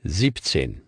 17.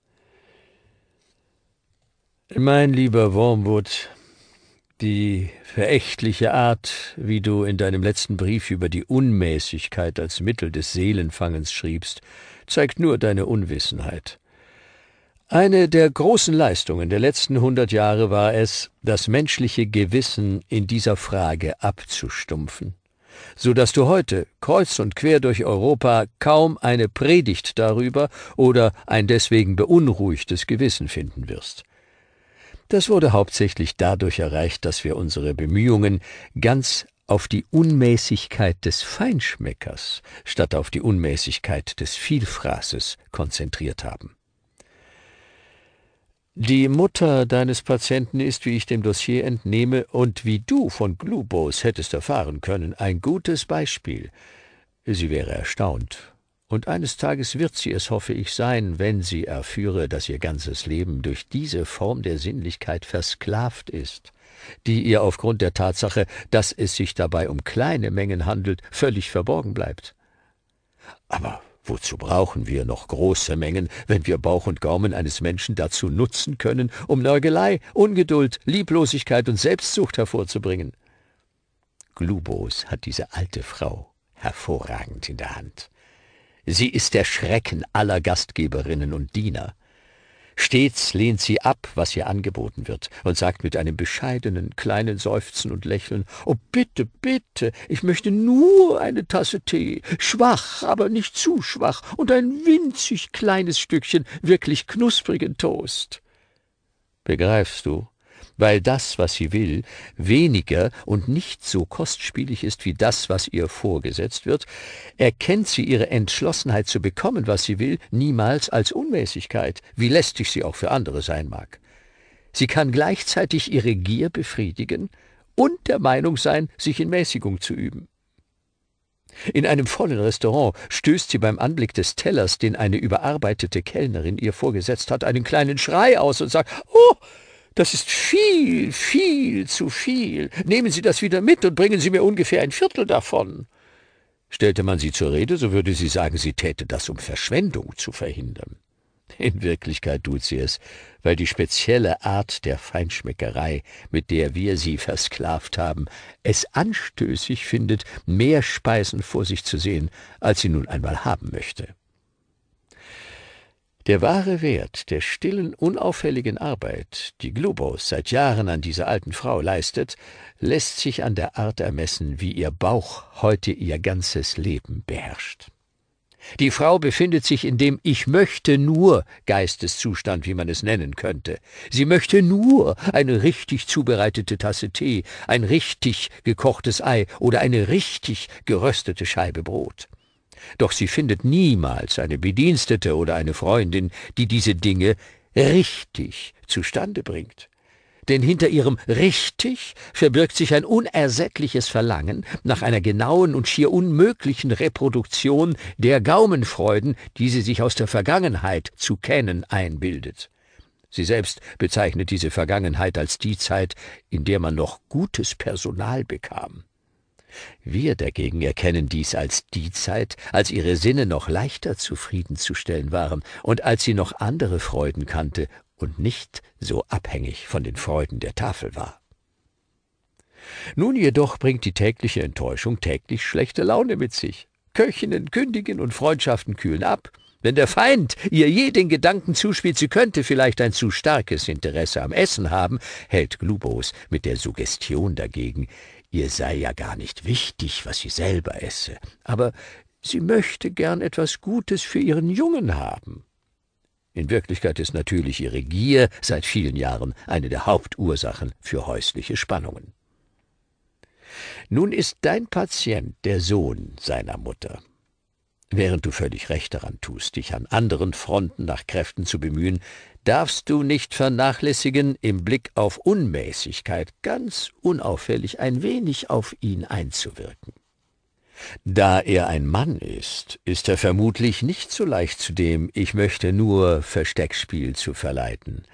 Mein lieber Wormwood, die verächtliche Art, wie du in deinem letzten Brief über die Unmäßigkeit als Mittel des Seelenfangens schriebst, zeigt nur deine Unwissenheit. Eine der großen Leistungen der letzten 100 Jahre war es, das menschliche Gewissen in dieser Frage abzustumpfen, so dass du heute kreuz und quer durch Europa kaum eine Predigt darüber oder ein deswegen beunruhigtes Gewissen finden wirst. Das wurde hauptsächlich dadurch erreicht, dass wir unsere Bemühungen ganz auf die Unmäßigkeit des Feinschmeckers statt auf die Unmäßigkeit des Vielfraßes konzentriert haben. Die Mutter deines Patienten ist, wie ich dem Dossier entnehme und wie du von Glubose hättest erfahren können, ein gutes Beispiel. Sie wäre erstaunt. Und eines Tages wird sie es, hoffe ich, sein, wenn sie erführe, dass ihr ganzes Leben durch diese Form der Sinnlichkeit versklavt ist, die ihr aufgrund der Tatsache, dass es sich dabei um kleine Mengen handelt, völlig verborgen bleibt. Aber wozu brauchen wir noch große Mengen, wenn wir Bauch und Gaumen eines Menschen dazu nutzen können, um Nörgelei, Ungeduld, Lieblosigkeit und Selbstsucht hervorzubringen? Glubose hat diese alte Frau hervorragend in der Hand. Sie ist der Schrecken aller Gastgeberinnen und Diener. Stets lehnt sie ab, was ihr angeboten wird, und sagt mit einem bescheidenen, kleinen Seufzen und Lächeln, »Oh, bitte, bitte, ich möchte nur eine Tasse Tee, schwach, aber nicht zu schwach, und ein winzig kleines Stückchen wirklich knusprigen Toast.« Begreifst du? Weil das, was sie will, weniger und nicht so kostspielig ist wie das, was ihr vorgesetzt wird, erkennt sie ihre Entschlossenheit zu bekommen, was sie will, niemals als Unmäßigkeit, wie lästig sie auch für andere sein mag. Sie kann gleichzeitig ihre Gier befriedigen und der Meinung sein, sich in Mäßigung zu üben. In einem vollen Restaurant stößt sie beim Anblick des Tellers, den eine überarbeitete Kellnerin ihr vorgesetzt hat, einen kleinen Schrei aus und sagt, »Oh, das ist viel, viel zu viel. Nehmen Sie das wieder mit und bringen Sie mir ungefähr ein Viertel davon.« Stellte man sie zur Rede, so würde sie sagen, sie täte das, um Verschwendung zu verhindern. In Wirklichkeit tut sie es, weil die spezielle Art der Feinschmeckerei, mit der wir sie versklavt haben, es anstößig findet, mehr Speisen vor sich zu sehen, als sie nun einmal haben möchte. Der wahre Wert der stillen, unauffälligen Arbeit, die Glubose seit Jahren an dieser alten Frau leistet, lässt sich an der Art ermessen, wie ihr Bauch heute ihr ganzes Leben beherrscht. Die Frau befindet sich in dem »Ich möchte nur« Geisteszustand, wie man es nennen könnte. Sie möchte nur eine richtig zubereitete Tasse Tee, ein richtig gekochtes Ei oder eine richtig geröstete Scheibe Brot. Doch sie findet niemals eine Bedienstete oder eine Freundin, die diese Dinge richtig zustande bringt. Denn hinter ihrem »richtig« verbirgt sich ein unersättliches Verlangen nach einer genauen und schier unmöglichen Reproduktion der Gaumenfreuden, die sie sich aus der Vergangenheit zu kennen einbildet. Sie selbst bezeichnet diese Vergangenheit als die Zeit, in der man noch gutes Personal bekam. Wir dagegen erkennen dies als die Zeit, als ihre Sinne noch leichter zufriedenzustellen waren und als sie noch andere Freuden kannte und nicht so abhängig von den Freuden der Tafel war. Nun jedoch bringt die tägliche Enttäuschung täglich schlechte Laune mit sich. Köchinnen kündigen und Freundschaften kühlen ab. Wenn der Feind ihr je den Gedanken zuspielt, sie könnte vielleicht ein zu starkes Interesse am Essen haben, hält Glubose mit der Suggestion dagegen, ihr sei ja gar nicht wichtig, was sie selber esse, aber sie möchte gern etwas Gutes für ihren Jungen haben. In Wirklichkeit ist natürlich ihre Gier seit vielen Jahren eine der Hauptursachen für häusliche Spannungen. Nun ist dein Patient der Sohn seiner Mutter. Während du völlig recht daran tust, dich an anderen Fronten nach Kräften zu bemühen, darfst du nicht vernachlässigen, im Blick auf Unmäßigkeit ganz unauffällig ein wenig auf ihn einzuwirken. Da er ein Mann ist er vermutlich nicht so leicht zu dem »Ich möchte nur« Versteckspiel zu verleiten.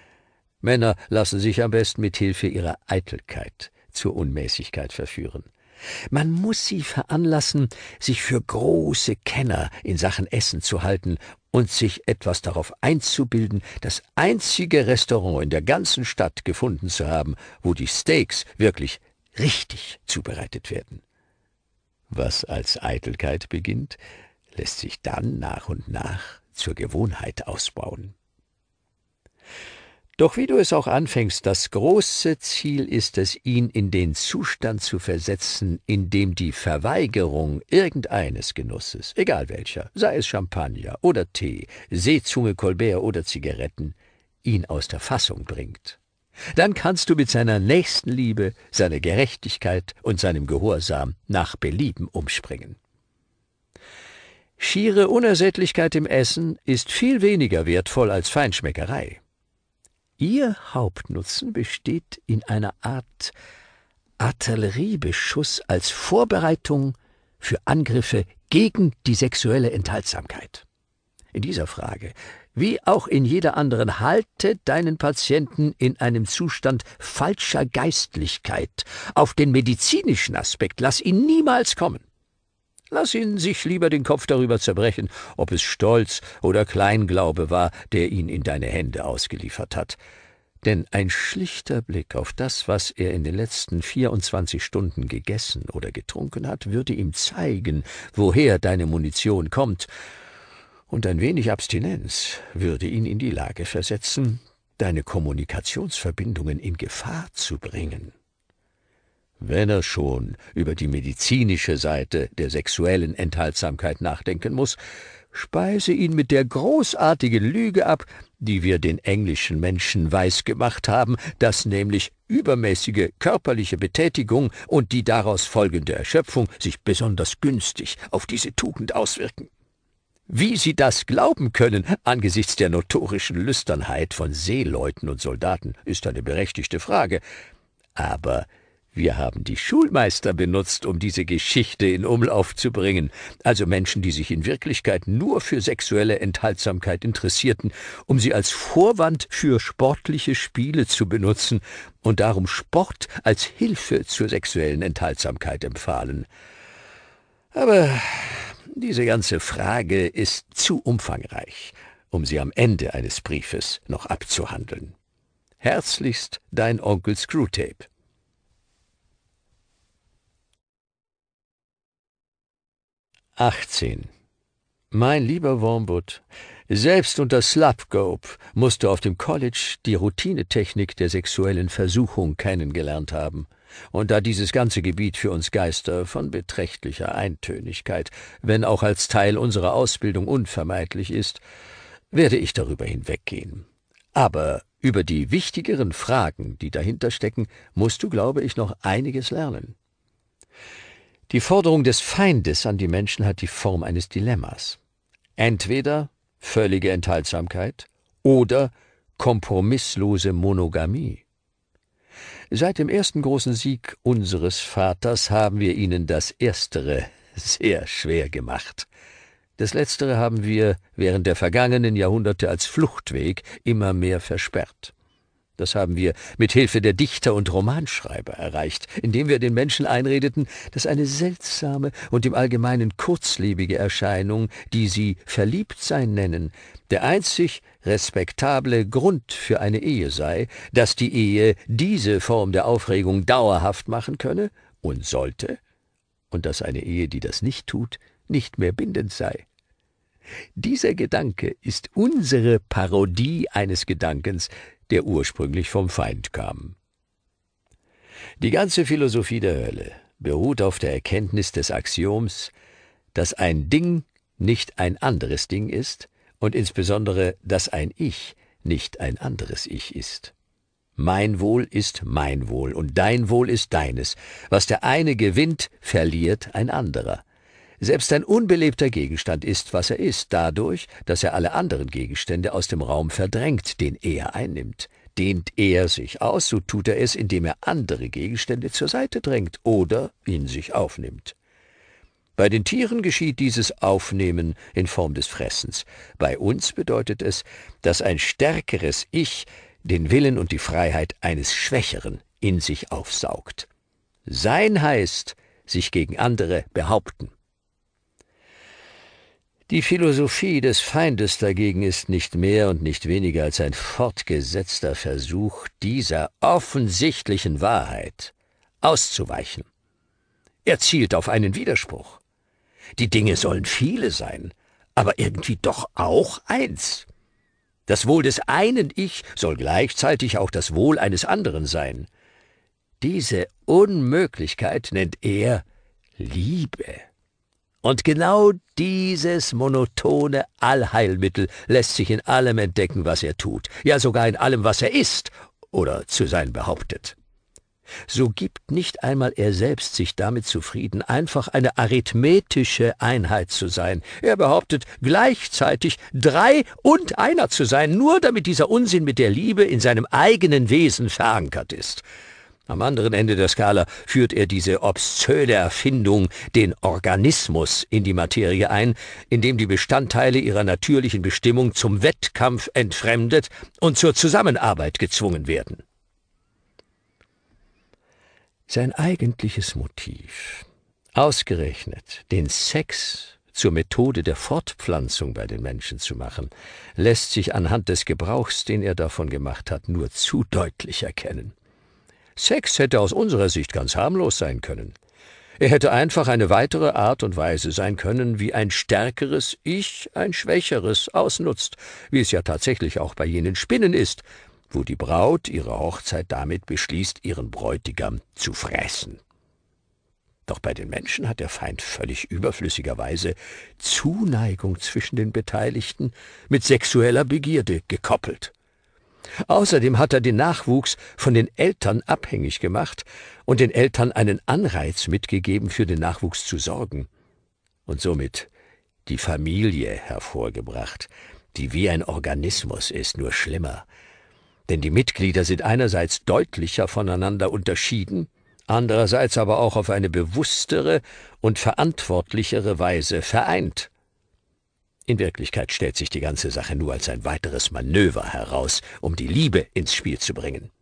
Männer lassen sich am besten mit Hilfe ihrer Eitelkeit zur Unmäßigkeit verführen. Man muss sie veranlassen, sich für große Kenner in Sachen Essen zu halten und sich etwas darauf einzubilden, das einzige Restaurant in der ganzen Stadt gefunden zu haben, wo die Steaks wirklich richtig zubereitet werden. Was als Eitelkeit beginnt, lässt sich dann nach und nach zur Gewohnheit ausbauen. Doch wie du es auch anfängst, das große Ziel ist es, ihn in den Zustand zu versetzen, in dem die Verweigerung irgendeines Genusses, egal welcher, sei es Champagner oder Tee, Seezunge Colbert oder Zigaretten, ihn aus der Fassung bringt. Dann kannst du mit seiner Nächstenliebe, seiner Gerechtigkeit und seinem Gehorsam nach Belieben umspringen. Schiere Unersättlichkeit im Essen ist viel weniger wertvoll als Feinschmeckerei. Ihr Hauptnutzen besteht in einer Art Artilleriebeschuss als Vorbereitung für Angriffe gegen die sexuelle Enthaltsamkeit. In dieser Frage, wie auch in jeder anderen, halte deinen Patienten in einem Zustand falscher Geistlichkeit. Auf den medizinischen Aspekt lass ihn niemals kommen. Lass ihn sich lieber den Kopf darüber zerbrechen, ob es Stolz oder Kleinglaube war, der ihn in deine Hände ausgeliefert hat. Denn ein schlichter Blick auf das, was er in den letzten 24 Stunden gegessen oder getrunken hat, würde ihm zeigen, woher deine Munition kommt, und ein wenig Abstinenz würde ihn in die Lage versetzen, deine Kommunikationsverbindungen in Gefahr zu bringen. Wenn er schon über die medizinische Seite der sexuellen Enthaltsamkeit nachdenken muss, speise ihn mit der großartigen Lüge ab, die wir den englischen Menschen weisgemacht haben, dass nämlich übermäßige körperliche Betätigung und die daraus folgende Erschöpfung sich besonders günstig auf diese Tugend auswirken. Wie sie das glauben können angesichts der notorischen Lüsternheit von Seeleuten und Soldaten, ist eine berechtigte Frage. Aber wir haben die Schulmeister benutzt, um diese Geschichte in Umlauf zu bringen, also Menschen, die sich in Wirklichkeit nur für sexuelle Enthaltsamkeit interessierten, um sie als Vorwand für sportliche Spiele zu benutzen und darum Sport als Hilfe zur sexuellen Enthaltsamkeit empfahlen. Aber diese ganze Frage ist zu umfangreich, um sie am Ende eines Briefes noch abzuhandeln. Herzlichst, dein Onkel Screwtape. 18. Mein lieber Wormwood, selbst unter Slapgope musst du auf dem College die Routinetechnik der sexuellen Versuchung kennengelernt haben. Und da dieses ganze Gebiet für uns Geister von beträchtlicher Eintönigkeit, wenn auch als Teil unserer Ausbildung unvermeidlich ist, werde ich darüber hinweggehen. Aber über die wichtigeren Fragen, die dahinter stecken, musst du, glaube ich, noch einiges lernen. Die Forderung des Feindes an die Menschen hat die Form eines Dilemmas. Entweder völlige Enthaltsamkeit oder kompromisslose Monogamie. Seit dem ersten großen Sieg unseres Vaters haben wir ihnen das Erstere sehr schwer gemacht. Das Letztere haben wir während der vergangenen Jahrhunderte als Fluchtweg immer mehr versperrt. Das haben wir mit Hilfe der Dichter und Romanschreiber erreicht, indem wir den Menschen einredeten, dass eine seltsame und im Allgemeinen kurzlebige Erscheinung, die sie Verliebtsein nennen, der einzig respektable Grund für eine Ehe sei, dass die Ehe diese Form der Aufregung dauerhaft machen könne und sollte, und dass eine Ehe, die das nicht tut, nicht mehr bindend sei. Dieser Gedanke ist unsere Parodie eines Gedankens, der ursprünglich vom Feind kam. Die ganze Philosophie der Hölle beruht auf der Erkenntnis des Axioms, dass ein Ding nicht ein anderes Ding ist und insbesondere, dass ein Ich nicht ein anderes Ich ist. Mein Wohl ist mein Wohl und dein Wohl ist deines. Was der eine gewinnt, verliert ein anderer. Selbst ein unbelebter Gegenstand ist, was er ist, dadurch, dass er alle anderen Gegenstände aus dem Raum verdrängt, den er einnimmt. Dehnt er sich aus, so tut er es, indem er andere Gegenstände zur Seite drängt oder in sich aufnimmt. Bei den Tieren geschieht dieses Aufnehmen in Form des Fressens. Bei uns bedeutet es, dass ein stärkeres Ich den Willen und die Freiheit eines Schwächeren in sich aufsaugt. Sein heißt, sich gegen andere behaupten. Die Philosophie des Feindes dagegen ist nicht mehr und nicht weniger als ein fortgesetzter Versuch, dieser offensichtlichen Wahrheit auszuweichen. Er zielt auf einen Widerspruch. Die Dinge sollen viele sein, aber irgendwie doch auch eins. Das Wohl des einen Ich soll gleichzeitig auch das Wohl eines anderen sein. Diese Unmöglichkeit nennt er Liebe. Und genau dieses monotone Allheilmittel lässt sich in allem entdecken, was er tut, ja sogar in allem, was er ist oder zu sein behauptet. So gibt nicht einmal er selbst sich damit zufrieden, einfach eine arithmetische Einheit zu sein. Er behauptet gleichzeitig 3 und einer zu sein, nur damit dieser Unsinn mit der Liebe in seinem eigenen Wesen verankert ist. Am anderen Ende der Skala führt er diese obszöne Erfindung, den Organismus, in die Materie ein, indem die Bestandteile ihrer natürlichen Bestimmung zum Wettkampf entfremdet und zur Zusammenarbeit gezwungen werden. Sein eigentliches Motiv, ausgerechnet den Sex zur Methode der Fortpflanzung bei den Menschen zu machen, lässt sich anhand des Gebrauchs, den er davon gemacht hat, nur zu deutlich erkennen. Sex hätte aus unserer Sicht ganz harmlos sein können. Er hätte einfach eine weitere Art und Weise sein können, wie ein stärkeres Ich ein schwächeres ausnutzt, wie es ja tatsächlich auch bei jenen Spinnen ist, wo die Braut ihre Hochzeit damit beschließt, ihren Bräutigam zu fressen. Doch bei den Menschen hat der Feind völlig überflüssigerweise Zuneigung zwischen den Beteiligten mit sexueller Begierde gekoppelt. Außerdem hat er den Nachwuchs von den Eltern abhängig gemacht und den Eltern einen Anreiz mitgegeben, für den Nachwuchs zu sorgen und somit die Familie hervorgebracht, die wie ein Organismus ist, nur schlimmer. Denn die Mitglieder sind einerseits deutlicher voneinander unterschieden, andererseits aber auch auf eine bewusstere und verantwortlichere Weise vereint. In Wirklichkeit stellt sich die ganze Sache nur als ein weiteres Manöver heraus, um die Liebe ins Spiel zu bringen.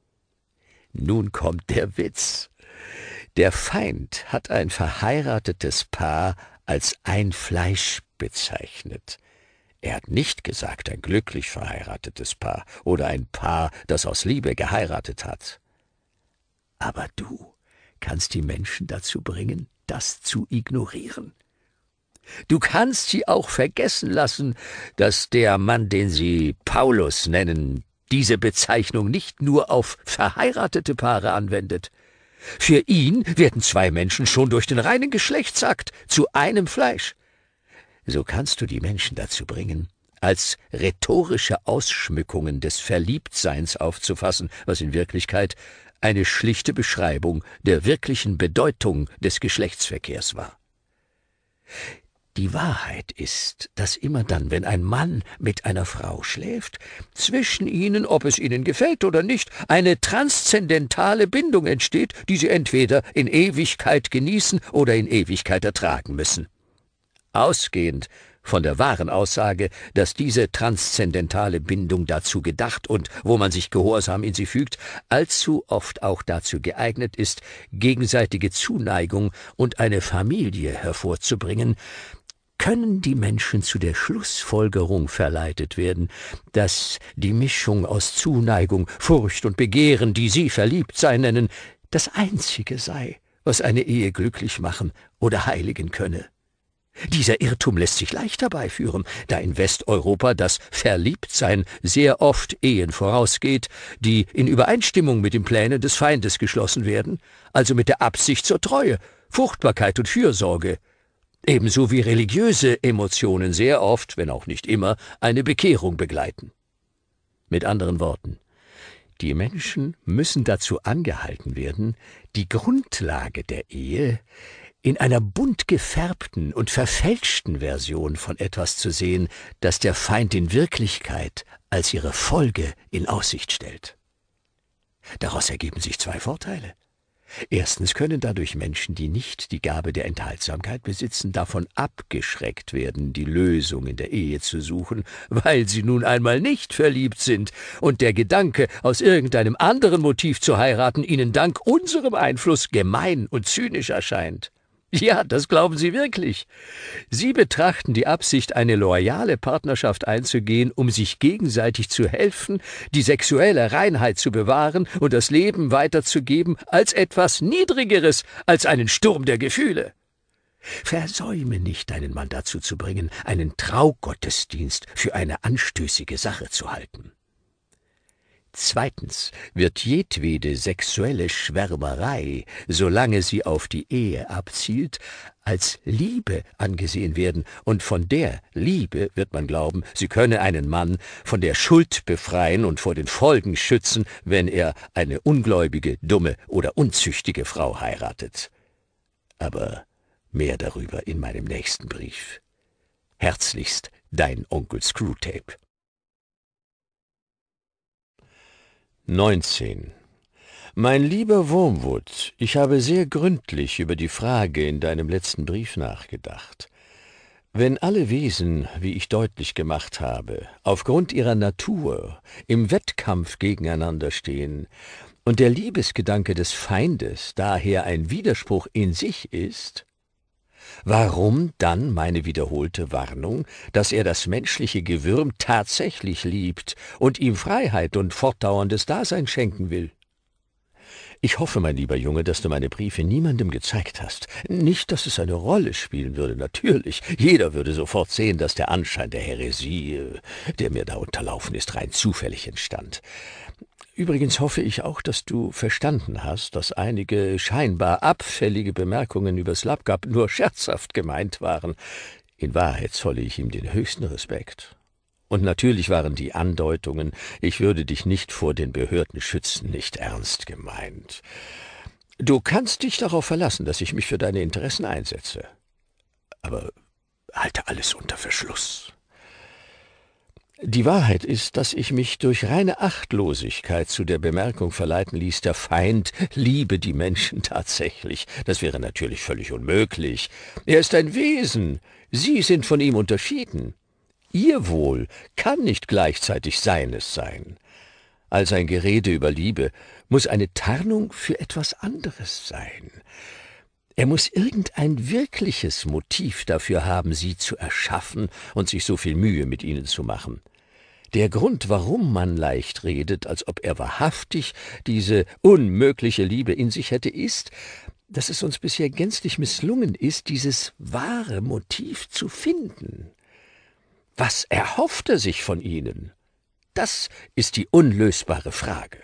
Nun kommt der Witz. Der Feind hat ein verheiratetes Paar als ein Fleisch bezeichnet. Er hat nicht gesagt, ein glücklich verheiratetes Paar oder ein Paar, das aus Liebe geheiratet hat. Aber du kannst die Menschen dazu bringen, das zu ignorieren. Du kannst sie auch vergessen lassen, dass der Mann, den sie Paulus nennen, diese Bezeichnung nicht nur auf verheiratete Paare anwendet. Für ihn werden 2 Menschen schon durch den reinen Geschlechtsakt zu einem Fleisch. So kannst du die Menschen dazu bringen, als rhetorische Ausschmückungen des Verliebtseins aufzufassen, was in Wirklichkeit eine schlichte Beschreibung der wirklichen Bedeutung des Geschlechtsverkehrs war. Die Wahrheit ist, dass immer dann, wenn ein Mann mit einer Frau schläft, zwischen ihnen, ob es ihnen gefällt oder nicht, eine transzendentale Bindung entsteht, die sie entweder in Ewigkeit genießen oder in Ewigkeit ertragen müssen. Ausgehend von der wahren Aussage, dass diese transzendentale Bindung dazu gedacht und, wo man sich gehorsam in sie fügt, allzu oft auch dazu geeignet ist, gegenseitige Zuneigung und eine Familie hervorzubringen, können die Menschen zu der Schlussfolgerung verleitet werden, dass die Mischung aus Zuneigung, Furcht und Begehren, die sie Verliebtsein nennen, das Einzige sei, was eine Ehe glücklich machen oder heiligen könne. Dieser Irrtum lässt sich leicht herbeiführen, da in Westeuropa das Verliebtsein sehr oft Ehen vorausgeht, die in Übereinstimmung mit den Plänen des Feindes geschlossen werden, also mit der Absicht zur Treue, Fruchtbarkeit und Fürsorge, ebenso wie religiöse Emotionen sehr oft, wenn auch nicht immer, eine Bekehrung begleiten. Mit anderen Worten, die Menschen müssen dazu angehalten werden, die Grundlage der Ehe in einer bunt gefärbten und verfälschten Version von etwas zu sehen, das der Feind in Wirklichkeit als ihre Folge in Aussicht stellt. Daraus ergeben sich 2 Vorteile. Erstens können dadurch Menschen, die nicht die Gabe der Enthaltsamkeit besitzen, davon abgeschreckt werden, die Lösung in der Ehe zu suchen, weil sie nun einmal nicht verliebt sind und der Gedanke, aus irgendeinem anderen Motiv zu heiraten, ihnen dank unserem Einfluss gemein und zynisch erscheint. Ja, das glauben Sie wirklich. Sie betrachten die Absicht, eine loyale Partnerschaft einzugehen, um sich gegenseitig zu helfen, die sexuelle Reinheit zu bewahren und das Leben weiterzugeben, als etwas Niedrigeres als einen Sturm der Gefühle. Versäume nicht, deinen Mann dazu zu bringen, einen Traugottesdienst für eine anstößige Sache zu halten. Zweitens wird jedwede sexuelle Schwärmerei, solange sie auf die Ehe abzielt, als Liebe angesehen werden, und von der Liebe wird man glauben, sie könne einen Mann von der Schuld befreien und vor den Folgen schützen, wenn er eine ungläubige, dumme oder unzüchtige Frau heiratet. Aber mehr darüber in meinem nächsten Brief. Herzlichst, dein Onkel Screwtape. 19. Mein lieber Wormwood, ich habe sehr gründlich über die Frage in deinem letzten Brief nachgedacht. Wenn alle Wesen, wie ich deutlich gemacht habe, aufgrund ihrer Natur im Wettkampf gegeneinander stehen und der Liebesgedanke des Feindes daher ein Widerspruch in sich ist, warum dann meine wiederholte Warnung, dass er das menschliche Gewürm tatsächlich liebt und ihm Freiheit und fortdauerndes Dasein schenken will? Ich hoffe, mein lieber Junge, dass du meine Briefe niemandem gezeigt hast. Nicht, dass es eine Rolle spielen würde, natürlich. Jeder würde sofort sehen, dass der Anschein der Häresie, der mir da unterlaufen ist, rein zufällig entstand. Übrigens hoffe ich auch, dass du verstanden hast, dass einige scheinbar abfällige Bemerkungen über Slapgap nur scherzhaft gemeint waren. In Wahrheit zolle ich ihm den höchsten Respekt. Und natürlich waren die Andeutungen, ich würde dich nicht vor den Behörden schützen, nicht ernst gemeint. Du kannst dich darauf verlassen, dass ich mich für deine Interessen einsetze. Aber halte alles unter Verschluss. Die Wahrheit ist, dass ich mich durch reine Achtlosigkeit zu der Bemerkung verleiten ließ, der Feind liebe die Menschen tatsächlich. Das wäre natürlich völlig unmöglich. Er ist ein Wesen. Sie sind von ihm unterschieden. Ihr Wohl kann nicht gleichzeitig seines sein. Als ein Gerede über Liebe muss eine Tarnung für etwas anderes sein. Er muss irgendein wirkliches Motiv dafür haben, sie zu erschaffen und sich so viel Mühe mit ihnen zu machen. Der Grund, warum man leicht redet, als ob er wahrhaftig diese unmögliche Liebe in sich hätte, ist, dass es uns bisher gänzlich misslungen ist, dieses wahre Motiv zu finden. Was erhofft er sich von ihnen? Das ist die unlösbare Frage.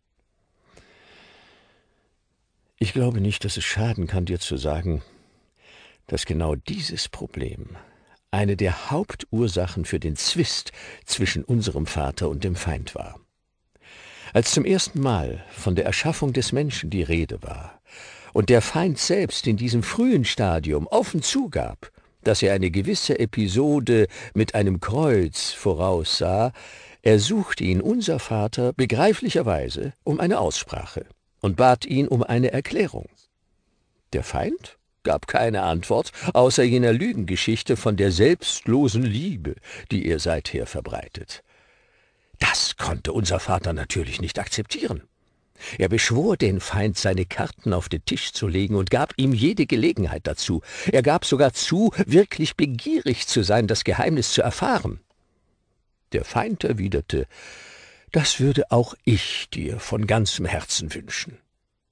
Ich glaube nicht, dass es schaden kann, dir zu sagen, dass genau dieses Problem eine der Hauptursachen für den Zwist zwischen unserem Vater und dem Feind war. Als zum ersten Mal von der Erschaffung des Menschen die Rede war und der Feind selbst in diesem frühen Stadium offen zugab, dass er eine gewisse Episode mit einem Kreuz voraussah, ersuchte ihn unser Vater begreiflicherweise um eine Aussprache und bat ihn um eine Erklärung. Der Feind gab keine Antwort, außer jener Lügengeschichte von der selbstlosen Liebe, die er seither verbreitet. Das konnte unser Vater natürlich nicht akzeptieren. Er beschwor den Feind, seine Karten auf den Tisch zu legen und gab ihm jede Gelegenheit dazu. Er gab sogar zu, wirklich begierig zu sein, das Geheimnis zu erfahren. Der Feind erwiderte, das würde auch ich dir von ganzem Herzen wünschen.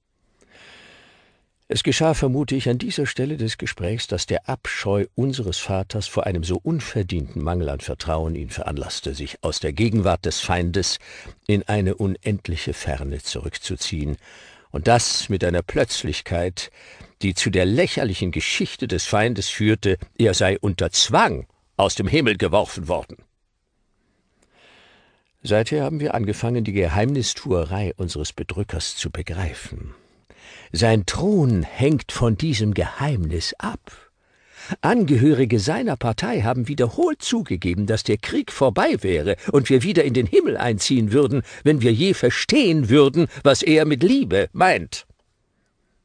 Es geschah, vermute ich, an dieser Stelle des Gesprächs, dass der Abscheu unseres Vaters vor einem so unverdienten Mangel an Vertrauen ihn veranlasste, sich aus der Gegenwart des Feindes in eine unendliche Ferne zurückzuziehen, und das mit einer Plötzlichkeit, die zu der lächerlichen Geschichte des Feindes führte, er sei unter Zwang aus dem Himmel geworfen worden. Seither haben wir angefangen, die Geheimnistuerei unseres Bedrückers zu begreifen. Sein Thron hängt von diesem Geheimnis ab. Angehörige seiner Partei haben wiederholt zugegeben, dass der Krieg vorbei wäre und wir wieder in den Himmel einziehen würden, wenn wir je verstehen würden, was er mit Liebe meint.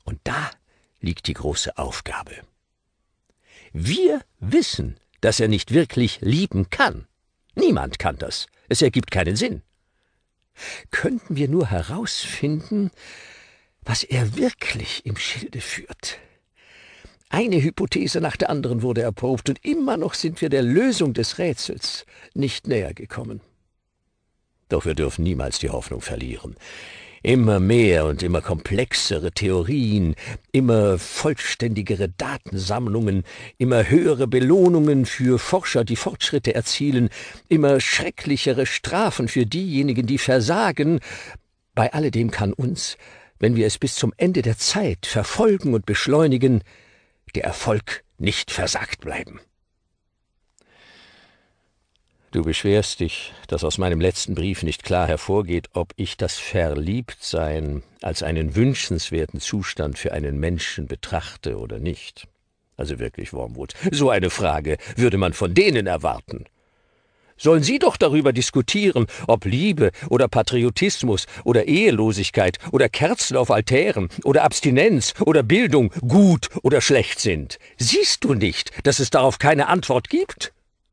Und da liegt die große Aufgabe. Wir wissen, dass er nicht wirklich lieben kann. Niemand kann das. Es ergibt keinen Sinn. Könnten wir nur herausfinden, was er wirklich im Schilde führt. Eine Hypothese nach der anderen wurde erprobt, und immer noch sind wir der Lösung des Rätsels nicht näher gekommen. Doch wir dürfen niemals die Hoffnung verlieren. Immer mehr und immer komplexere Theorien, immer vollständigere Datensammlungen, immer höhere Belohnungen für Forscher, die Fortschritte erzielen, immer schrecklichere Strafen für diejenigen, die versagen. Bei alledem kann uns, wenn wir es bis zum Ende der Zeit verfolgen und beschleunigen, der Erfolg nicht versagt bleiben. Du beschwerst dich, dass aus meinem letzten Brief nicht klar hervorgeht, ob ich das Verliebtsein als einen wünschenswerten Zustand für einen Menschen betrachte oder nicht. Also wirklich, Wormwood, so eine Frage würde man von denen erwarten. Sollen Sie doch darüber diskutieren, ob Liebe oder Patriotismus oder Ehelosigkeit oder Kerzen auf Altären oder Abstinenz oder Bildung gut oder schlecht sind. Siehst du nicht, dass es darauf keine Antwort gibt?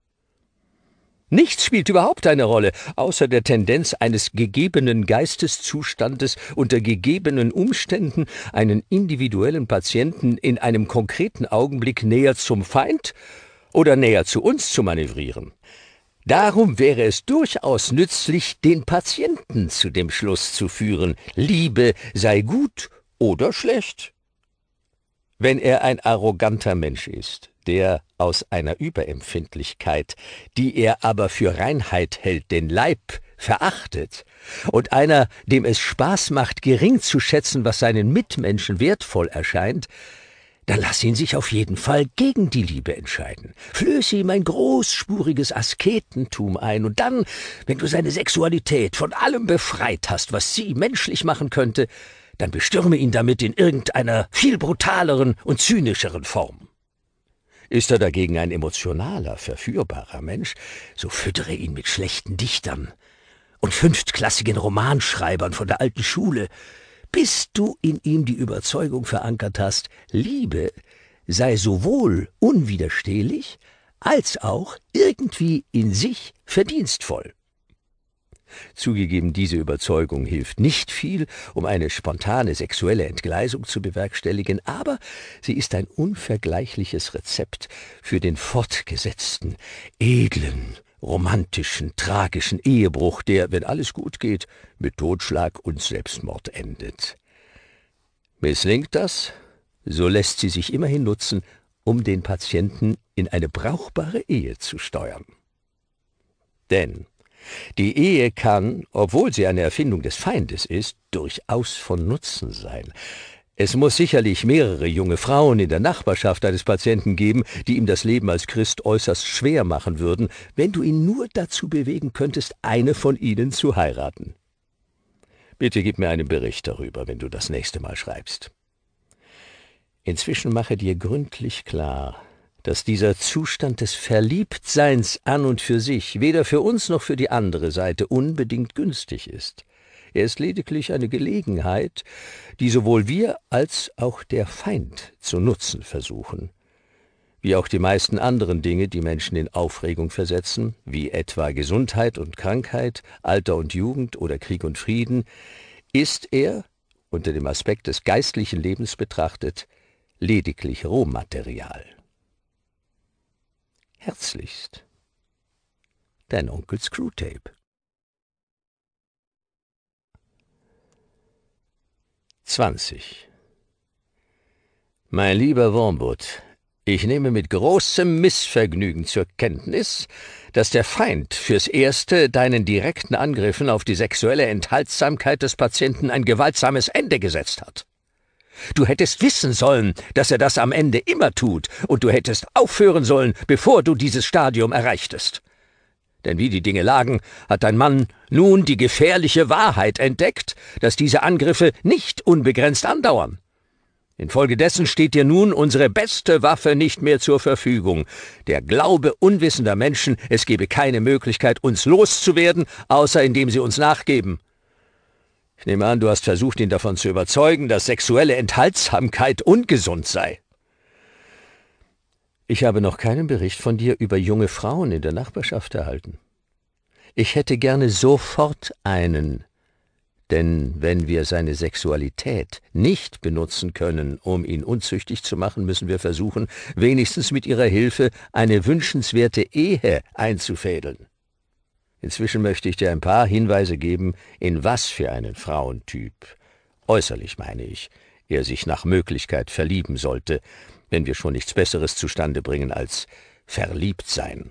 Nichts spielt überhaupt eine Rolle, außer der Tendenz eines gegebenen Geisteszustandes unter gegebenen Umständen, einen individuellen Patienten in einem konkreten Augenblick näher zum Feind oder näher zu uns zu manövrieren. Darum wäre es durchaus nützlich, den Patienten zu dem Schluss zu führen, Liebe sei gut oder schlecht. Wenn er ein arroganter Mensch ist, der aus einer Überempfindlichkeit, die er aber für Reinheit hält, den Leib verachtet, und einer, dem es Spaß macht, gering zu schätzen, was seinen Mitmenschen wertvoll erscheint, dann lass ihn sich auf jeden Fall gegen die Liebe entscheiden. Flöße ihm ein großspuriges Asketentum ein, und dann, wenn du seine Sexualität von allem befreit hast, was sie menschlich machen könnte, dann bestürme ihn damit in irgendeiner viel brutaleren und zynischeren Form. Ist er dagegen ein emotionaler, verführbarer Mensch, so füttere ihn mit schlechten Dichtern und fünftklassigen Romanschreibern von der alten Schule, bis du in ihm die Überzeugung verankert hast, Liebe sei sowohl unwiderstehlich als auch irgendwie in sich verdienstvoll. Zugegeben, diese Überzeugung hilft nicht viel, um eine spontane sexuelle Entgleisung zu bewerkstelligen, aber sie ist ein unvergleichliches Rezept für den fortgesetzten, edlen, romantischen, tragischen Ehebruch, der, wenn alles gut geht, mit Totschlag und Selbstmord endet. Misslingt das, so lässt sie sich immerhin nutzen, um den Patienten in eine brauchbare Ehe zu steuern. Denn die Ehe kann, obwohl sie eine Erfindung des Feindes ist, durchaus von Nutzen sein. Es muss sicherlich mehrere junge Frauen in der Nachbarschaft eines Patienten geben, die ihm das Leben als Christ äußerst schwer machen würden, wenn du ihn nur dazu bewegen könntest, eine von ihnen zu heiraten. Bitte gib mir einen Bericht darüber, wenn du das nächste Mal schreibst. Inzwischen mache dir gründlich klar, dass dieser Zustand des Verliebtseins an und für sich weder für uns noch für die andere Seite unbedingt günstig ist. Er ist lediglich eine Gelegenheit, die sowohl wir als auch der Feind zu nutzen versuchen. Wie auch die meisten anderen Dinge, die Menschen in Aufregung versetzen, wie etwa Gesundheit und Krankheit, Alter und Jugend oder Krieg und Frieden, ist er, unter dem Aspekt des geistlichen Lebens betrachtet, lediglich Rohmaterial. Herzlichst, dein Onkel Screwtape. 20. Mein lieber Wormwood, ich nehme mit großem Missvergnügen zur Kenntnis, dass der Feind fürs Erste deinen direkten Angriffen auf die sexuelle Enthaltsamkeit des Patienten ein gewaltsames Ende gesetzt hat. Du hättest wissen sollen, dass er das am Ende immer tut, und du hättest aufhören sollen, bevor du dieses Stadium erreichtest. Denn wie die Dinge lagen, hat dein Mann nun die gefährliche Wahrheit entdeckt, dass diese Angriffe nicht unbegrenzt andauern. Infolgedessen steht dir nun unsere beste Waffe nicht mehr zur Verfügung, der Glaube unwissender Menschen, es gebe keine Möglichkeit, uns loszuwerden, außer indem sie uns nachgeben. Ich nehme an, du hast versucht, ihn davon zu überzeugen, dass sexuelle Enthaltsamkeit ungesund sei. Ich habe noch keinen Bericht von dir über junge Frauen in der Nachbarschaft erhalten. Ich hätte gerne sofort einen, denn wenn wir seine Sexualität nicht benutzen können, um ihn unzüchtig zu machen, müssen wir versuchen, wenigstens mit ihrer Hilfe eine wünschenswerte Ehe einzufädeln. Inzwischen möchte ich dir ein paar Hinweise geben, in was für einen Frauentyp, äußerlich meine ich, er sich nach Möglichkeit verlieben sollte, wenn wir schon nichts Besseres zustande bringen als verliebt sein.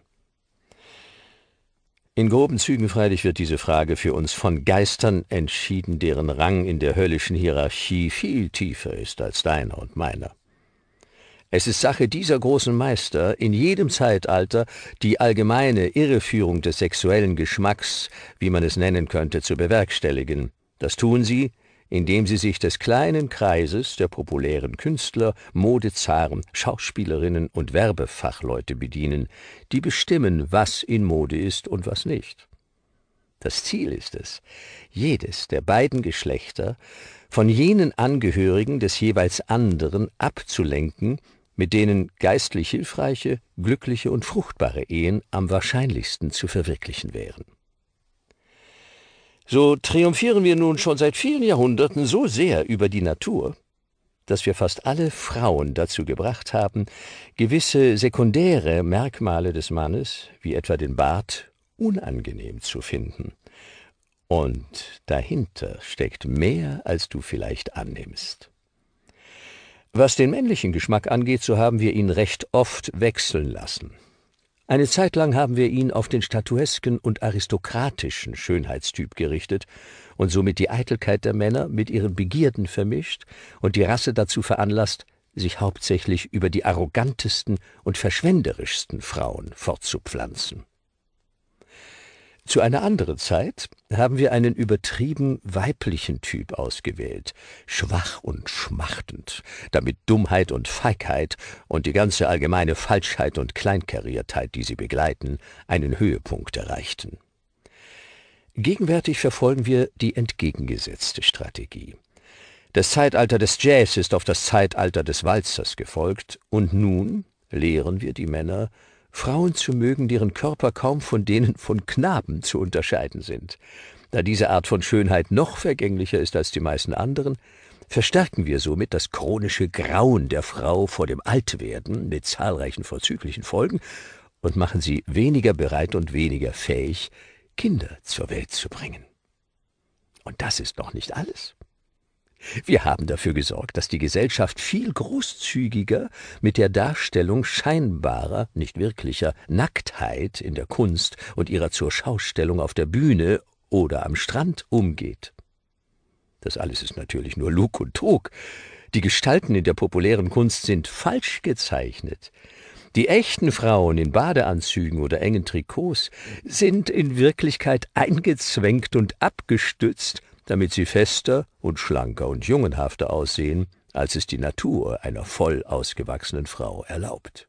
In groben Zügen freilich wird diese Frage für uns von Geistern entschieden, deren Rang in der höllischen Hierarchie viel tiefer ist als deiner und meiner. Es ist Sache dieser großen Meister, in jedem Zeitalter die allgemeine Irreführung des sexuellen Geschmacks, wie man es nennen könnte, zu bewerkstelligen. Das tun sie, indem sie sich des kleinen Kreises der populären Künstler, Modezaren, Schauspielerinnen und Werbefachleute bedienen, die bestimmen, was in Mode ist und was nicht. Das Ziel ist es, jedes der beiden Geschlechter von jenen Angehörigen des jeweils anderen abzulenken, mit denen geistlich hilfreiche, glückliche und fruchtbare Ehen am wahrscheinlichsten zu verwirklichen wären. So triumphieren wir nun schon seit vielen Jahrhunderten so sehr über die Natur, dass wir fast alle Frauen dazu gebracht haben, gewisse sekundäre Merkmale des Mannes, wie etwa den Bart, unangenehm zu finden. Und dahinter steckt mehr, als du vielleicht annimmst. Was den männlichen Geschmack angeht, so haben wir ihn recht oft wechseln lassen. Eine Zeit lang haben wir ihn auf den statuesken und aristokratischen Schönheitstyp gerichtet und somit die Eitelkeit der Männer mit ihren Begierden vermischt und die Rasse dazu veranlasst, sich hauptsächlich über die arrogantesten und verschwenderischsten Frauen fortzupflanzen. Zu einer anderen Zeit haben wir einen übertrieben weiblichen Typ ausgewählt, schwach und schmachtend, damit Dummheit und Feigheit und die ganze allgemeine Falschheit und Kleinkariertheit, die sie begleiten, einen Höhepunkt erreichten. Gegenwärtig verfolgen wir die entgegengesetzte Strategie. Das Zeitalter des Jazz ist auf das Zeitalter des Walzers gefolgt, und nun lehren wir die Männer, Frauen zu mögen, deren Körper kaum von denen von Knaben zu unterscheiden sind. Da diese Art von Schönheit noch vergänglicher ist als die meisten anderen, verstärken wir somit das chronische Grauen der Frau vor dem Altwerden mit zahlreichen vorzüglichen Folgen und machen sie weniger bereit und weniger fähig, Kinder zur Welt zu bringen. Und das ist noch nicht alles. Wir haben dafür gesorgt, dass die Gesellschaft viel großzügiger mit der Darstellung scheinbarer, nicht wirklicher Nacktheit in der Kunst und ihrer Zurschaustellung auf der Bühne oder am Strand umgeht. Das alles ist natürlich nur Lug und Trug. Die Gestalten in der populären Kunst sind falsch gezeichnet. Die echten Frauen in Badeanzügen oder engen Trikots sind in Wirklichkeit eingezwängt und abgestützt, damit sie fester und schlanker und jungenhafter aussehen, als es die Natur einer voll ausgewachsenen Frau erlaubt.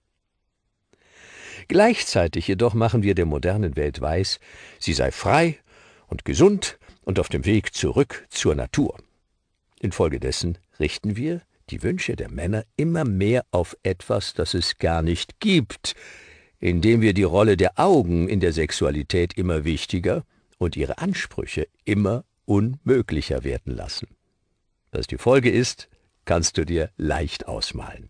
Gleichzeitig jedoch machen wir der modernen Welt weiß, sie sei frei und gesund und auf dem Weg zurück zur Natur. Infolgedessen richten wir die Wünsche der Männer immer mehr auf etwas, das es gar nicht gibt, indem wir die Rolle der Augen in der Sexualität immer wichtiger und ihre Ansprüche immer unmöglicher werden lassen. Was die Folge ist, kannst du dir leicht ausmalen.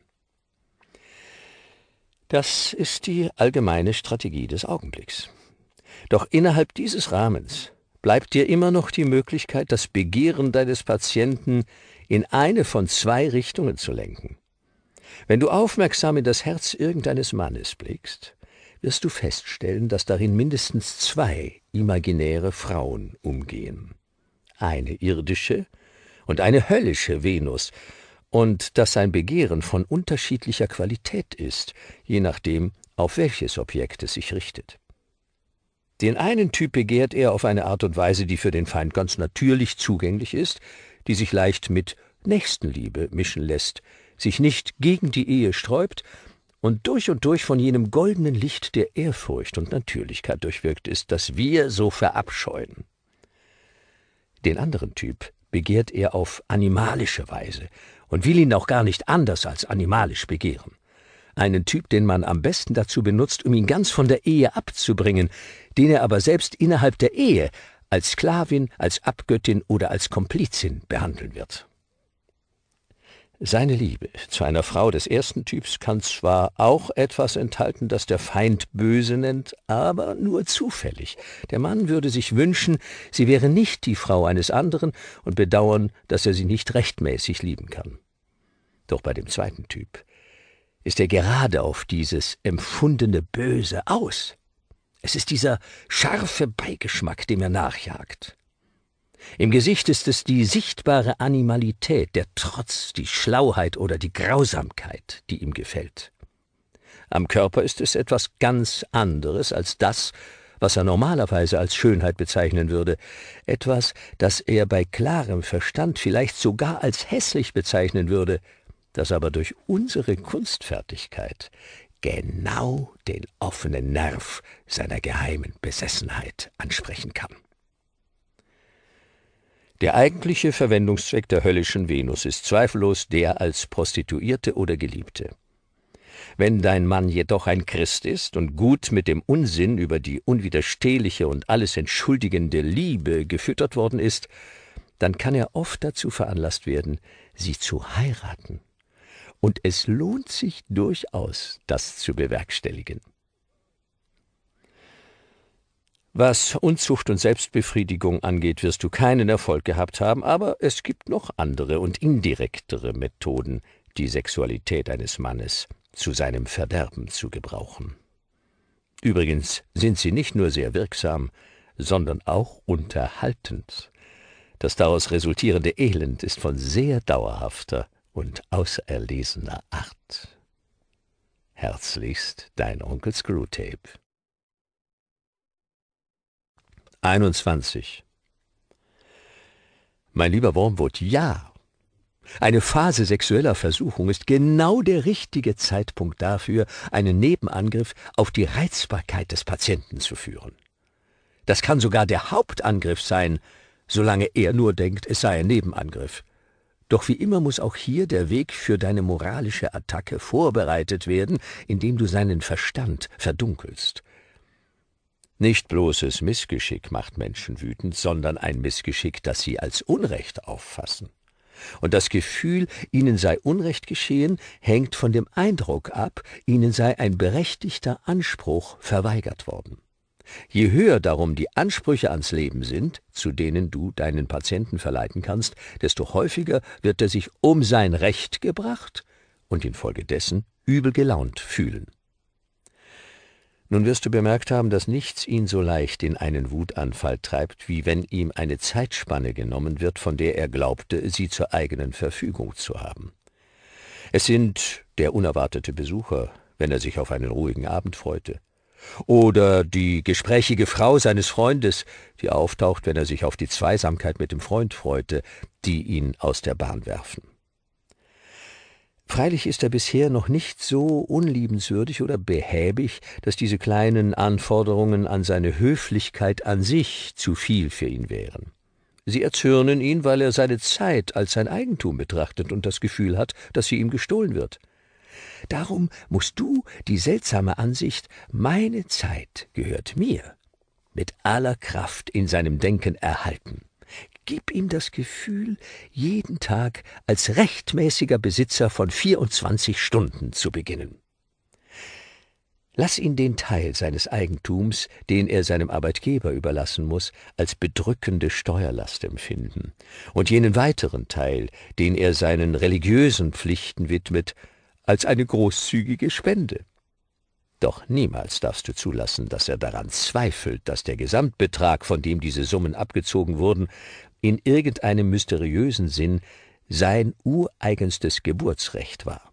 Das ist die allgemeine Strategie des Augenblicks. Doch innerhalb dieses Rahmens bleibt dir immer noch die Möglichkeit, das Begehren deines Patienten in eine von zwei Richtungen zu lenken. Wenn du aufmerksam in das Herz irgendeines Mannes blickst, wirst du feststellen, dass darin mindestens zwei imaginäre Frauen umgehen. Eine irdische und eine höllische Venus, und dass sein Begehren von unterschiedlicher Qualität ist, je nachdem, auf welches Objekt es sich richtet. Den einen Typ begehrt er auf eine Art und Weise, die für den Feind ganz natürlich zugänglich ist, die sich leicht mit Nächstenliebe mischen lässt, sich nicht gegen die Ehe sträubt und durch von jenem goldenen Licht der Ehrfurcht und Natürlichkeit durchwirkt ist, das wir so verabscheuen. Den anderen Typ begehrt er auf animalische Weise und will ihn auch gar nicht anders als animalisch begehren. Einen Typ, den man am besten dazu benutzt, um ihn ganz von der Ehe abzubringen, den er aber selbst innerhalb der Ehe als Sklavin, als Abgöttin oder als Komplizin behandeln wird. Seine Liebe zu einer Frau des ersten Typs kann zwar auch etwas enthalten, das der Feind böse nennt, aber nur zufällig. Der Mann würde sich wünschen, sie wäre nicht die Frau eines anderen und bedauern, dass er sie nicht rechtmäßig lieben kann. Doch bei dem zweiten Typ ist er gerade auf dieses empfundene Böse aus. Es ist dieser scharfe Beigeschmack, dem er nachjagt. Im Gesicht ist es die sichtbare Animalität, der Trotz, die Schlauheit oder die Grausamkeit, die ihm gefällt. Am Körper ist es etwas ganz anderes als das, was er normalerweise als Schönheit bezeichnen würde, etwas, das er bei klarem Verstand vielleicht sogar als hässlich bezeichnen würde, das aber durch unsere Kunstfertigkeit genau den offenen Nerv seiner geheimen Besessenheit ansprechen kann. Der eigentliche Verwendungszweck der höllischen Venus ist zweifellos der als Prostituierte oder Geliebte. Wenn dein Mann jedoch ein Christ ist und gut mit dem Unsinn über die unwiderstehliche und alles entschuldigende Liebe gefüttert worden ist, dann kann er oft dazu veranlasst werden, sie zu heiraten. Und es lohnt sich durchaus, das zu bewerkstelligen. Was Unzucht und Selbstbefriedigung angeht, wirst du keinen Erfolg gehabt haben, aber es gibt noch andere und indirektere Methoden, die Sexualität eines Mannes zu seinem Verderben zu gebrauchen. Übrigens sind sie nicht nur sehr wirksam, sondern auch unterhaltend. Das daraus resultierende Elend ist von sehr dauerhafter und auserlesener Art. Herzlichst, dein Onkel Screwtape. 21. Mein lieber Wormwood, ja. Eine Phase sexueller Versuchung ist genau der richtige Zeitpunkt dafür, einen Nebenangriff auf die Reizbarkeit des Patienten zu führen. Das kann sogar der Hauptangriff sein, solange er nur denkt, es sei ein Nebenangriff. Doch wie immer muss auch hier der Weg für deine moralische Attacke vorbereitet werden, indem du seinen Verstand verdunkelst. Nicht bloßes Missgeschick macht Menschen wütend, sondern ein Missgeschick, das sie als Unrecht auffassen. Und das Gefühl, ihnen sei Unrecht geschehen, hängt von dem Eindruck ab, ihnen sei ein berechtigter Anspruch verweigert worden. Je höher darum die Ansprüche ans Leben sind, zu denen du deinen Patienten verleiten kannst, desto häufiger wird er sich um sein Recht gebracht und infolgedessen übel gelaunt fühlen. Nun wirst du bemerkt haben, dass nichts ihn so leicht in einen Wutanfall treibt, wie wenn ihm eine Zeitspanne genommen wird, von der er glaubte, sie zur eigenen Verfügung zu haben. Es sind der unerwartete Besucher, wenn er sich auf einen ruhigen Abend freute, oder die gesprächige Frau seines Freundes, die auftaucht, wenn er sich auf die Zweisamkeit mit dem Freund freute, die ihn aus der Bahn werfen. Freilich ist er bisher noch nicht so unliebenswürdig oder behäbig, dass diese kleinen Anforderungen an seine Höflichkeit an sich zu viel für ihn wären. Sie erzürnen ihn, weil er seine Zeit als sein Eigentum betrachtet und das Gefühl hat, dass sie ihm gestohlen wird. Darum musst du die seltsame Ansicht, meine Zeit gehört mir, mit aller Kraft in seinem Denken erhalten. Gib ihm das Gefühl, jeden Tag als rechtmäßiger Besitzer von 24 Stunden zu beginnen. Lass ihn den Teil seines Eigentums, den er seinem Arbeitgeber überlassen muss, als bedrückende Steuerlast empfinden und jenen weiteren Teil, den er seinen religiösen Pflichten widmet, als eine großzügige Spende. Doch niemals darfst du zulassen, dass er daran zweifelt, dass der Gesamtbetrag, von dem diese Summen abgezogen wurden, in irgendeinem mysteriösen Sinn sein ureigenstes Geburtsrecht war.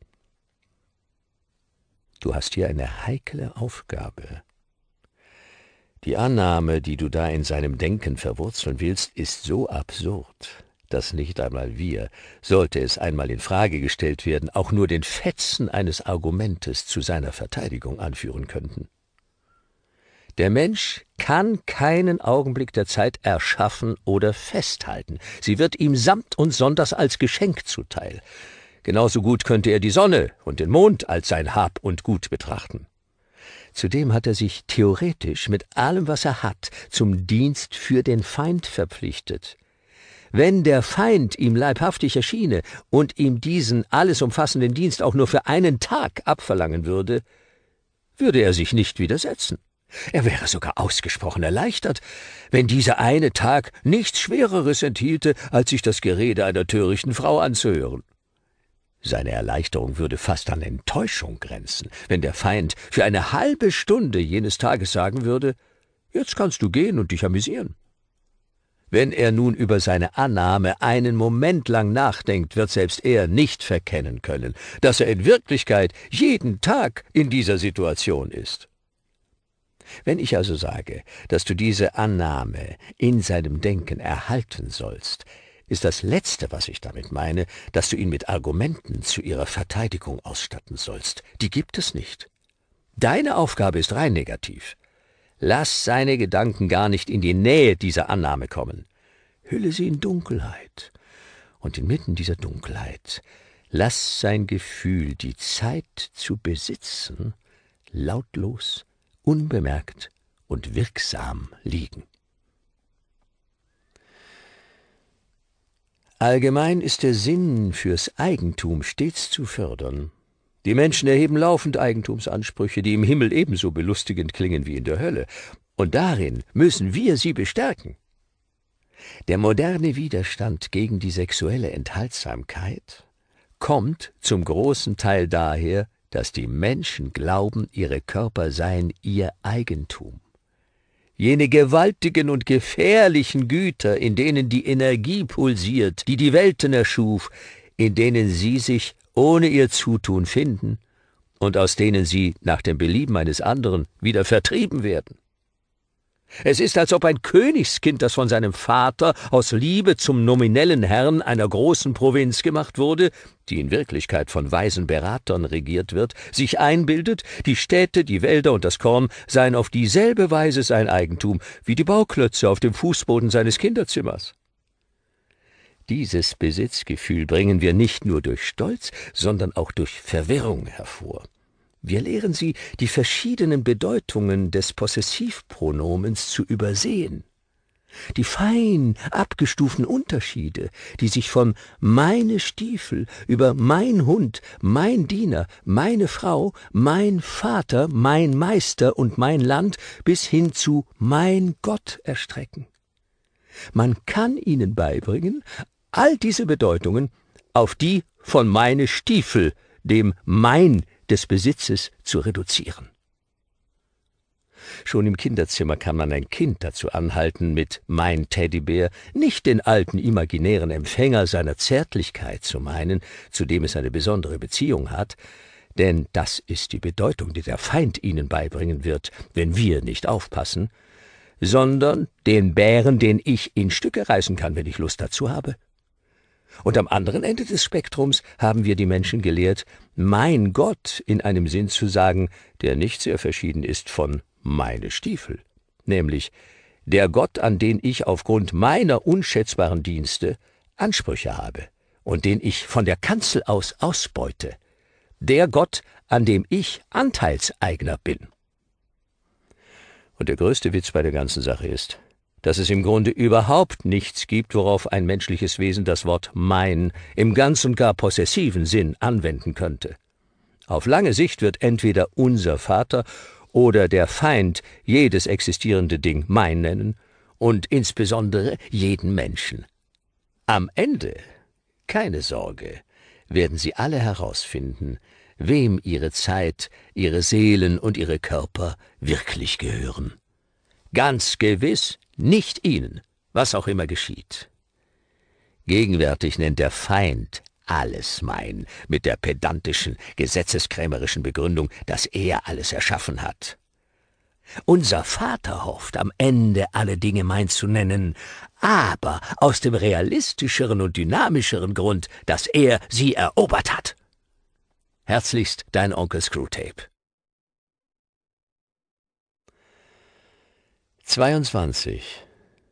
Du hast hier eine heikle Aufgabe. Die Annahme, die du da in seinem Denken verwurzeln willst, ist so absurd, dass nicht einmal wir, sollte es einmal in Frage gestellt werden, auch nur den Fetzen eines Argumentes zu seiner Verteidigung anführen könnten. Der Mensch kann keinen Augenblick der Zeit erschaffen oder festhalten. Sie wird ihm samt und sonders als Geschenk zuteil. Genauso gut könnte er die Sonne und den Mond als sein Hab und Gut betrachten. Zudem hat er sich theoretisch mit allem, was er hat, zum Dienst für den Feind verpflichtet. Wenn der Feind ihm leibhaftig erschiene und ihm diesen alles umfassenden Dienst auch nur für einen Tag abverlangen würde, würde er sich nicht widersetzen. Er wäre sogar ausgesprochen erleichtert, wenn dieser eine Tag nichts Schwereres enthielte, als sich das Gerede einer törichten Frau anzuhören. Seine Erleichterung würde fast an Enttäuschung grenzen, wenn der Feind für eine halbe Stunde jenes Tages sagen würde, »Jetzt kannst du gehen und dich amüsieren.« Wenn er nun über seine Annahme einen Moment lang nachdenkt, wird selbst er nicht verkennen können, dass er in Wirklichkeit jeden Tag in dieser Situation ist. Wenn ich also sage, dass du diese Annahme in seinem Denken erhalten sollst, ist das Letzte, was ich damit meine, dass du ihn mit Argumenten zu ihrer Verteidigung ausstatten sollst. Die gibt es nicht. Deine Aufgabe ist rein negativ. Lass seine Gedanken gar nicht in die Nähe dieser Annahme kommen. Hülle sie in Dunkelheit. Und inmitten dieser Dunkelheit lass sein Gefühl, die Zeit zu besitzen, lautlos, unbemerkt und wirksam liegen. Allgemein ist der Sinn fürs Eigentum stets zu fördern. Die Menschen erheben laufend Eigentumsansprüche, die im Himmel ebenso belustigend klingen wie in der Hölle, und darin müssen wir sie bestärken. Der moderne Widerstand gegen die sexuelle Enthaltsamkeit kommt zum großen Teil daher, dass die Menschen glauben, ihre Körper seien ihr Eigentum. Jene gewaltigen und gefährlichen Güter, in denen die Energie pulsiert, die die Welten erschuf, in denen sie sich ohne ihr Zutun finden und aus denen sie nach dem Belieben eines anderen wieder vertrieben werden. Es ist, als ob ein Königskind, das von seinem Vater aus Liebe zum nominellen Herrn einer großen Provinz gemacht wurde, die in Wirklichkeit von weisen Beratern regiert wird, sich einbildet, die Städte, die Wälder und das Korn seien auf dieselbe Weise sein Eigentum wie die Bauklötze auf dem Fußboden seines Kinderzimmers. Dieses Besitzgefühl bringen wir nicht nur durch Stolz, sondern auch durch Verwirrung hervor. Wir lehren sie, die verschiedenen Bedeutungen des Possessivpronomens zu übersehen. Die fein abgestuften Unterschiede, die sich von »meine Stiefel« über »mein Hund«, »mein Diener«, »meine Frau«, »mein Vater«, »mein Meister« und »mein Land« bis hin zu »mein Gott« erstrecken. Man kann ihnen beibringen, all diese Bedeutungen auf die von »meine Stiefel«, dem »mein« des Besitzes zu reduzieren. Schon im Kinderzimmer kann man ein Kind dazu anhalten, mit »mein Teddybär« nicht den alten imaginären Empfänger seiner Zärtlichkeit zu meinen, zu dem es eine besondere Beziehung hat, denn das ist die Bedeutung, die der Feind ihnen beibringen wird, wenn wir nicht aufpassen, sondern den Bären, den ich in Stücke reißen kann, wenn ich Lust dazu habe. Und am anderen Ende des Spektrums haben wir die Menschen gelehrt, »mein Gott« in einem Sinn zu sagen, der nicht sehr verschieden ist von »meine Stiefel«, nämlich der Gott, an den ich aufgrund meiner unschätzbaren Dienste Ansprüche habe und den ich von der Kanzel aus ausbeute, der Gott, an dem ich Anteilseigner bin. Und der größte Witz bei der ganzen Sache ist, dass es im Grunde überhaupt nichts gibt, worauf ein menschliches Wesen das Wort »mein« im ganz und gar possessiven Sinn anwenden könnte. Auf lange Sicht wird entweder unser Vater oder der Feind jedes existierende Ding »mein« nennen und insbesondere jeden Menschen. Am Ende, keine Sorge, werden sie alle herausfinden, wem ihre Zeit, ihre Seelen und ihre Körper wirklich gehören. Ganz gewiss nicht ihnen, was auch immer geschieht. Gegenwärtig nennt der Feind alles mein, mit der pedantischen, gesetzeskrämerischen Begründung, dass er alles erschaffen hat. Unser Vater hofft, am Ende alle Dinge mein zu nennen, aber aus dem realistischeren und dynamischeren Grund, dass er sie erobert hat. Herzlichst, dein Onkel Screwtape. 22.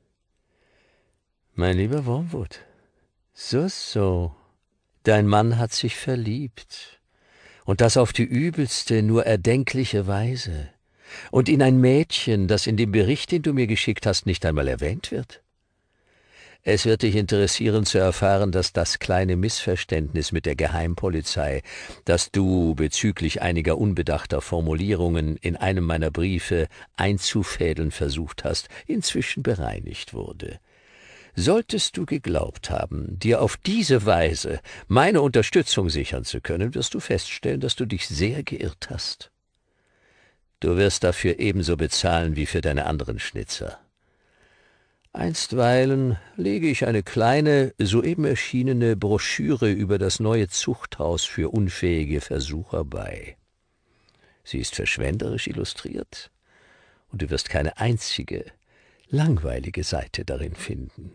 Mein lieber Wormwood, so, dein Mann hat sich verliebt, und das auf die übelste, nur erdenkliche Weise, und in ein Mädchen, das in dem Bericht, den du mir geschickt hast, nicht einmal erwähnt wird. Es wird dich interessieren zu erfahren, dass das kleine Missverständnis mit der Geheimpolizei, das du bezüglich einiger unbedachter Formulierungen in einem meiner Briefe einzufädeln versucht hast, inzwischen bereinigt wurde. Solltest du geglaubt haben, dir auf diese Weise meine Unterstützung sichern zu können, wirst du feststellen, dass du dich sehr geirrt hast. Du wirst dafür ebenso bezahlen wie für deine anderen Schnitzer. Einstweilen lege ich eine kleine, soeben erschienene Broschüre über das neue Zuchthaus für unfähige Versucher bei. Sie ist verschwenderisch illustriert, und du wirst keine einzige, langweilige Seite darin finden.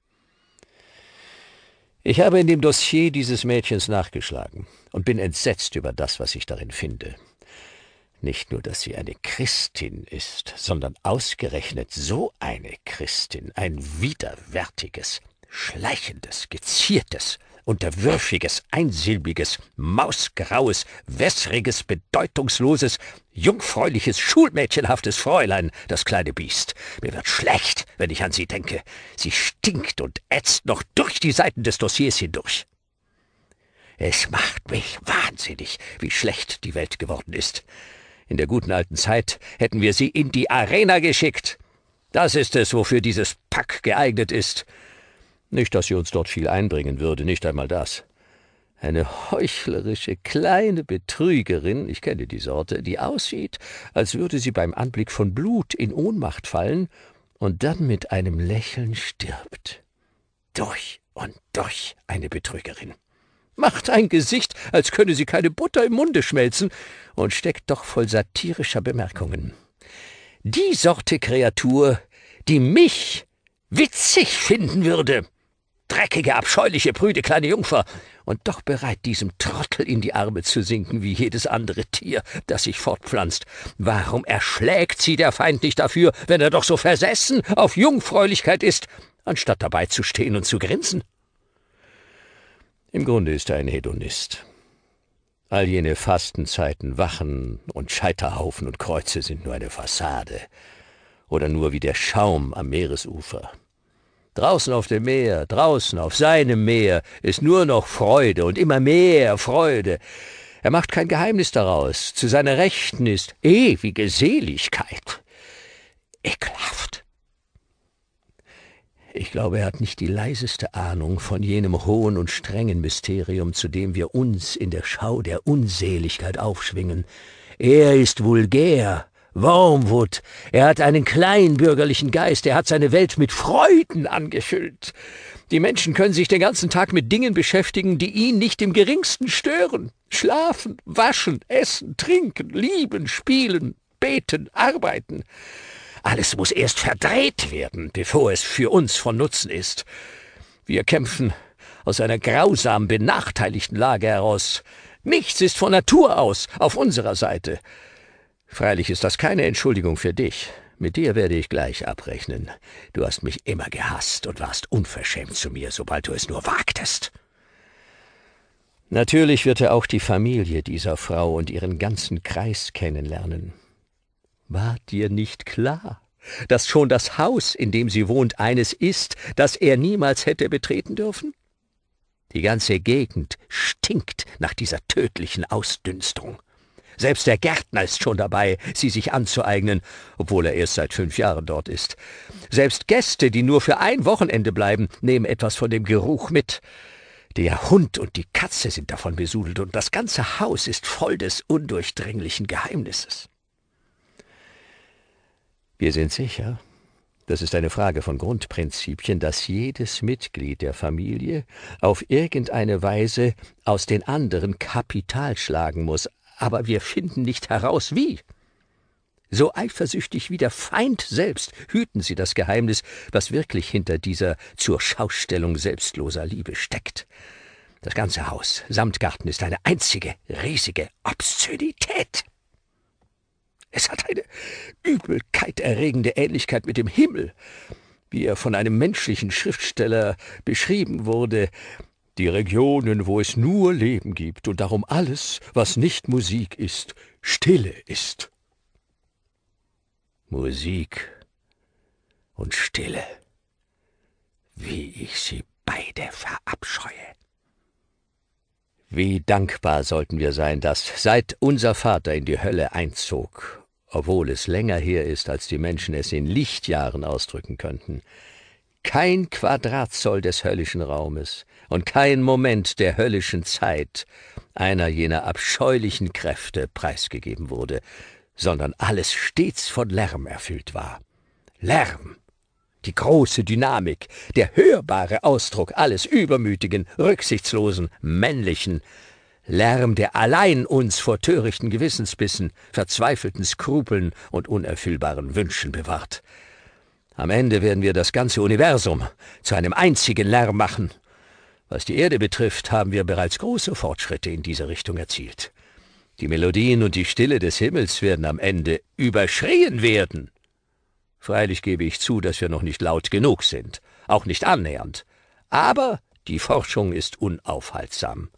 Ich habe in dem Dossier dieses Mädchens nachgeschlagen und bin entsetzt über das, was ich darin finde. Nicht nur, dass sie eine Christin ist, sondern ausgerechnet so eine Christin, ein widerwärtiges, schleichendes, geziertes, unterwürfiges, einsilbiges, mausgraues, wässriges, bedeutungsloses, jungfräuliches, schulmädchenhaftes Fräulein, das kleine Biest. Mir wird schlecht, wenn ich an sie denke. Sie stinkt und ätzt noch durch die Seiten des Dossiers hindurch. Es macht mich wahnsinnig, wie schlecht die Welt geworden ist. In der guten alten Zeit hätten wir sie in die Arena geschickt. Das ist es, wofür dieses Pack geeignet ist. Nicht, dass sie uns dort viel einbringen würde, nicht einmal das. Eine heuchlerische, kleine Betrügerin, ich kenne die Sorte, die aussieht, als würde sie beim Anblick von Blut in Ohnmacht fallen und dann mit einem Lächeln stirbt. Durch und durch eine Betrügerin. Macht ein Gesicht, als könne sie keine Butter im Munde schmelzen, und steckt doch voll satirischer Bemerkungen. Die Sorte Kreatur, die mich witzig finden würde. Dreckige, abscheuliche, prüde kleine Jungfer, und doch bereit, diesem Trottel in die Arme zu sinken, wie jedes andere Tier, das sich fortpflanzt. Warum erschlägt sie der Feind nicht dafür, wenn er doch so versessen auf Jungfräulichkeit ist, anstatt dabei zu stehen und zu grinsen? Im Grunde ist er ein Hedonist. All jene Fastenzeiten, Wachen und Scheiterhaufen und Kreuze sind nur eine Fassade oder nur wie der Schaum am Meeresufer. Draußen auf dem Meer, draußen auf seinem Meer ist nur noch Freude und immer mehr Freude. Er macht kein Geheimnis daraus. Zu seiner Rechten ist ewige Seligkeit. Ekelhaft. Ich glaube, er hat nicht die leiseste Ahnung von jenem hohen und strengen Mysterium, zu dem wir uns in der Schau der Unseligkeit aufschwingen. Er ist vulgär, Wormwood. Er hat einen kleinbürgerlichen Geist. Er hat seine Welt mit Freuden angefüllt. Die Menschen können sich den ganzen Tag mit Dingen beschäftigen, die ihn nicht im geringsten stören. Schlafen, waschen, essen, trinken, lieben, spielen, beten, arbeiten. Alles muss erst verdreht werden, bevor es für uns von Nutzen ist. Wir kämpfen aus einer grausam benachteiligten Lage heraus. Nichts ist von Natur aus auf unserer Seite. Freilich ist das keine Entschuldigung für dich. Mit dir werde ich gleich abrechnen. Du hast mich immer gehasst und warst unverschämt zu mir, sobald du es nur wagtest. Natürlich wird er auch die Familie dieser Frau und ihren ganzen Kreis kennenlernen. War dir nicht klar, dass schon das Haus, in dem sie wohnt, eines ist, das er niemals hätte betreten dürfen? Die ganze Gegend stinkt nach dieser tödlichen Ausdünstung. Selbst der Gärtner ist schon dabei, sie sich anzueignen, obwohl er erst seit 5 Jahren dort ist. Selbst Gäste, die nur für ein Wochenende bleiben, nehmen etwas von dem Geruch mit. Der Hund und die Katze sind davon besudelt, und das ganze Haus ist voll des undurchdringlichen Geheimnisses. Wir sind sicher, das ist eine Frage von Grundprinzipien, dass jedes Mitglied der Familie auf irgendeine Weise aus den anderen Kapital schlagen muss, aber wir finden nicht heraus, wie. So eifersüchtig wie der Feind selbst hüten sie das Geheimnis, was wirklich hinter dieser zur Schaustellung selbstloser Liebe steckt. Das ganze Haus samt Garten ist eine einzige, riesige Obszönität. Es hat eine übelkeiterregende Ähnlichkeit mit dem Himmel, wie er von einem menschlichen Schriftsteller beschrieben wurde. Die Regionen, wo es nur Leben gibt und darum alles, was nicht Musik ist, Stille ist. Musik und Stille, wie ich sie beide verabscheue. Wie dankbar sollten wir sein, dass, seit unser Vater in die Hölle einzog, obwohl es länger her ist, als die Menschen es in Lichtjahren ausdrücken könnten, kein Quadratzoll des höllischen Raumes und kein Moment der höllischen Zeit einer jener abscheulichen Kräfte preisgegeben wurde, sondern alles stets von Lärm erfüllt war. Lärm, die große Dynamik, der hörbare Ausdruck alles übermütigen, rücksichtslosen, männlichen, Lärm, der allein uns vor törichten Gewissensbissen, verzweifelten Skrupeln und unerfüllbaren Wünschen bewahrt. Am Ende werden wir das ganze Universum zu einem einzigen Lärm machen. Was die Erde betrifft, haben wir bereits große Fortschritte in diese Richtung erzielt. Die Melodien und die Stille des Himmels werden am Ende überschrien werden. Freilich gebe ich zu, dass wir noch nicht laut genug sind, auch nicht annähernd. Aber die Forschung ist unaufhaltsam.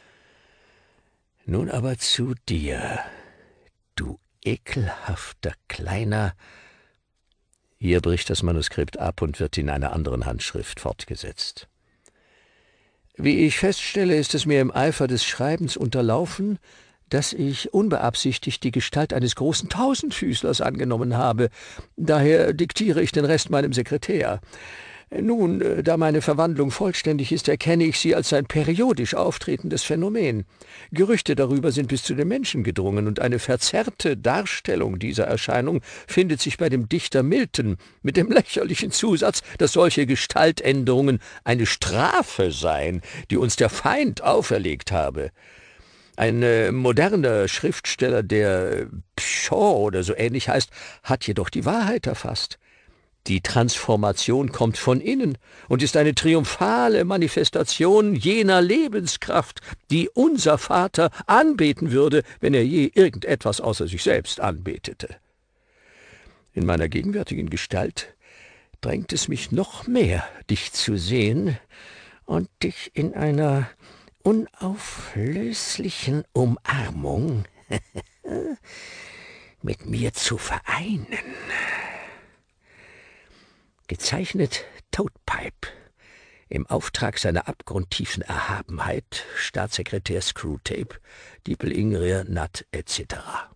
Nun aber zu dir, du ekelhafter kleiner... Hier bricht das Manuskript ab und wird in einer anderen Handschrift fortgesetzt. Wie ich feststelle, ist es mir im Eifer des Schreibens unterlaufen, dass ich unbeabsichtigt die Gestalt eines großen Tausendfüßlers angenommen habe. Daher diktiere ich den Rest meinem Sekretär. Nun, da meine Verwandlung vollständig ist, erkenne ich sie als ein periodisch auftretendes Phänomen. Gerüchte darüber sind bis zu den Menschen gedrungen, und eine verzerrte Darstellung dieser Erscheinung findet sich bei dem Dichter Milton mit dem lächerlichen Zusatz, dass solche Gestaltänderungen eine Strafe seien, die uns der Feind auferlegt habe. Ein moderner Schriftsteller, der Pshaw oder so ähnlich heißt, hat jedoch die Wahrheit erfasst. Die Transformation kommt von innen und ist eine triumphale Manifestation jener Lebenskraft, die unser Vater anbeten würde, wenn er je irgendetwas außer sich selbst anbetete. In meiner gegenwärtigen Gestalt drängt es mich noch mehr, dich zu sehen und dich in einer unauflöslichen Umarmung mit mir zu vereinen. Gezeichnet Toadpipe, im Auftrag seiner abgrundtiefen Erhabenheit, Staatssekretär Screwtape, Diepel-Ingrier, Nat etc.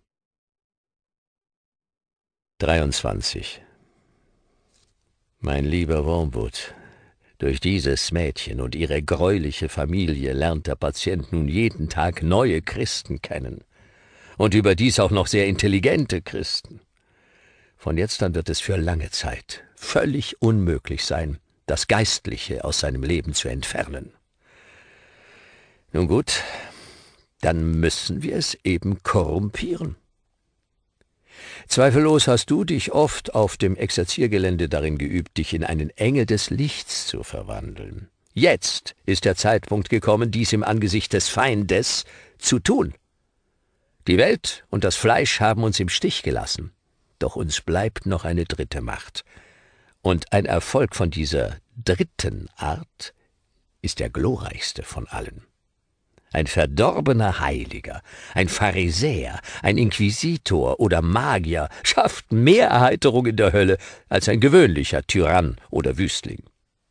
23. Mein lieber Wormwood, durch dieses Mädchen und ihre greuliche Familie lernt der Patient nun jeden Tag neue Christen kennen. Und überdies auch noch sehr intelligente Christen. Von jetzt an wird es für lange Zeit völlig unmöglich sein, das Geistliche aus seinem Leben zu entfernen. Nun gut, dann müssen wir es eben korrumpieren. Zweifellos hast du dich oft auf dem Exerziergelände darin geübt, dich in einen Engel des Lichts zu verwandeln. Jetzt ist der Zeitpunkt gekommen, dies im Angesicht des Feindes zu tun. Die Welt und das Fleisch haben uns im Stich gelassen, doch uns bleibt noch eine dritte Macht. Und ein Erfolg von dieser dritten Art ist der glorreichste von allen. Ein verdorbener Heiliger, ein Pharisäer, ein Inquisitor oder Magier schafft mehr Erheiterung in der Hölle als ein gewöhnlicher Tyrann oder Wüstling.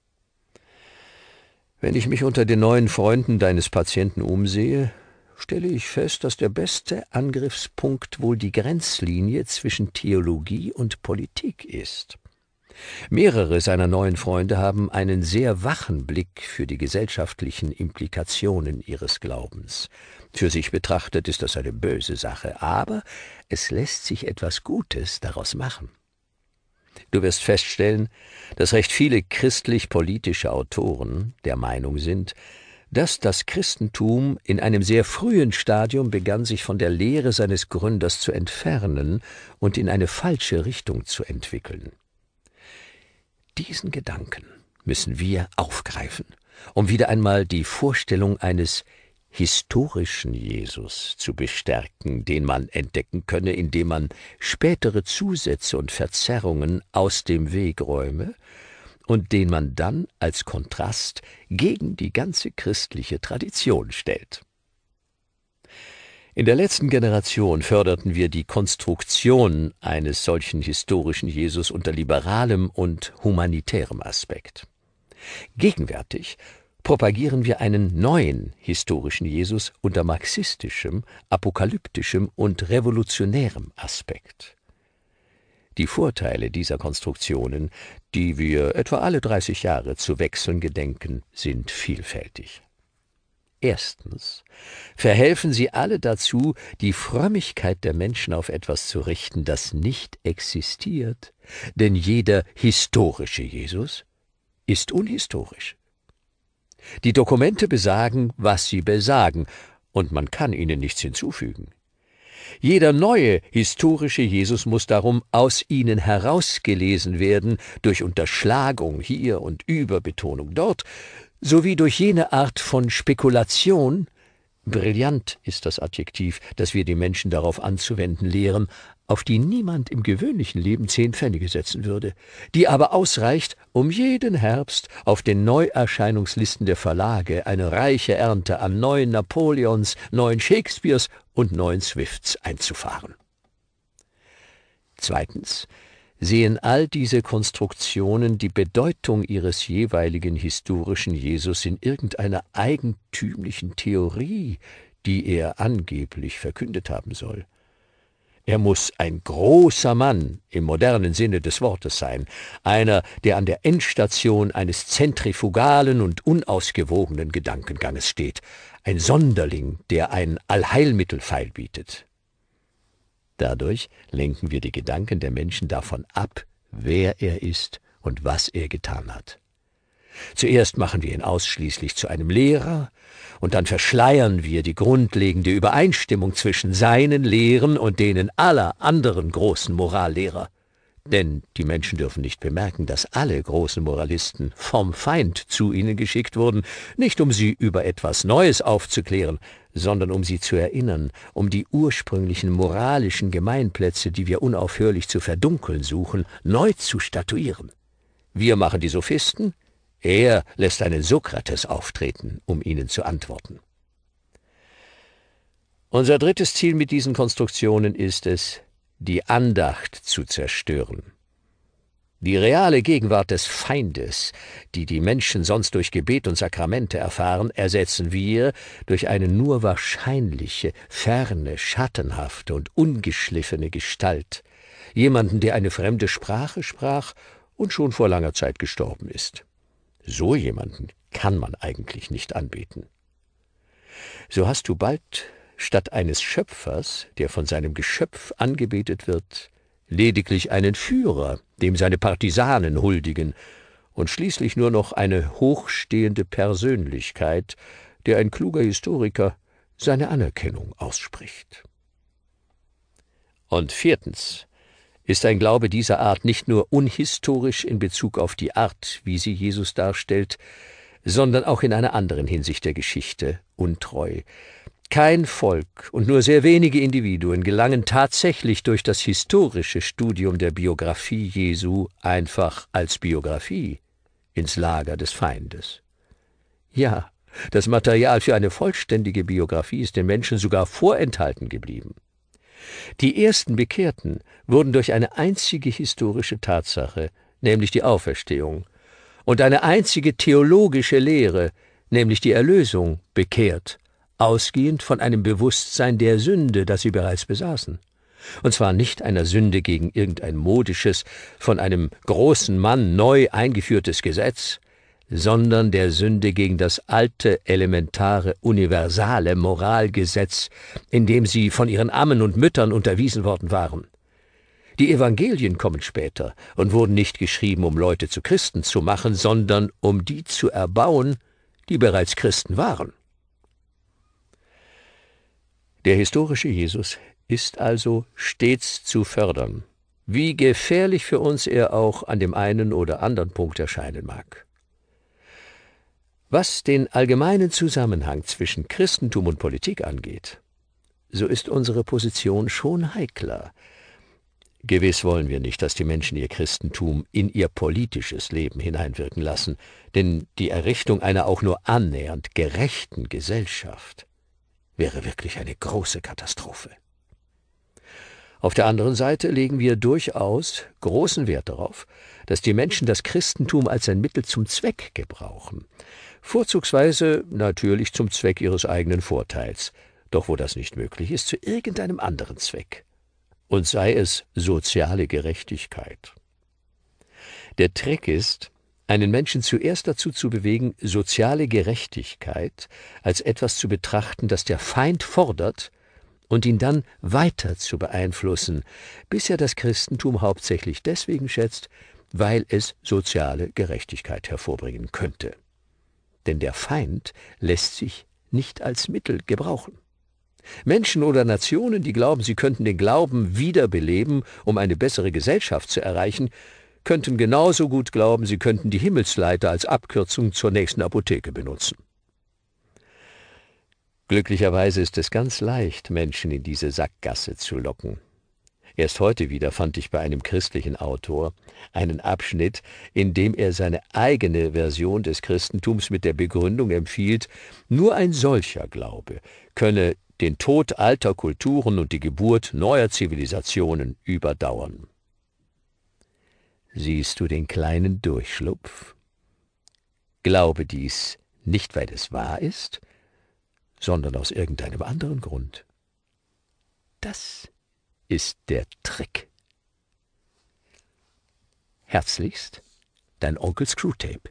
Wenn ich mich unter den neuen Freunden deines Patienten umsehe, stelle ich fest, dass der beste Angriffspunkt wohl die Grenzlinie zwischen Theologie und Politik ist. Mehrere seiner neuen Freunde haben einen sehr wachen Blick für die gesellschaftlichen Implikationen ihres Glaubens. Für sich betrachtet ist das eine böse Sache, aber es lässt sich etwas Gutes daraus machen. Du wirst feststellen, dass recht viele christlich-politische Autoren der Meinung sind, dass das Christentum in einem sehr frühen Stadium begann, sich von der Lehre seines Gründers zu entfernen und in eine falsche Richtung zu entwickeln. Diesen Gedanken müssen wir aufgreifen, um wieder einmal die Vorstellung eines historischen Jesus zu bestärken, den man entdecken könne, indem man spätere Zusätze und Verzerrungen aus dem Weg räume und den man dann als Kontrast gegen die ganze christliche Tradition stellt. In der letzten Generation förderten wir die Konstruktion eines solchen historischen Jesus unter liberalem und humanitärem Aspekt. Gegenwärtig propagieren wir einen neuen historischen Jesus unter marxistischem, apokalyptischem und revolutionärem Aspekt. Die Vorteile dieser Konstruktionen, die wir etwa alle 30 Jahre zu wechseln gedenken, sind vielfältig. Erstens verhelfen sie alle dazu, die Frömmigkeit der Menschen auf etwas zu richten, das nicht existiert, denn jeder historische Jesus ist unhistorisch. Die Dokumente besagen, was sie besagen, und man kann ihnen nichts hinzufügen. Jeder neue historische Jesus muss darum aus ihnen herausgelesen werden, durch Unterschlagung hier und Überbetonung dort, sowie durch jene Art von Spekulation, brillant ist das Adjektiv, das wir die Menschen darauf anzuwenden lehren, auf die niemand im gewöhnlichen Leben 10 Pfennige setzen würde, die aber ausreicht, um jeden Herbst auf den Neuerscheinungslisten der Verlage eine reiche Ernte an neuen Napoleons, neuen Shakespeares und neuen Swifts einzufahren. Zweitens sehen all diese Konstruktionen die Bedeutung ihres jeweiligen historischen Jesus in irgendeiner eigentümlichen Theorie, die er angeblich verkündet haben soll. Er muss ein großer Mann im modernen Sinne des Wortes sein, einer, der an der Endstation eines zentrifugalen und unausgewogenen Gedankenganges steht, ein Sonderling, der ein Allheilmittel feilbietet. Dadurch lenken wir die Gedanken der Menschen davon ab, wer er ist und was er getan hat. Zuerst machen wir ihn ausschließlich zu einem Lehrer, und dann verschleiern wir die grundlegende Übereinstimmung zwischen seinen Lehren und denen aller anderen großen Morallehrer. Denn die Menschen dürfen nicht bemerken, dass alle großen Moralisten vom Feind zu ihnen geschickt wurden, nicht um sie über etwas Neues aufzuklären, sondern um sie zu erinnern, um die ursprünglichen moralischen Gemeinplätze, die wir unaufhörlich zu verdunkeln suchen, neu zu statuieren. Wir machen die Sophisten, er lässt einen Sokrates auftreten, um ihnen zu antworten. Unser drittes Ziel mit diesen Konstruktionen ist es, die Andacht zu zerstören. Die reale Gegenwart des Feindes, die die Menschen sonst durch Gebet und Sakramente erfahren, ersetzen wir durch eine nur wahrscheinliche, ferne, schattenhafte und ungeschliffene Gestalt, jemanden, der eine fremde Sprache sprach und schon vor langer Zeit gestorben ist. So jemanden kann man eigentlich nicht anbeten. So hast du bald statt eines Schöpfers, der von seinem Geschöpf angebetet wird, lediglich einen Führer, dem seine Partisanen huldigen, und schließlich nur noch eine hochstehende Persönlichkeit, der ein kluger Historiker seine Anerkennung ausspricht. Und viertens ist ein Glaube dieser Art nicht nur unhistorisch in Bezug auf die Art, wie sie Jesus darstellt, sondern auch in einer anderen Hinsicht der Geschichte untreu. Kein Volk und nur sehr wenige Individuen gelangen tatsächlich durch das historische Studium der Biografie Jesu einfach als Biografie ins Lager des Feindes. Ja, das Material für eine vollständige Biografie ist den Menschen sogar vorenthalten geblieben. Die ersten Bekehrten wurden durch eine einzige historische Tatsache, nämlich die Auferstehung, und eine einzige theologische Lehre, nämlich die Erlösung, bekehrt, ausgehend von einem Bewusstsein der Sünde, das sie bereits besaßen. Und zwar nicht einer Sünde gegen irgendein modisches, von einem großen Mann neu eingeführtes Gesetz, sondern der Sünde gegen das alte, elementare, universale Moralgesetz, in dem sie von ihren Ammen und Müttern unterwiesen worden waren. Die Evangelien kommen später und wurden nicht geschrieben, um Leute zu Christen zu machen, sondern um die zu erbauen, die bereits Christen waren. Der historische Jesus ist also stets zu fördern, wie gefährlich für uns er auch an dem einen oder anderen Punkt erscheinen mag. Was den allgemeinen Zusammenhang zwischen Christentum und Politik angeht, so ist unsere Position schon heikler. Gewiss wollen wir nicht, dass die Menschen ihr Christentum in ihr politisches Leben hineinwirken lassen, denn die Errichtung einer auch nur annähernd gerechten Gesellschaft wäre wirklich eine große Katastrophe. Auf der anderen Seite legen wir durchaus großen Wert darauf, dass die Menschen das Christentum als ein Mittel zum Zweck gebrauchen, vorzugsweise natürlich zum Zweck ihres eigenen Vorteils, doch wo das nicht möglich ist, zu irgendeinem anderen Zweck, und sei es soziale Gerechtigkeit. Der Trick ist, einen Menschen zuerst dazu zu bewegen, soziale Gerechtigkeit als etwas zu betrachten, das der Feind fordert, und ihn dann weiter zu beeinflussen, bis er das Christentum hauptsächlich deswegen schätzt, weil es soziale Gerechtigkeit hervorbringen könnte. Denn der Feind lässt sich nicht als Mittel gebrauchen. Menschen oder Nationen, die glauben, sie könnten den Glauben wiederbeleben, um eine bessere Gesellschaft zu erreichen, könnten genauso gut glauben, sie könnten die Himmelsleiter als Abkürzung zur nächsten Apotheke benutzen. Glücklicherweise ist es ganz leicht, Menschen in diese Sackgasse zu locken. Erst heute wieder fand ich bei einem christlichen Autor einen Abschnitt, in dem er seine eigene Version des Christentums mit der Begründung empfiehlt, nur ein solcher Glaube könne den Tod alter Kulturen und die Geburt neuer Zivilisationen überdauern. Siehst du den kleinen Durchschlupf? Glaube dies nicht, weil es wahr ist, sondern aus irgendeinem anderen Grund. Das ist der Trick. Herzlichst, dein Onkel Screwtape.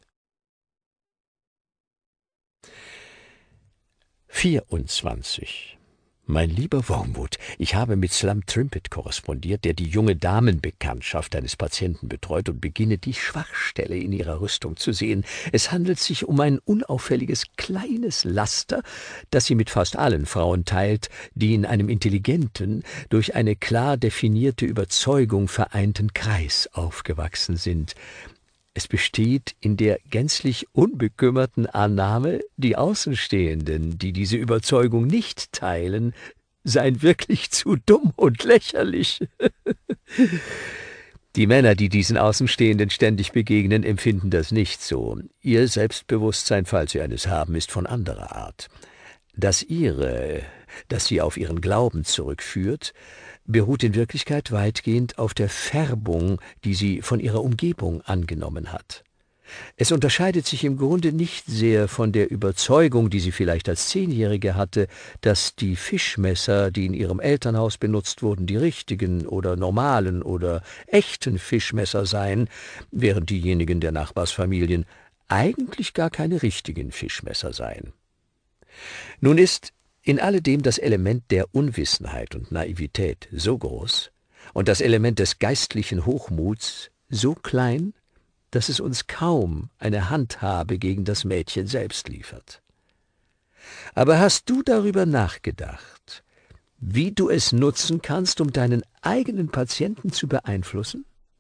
24. Mein lieber Wormwood, ich habe mit Slum Trimpet korrespondiert, der die junge Damenbekanntschaft eines Patienten betreut, und beginne die Schwachstelle in ihrer Rüstung zu sehen. Es handelt sich um ein unauffälliges kleines Laster, das sie mit fast allen Frauen teilt, die in einem intelligenten, durch eine klar definierte Überzeugung vereinten Kreis aufgewachsen sind. Es besteht in der gänzlich unbekümmerten Annahme, die Außenstehenden, die diese Überzeugung nicht teilen, seien wirklich zu dumm und lächerlich. Die Männer, die diesen Außenstehenden ständig begegnen, empfinden das nicht so. Ihr Selbstbewusstsein, falls sie eines haben, ist von anderer Art. Das ihre, das sie auf ihren Glauben zurückführt, beruht in Wirklichkeit weitgehend auf der Färbung, die sie von ihrer Umgebung angenommen hat. Es unterscheidet sich im Grunde nicht sehr von der Überzeugung, die sie vielleicht als Zehnjährige hatte, dass die Fischmesser, die in ihrem Elternhaus benutzt wurden, die richtigen oder normalen oder echten Fischmesser seien, während diejenigen der Nachbarsfamilien eigentlich gar keine richtigen Fischmesser seien. Nun ist in alledem das Element der Unwissenheit und Naivität so groß und das Element des geistlichen Hochmuts so klein, dass es uns kaum eine Handhabe gegen das Mädchen selbst liefert. Aber hast du darüber nachgedacht, wie du es nutzen kannst, um deinen eigenen Patienten zu beeinflussen?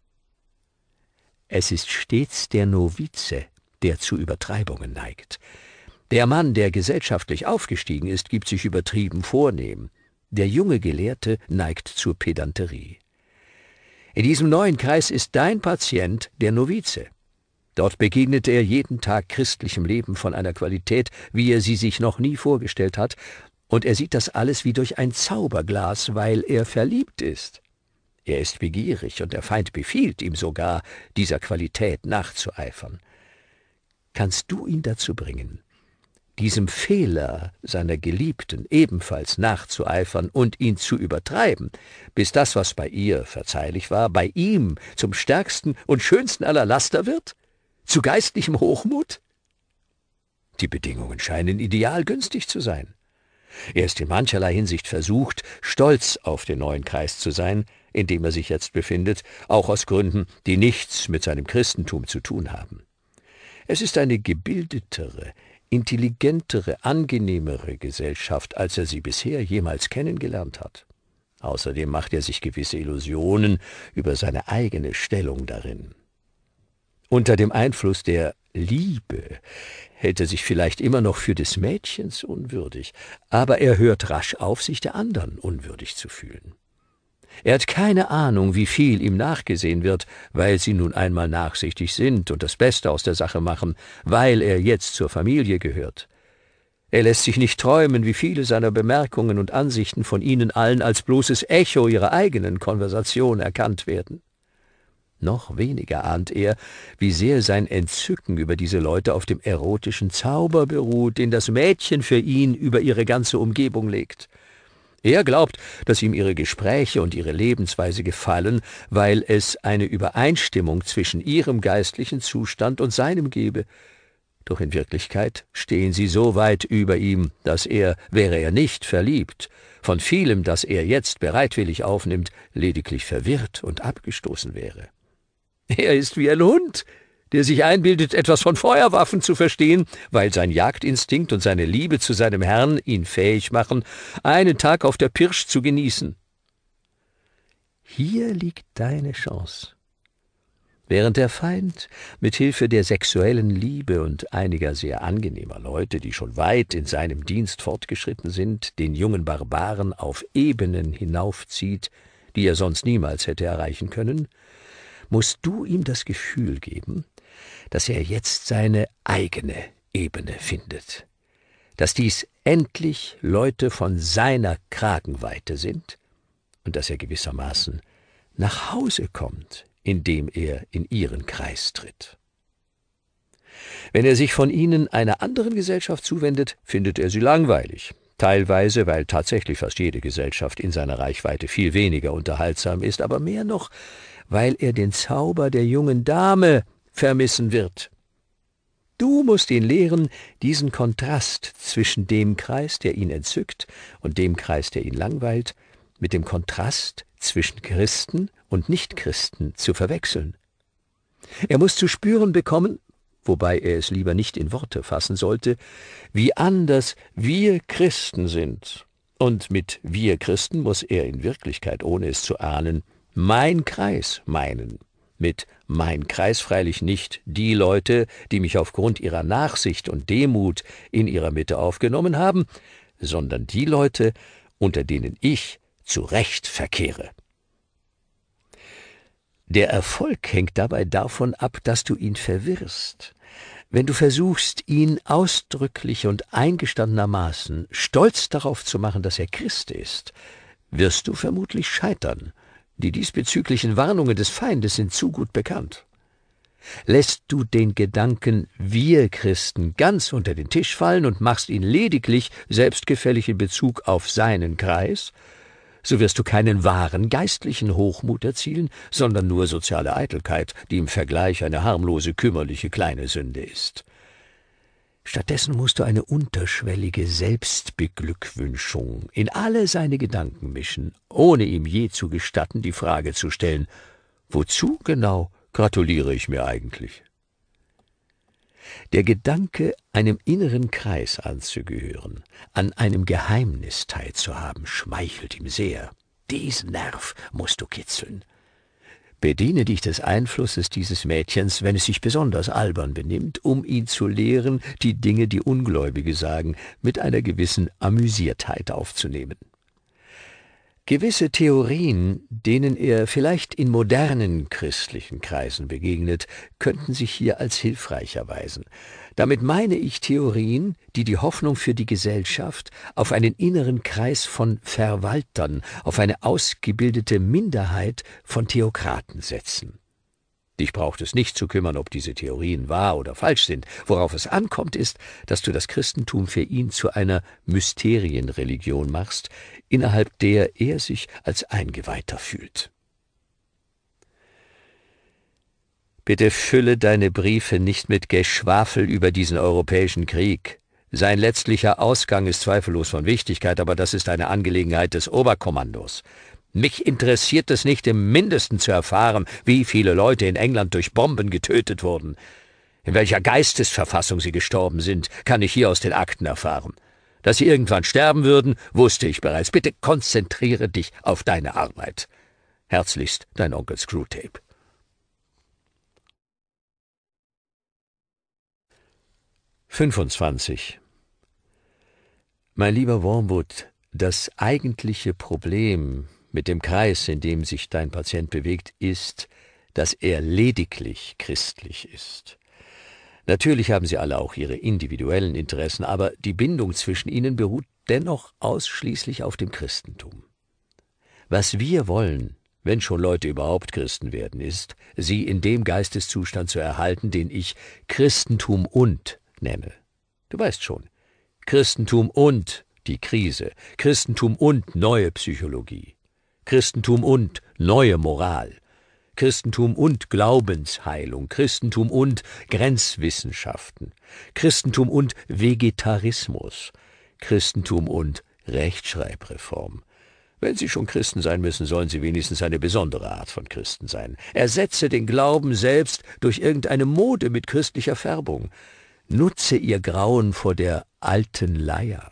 Es ist stets der Novize, der zu Übertreibungen neigt. Der Mann, der gesellschaftlich aufgestiegen ist, gibt sich übertrieben vornehm. Der junge Gelehrte neigt zur Pedanterie. In diesem neuen Kreis ist dein Patient der Novize. Dort begegnet er jeden Tag christlichem Leben von einer Qualität, wie er sie sich noch nie vorgestellt hat, und er sieht das alles wie durch ein Zauberglas, weil er verliebt ist. Er ist begierig, und der Feind befiehlt ihm sogar, dieser Qualität nachzueifern. Kannst du ihn dazu bringen, diesem Fehler seiner Geliebten ebenfalls nachzueifern und ihn zu übertreiben, bis das, was bei ihr verzeihlich war, bei ihm zum stärksten und schönsten aller Laster wird? Zu geistlichem Hochmut? Die Bedingungen scheinen ideal günstig zu sein. Er ist in mancherlei Hinsicht versucht, stolz auf den neuen Kreis zu sein, in dem er sich jetzt befindet, auch aus Gründen, die nichts mit seinem Christentum zu tun haben. Es ist eine gebildetere, intelligentere, angenehmere Gesellschaft, als er sie bisher jemals kennengelernt hat. Außerdem macht er sich gewisse Illusionen über seine eigene Stellung darin. Unter dem Einfluss der Liebe hält er sich vielleicht immer noch für des Mädchens unwürdig, aber er hört rasch auf, sich der anderen unwürdig zu fühlen. Er hat keine Ahnung, wie viel ihm nachgesehen wird, weil sie nun einmal nachsichtig sind und das Beste aus der Sache machen, weil er jetzt zur Familie gehört. Er lässt sich nicht träumen, wie viele seiner Bemerkungen und Ansichten von ihnen allen als bloßes Echo ihrer eigenen Konversation erkannt werden. Noch weniger ahnt er, wie sehr sein Entzücken über diese Leute auf dem erotischen Zauber beruht, den das Mädchen für ihn über ihre ganze Umgebung legt. Er glaubt, dass ihm ihre Gespräche und ihre Lebensweise gefallen, weil es eine Übereinstimmung zwischen ihrem geistlichen Zustand und seinem gebe. Doch in Wirklichkeit stehen sie so weit über ihm, dass er, wäre er nicht verliebt, von vielem, das er jetzt bereitwillig aufnimmt, lediglich verwirrt und abgestoßen wäre. Er ist wie ein Hund, der sich einbildet, etwas von Feuerwaffen zu verstehen, weil sein Jagdinstinkt und seine Liebe zu seinem Herrn ihn fähig machen, einen Tag auf der Pirsch zu genießen. Hier liegt deine Chance. Während der Feind mit Hilfe der sexuellen Liebe und einiger sehr angenehmer Leute, die schon weit in seinem Dienst fortgeschritten sind, den jungen Barbaren auf Ebenen hinaufzieht, die er sonst niemals hätte erreichen können, musst du ihm das Gefühl geben, dass er jetzt seine eigene Ebene findet, dass dies endlich Leute von seiner Kragenweite sind und dass er gewissermaßen nach Hause kommt, indem er in ihren Kreis tritt. Wenn er sich von ihnen einer anderen Gesellschaft zuwendet, findet er sie langweilig, teilweise, weil tatsächlich fast jede Gesellschaft in seiner Reichweite viel weniger unterhaltsam ist, aber mehr noch, weil er den Zauber der jungen Dame vermissen wird. Du musst ihn lehren, diesen Kontrast zwischen dem Kreis, der ihn entzückt, und dem Kreis, der ihn langweilt, mit dem Kontrast zwischen Christen und Nichtchristen zu verwechseln. Er muss zu spüren bekommen, wobei er es lieber nicht in Worte fassen sollte, wie anders wir Christen sind. Und mit wir Christen muss er in Wirklichkeit, ohne es zu ahnen, mein Kreis meinen. Mit mein Kreis freilich nicht die Leute, die mich aufgrund ihrer Nachsicht und Demut in ihrer Mitte aufgenommen haben, sondern die Leute, unter denen ich zu Recht verkehre. Der Erfolg hängt dabei davon ab, dass du ihn verwirrst. Wenn du versuchst, ihn ausdrücklich und eingestandenermaßen stolz darauf zu machen, dass er Christ ist, wirst du vermutlich scheitern. Die diesbezüglichen Warnungen des Feindes sind zu gut bekannt. Lässt du den Gedanken wir Christen ganz unter den Tisch fallen und machst ihn lediglich selbstgefällig in Bezug auf seinen Kreis, so wirst du keinen wahren geistlichen Hochmut erzielen, sondern nur soziale Eitelkeit, die im Vergleich eine harmlose, kümmerliche kleine Sünde ist. Stattdessen musst du eine unterschwellige Selbstbeglückwünschung in alle seine Gedanken mischen, ohne ihm je zu gestatten, die Frage zu stellen, wozu genau gratuliere ich mir eigentlich? Der Gedanke, einem inneren Kreis anzugehören, an einem Geheimnis teilzuhaben, schmeichelt ihm sehr. Diesen Nerv musst du kitzeln. Bediene dich des Einflusses dieses Mädchens, wenn es sich besonders albern benimmt, um ihn zu lehren, die Dinge, die Ungläubige sagen, mit einer gewissen Amüsiertheit aufzunehmen. Gewisse Theorien, denen er vielleicht in modernen christlichen Kreisen begegnet, könnten sich hier als hilfreich erweisen. Damit meine ich Theorien, die die Hoffnung für die Gesellschaft auf einen inneren Kreis von Verwaltern, auf eine ausgebildete Minderheit von Theokraten setzen. Dich braucht es nicht zu kümmern, ob diese Theorien wahr oder falsch sind. Worauf es ankommt, ist, dass du das Christentum für ihn zu einer Mysterienreligion machst, innerhalb der er sich als Eingeweihter fühlt. Bitte fülle deine Briefe nicht mit Geschwafel über diesen europäischen Krieg. Sein letztlicher Ausgang ist zweifellos von Wichtigkeit, aber das ist eine Angelegenheit des Oberkommandos. Mich interessiert es nicht im Mindesten zu erfahren, wie viele Leute in England durch Bomben getötet wurden. In welcher Geistesverfassung sie gestorben sind, kann ich hier aus den Akten erfahren. Dass sie irgendwann sterben würden, wusste ich bereits. Bitte konzentriere dich auf deine Arbeit. Herzlichst, dein Onkel Screwtape. 25. Mein lieber Wormwood, das eigentliche Problem mit dem Kreis, in dem sich dein Patient bewegt, ist, dass er lediglich christlich ist. Natürlich haben sie alle auch ihre individuellen Interessen, aber die Bindung zwischen ihnen beruht dennoch ausschließlich auf dem Christentum. Was wir wollen, wenn schon Leute überhaupt Christen werden, ist, sie in dem Geisteszustand zu erhalten, den ich Christentum und nenne. Du weißt schon, Christentum und die Krise, Christentum und neue Psychologie, Christentum und neue Moral, Christentum und Glaubensheilung, Christentum und Grenzwissenschaften, Christentum und Vegetarismus, Christentum und Rechtschreibreform. Wenn Sie schon Christen sein müssen, sollen Sie wenigstens eine besondere Art von Christen sein. Ersetze den Glauben selbst durch irgendeine Mode mit christlicher Färbung. Nutze Ihr Grauen vor der alten Leier.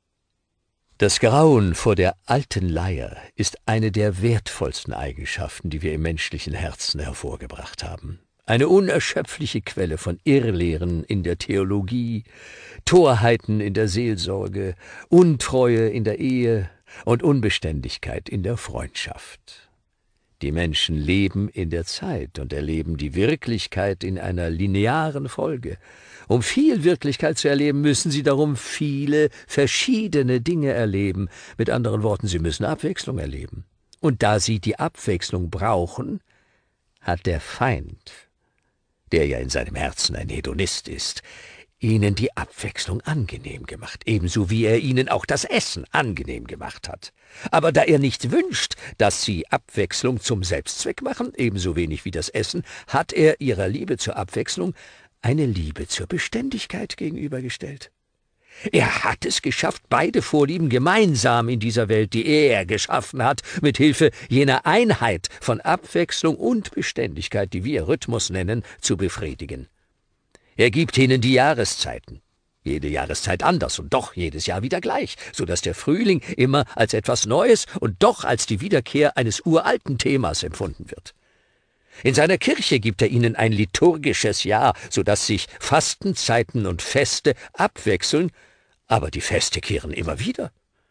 Das Grauen vor der alten Leier ist eine der wertvollsten Eigenschaften, die wir im menschlichen Herzen hervorgebracht haben. Eine unerschöpfliche Quelle von Irrlehren in der Theologie, Torheiten in der Seelsorge, Untreue in der Ehe und Unbeständigkeit in der Freundschaft. Die Menschen leben in der Zeit und erleben die Wirklichkeit in einer linearen Folge. Um viel Wirklichkeit zu erleben, müssen sie darum viele verschiedene Dinge erleben. Mit anderen Worten, sie müssen Abwechslung erleben. Und da sie die Abwechslung brauchen, hat der Feind, der ja in seinem Herzen ein Hedonist ist, ihnen die Abwechslung angenehm gemacht, ebenso wie er ihnen auch das Essen angenehm gemacht hat. Aber da er nicht wünscht, dass sie Abwechslung zum Selbstzweck machen, ebenso wenig wie das Essen, hat er ihrer Liebe zur Abwechslung eine Liebe zur Beständigkeit gegenübergestellt. Er hat es geschafft, beide Vorlieben gemeinsam in dieser Welt, die er geschaffen hat, mit Hilfe jener Einheit von Abwechslung und Beständigkeit, die wir Rhythmus nennen, zu befriedigen. Er gibt ihnen die Jahreszeiten, jede Jahreszeit anders und doch jedes Jahr wieder gleich, so dass der Frühling immer als etwas Neues und doch als die Wiederkehr eines uralten Themas empfunden wird. In seiner Kirche gibt er ihnen ein liturgisches Jahr, so dass sich Fastenzeiten und Feste abwechseln, aber die Feste kehren immer wieder.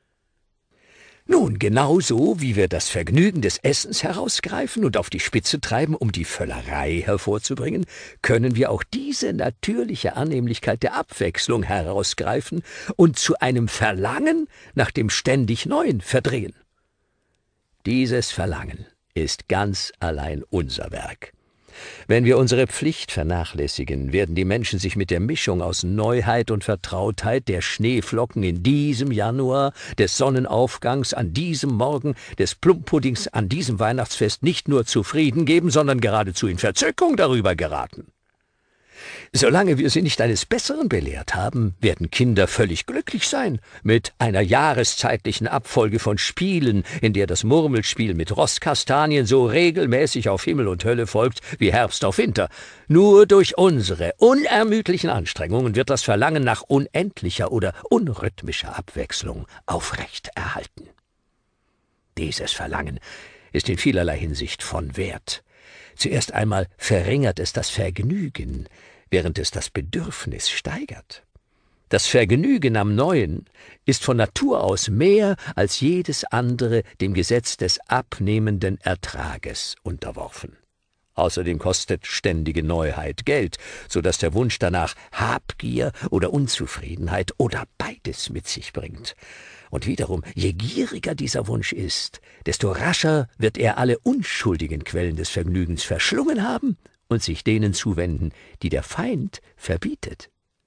Nun, genauso wie wir das Vergnügen des Essens herausgreifen und auf die Spitze treiben, um die Völlerei hervorzubringen, können wir auch diese natürliche Annehmlichkeit der Abwechslung herausgreifen und zu einem Verlangen nach dem ständig Neuen verdrehen. Dieses Verlangen ist ganz allein unser Werk. Wenn wir unsere Pflicht vernachlässigen, werden die Menschen sich mit der Mischung aus Neuheit und Vertrautheit, der Schneeflocken in diesem Januar, des Sonnenaufgangs an diesem Morgen, des Plumppuddings an diesem Weihnachtsfest nicht nur zufrieden geben, sondern geradezu in Verzückung darüber geraten. Solange wir sie nicht eines Besseren belehrt haben, werden Kinder völlig glücklich sein mit einer jahreszeitlichen Abfolge von Spielen, in der das Murmelspiel mit Rosskastanien so regelmäßig auf Himmel und Hölle folgt wie Herbst auf Winter. Nur durch unsere unermüdlichen Anstrengungen wird das Verlangen nach unendlicher oder unrhythmischer Abwechslung aufrechterhalten. Dieses Verlangen ist in vielerlei Hinsicht von Wert. Zuerst einmal verringert es das Vergnügen, während es das Bedürfnis steigert. Das Vergnügen am Neuen ist von Natur aus mehr als jedes andere dem Gesetz des abnehmenden Ertrages unterworfen. Außerdem kostet ständige Neuheit Geld, so dass der Wunsch danach Habgier oder Unzufriedenheit oder beides mit sich bringt. Und wiederum, je gieriger dieser Wunsch ist, desto rascher wird er alle unschuldigen Quellen des Vergnügens verschlungen haben und sich denen zuwenden, die der Feind verbietet.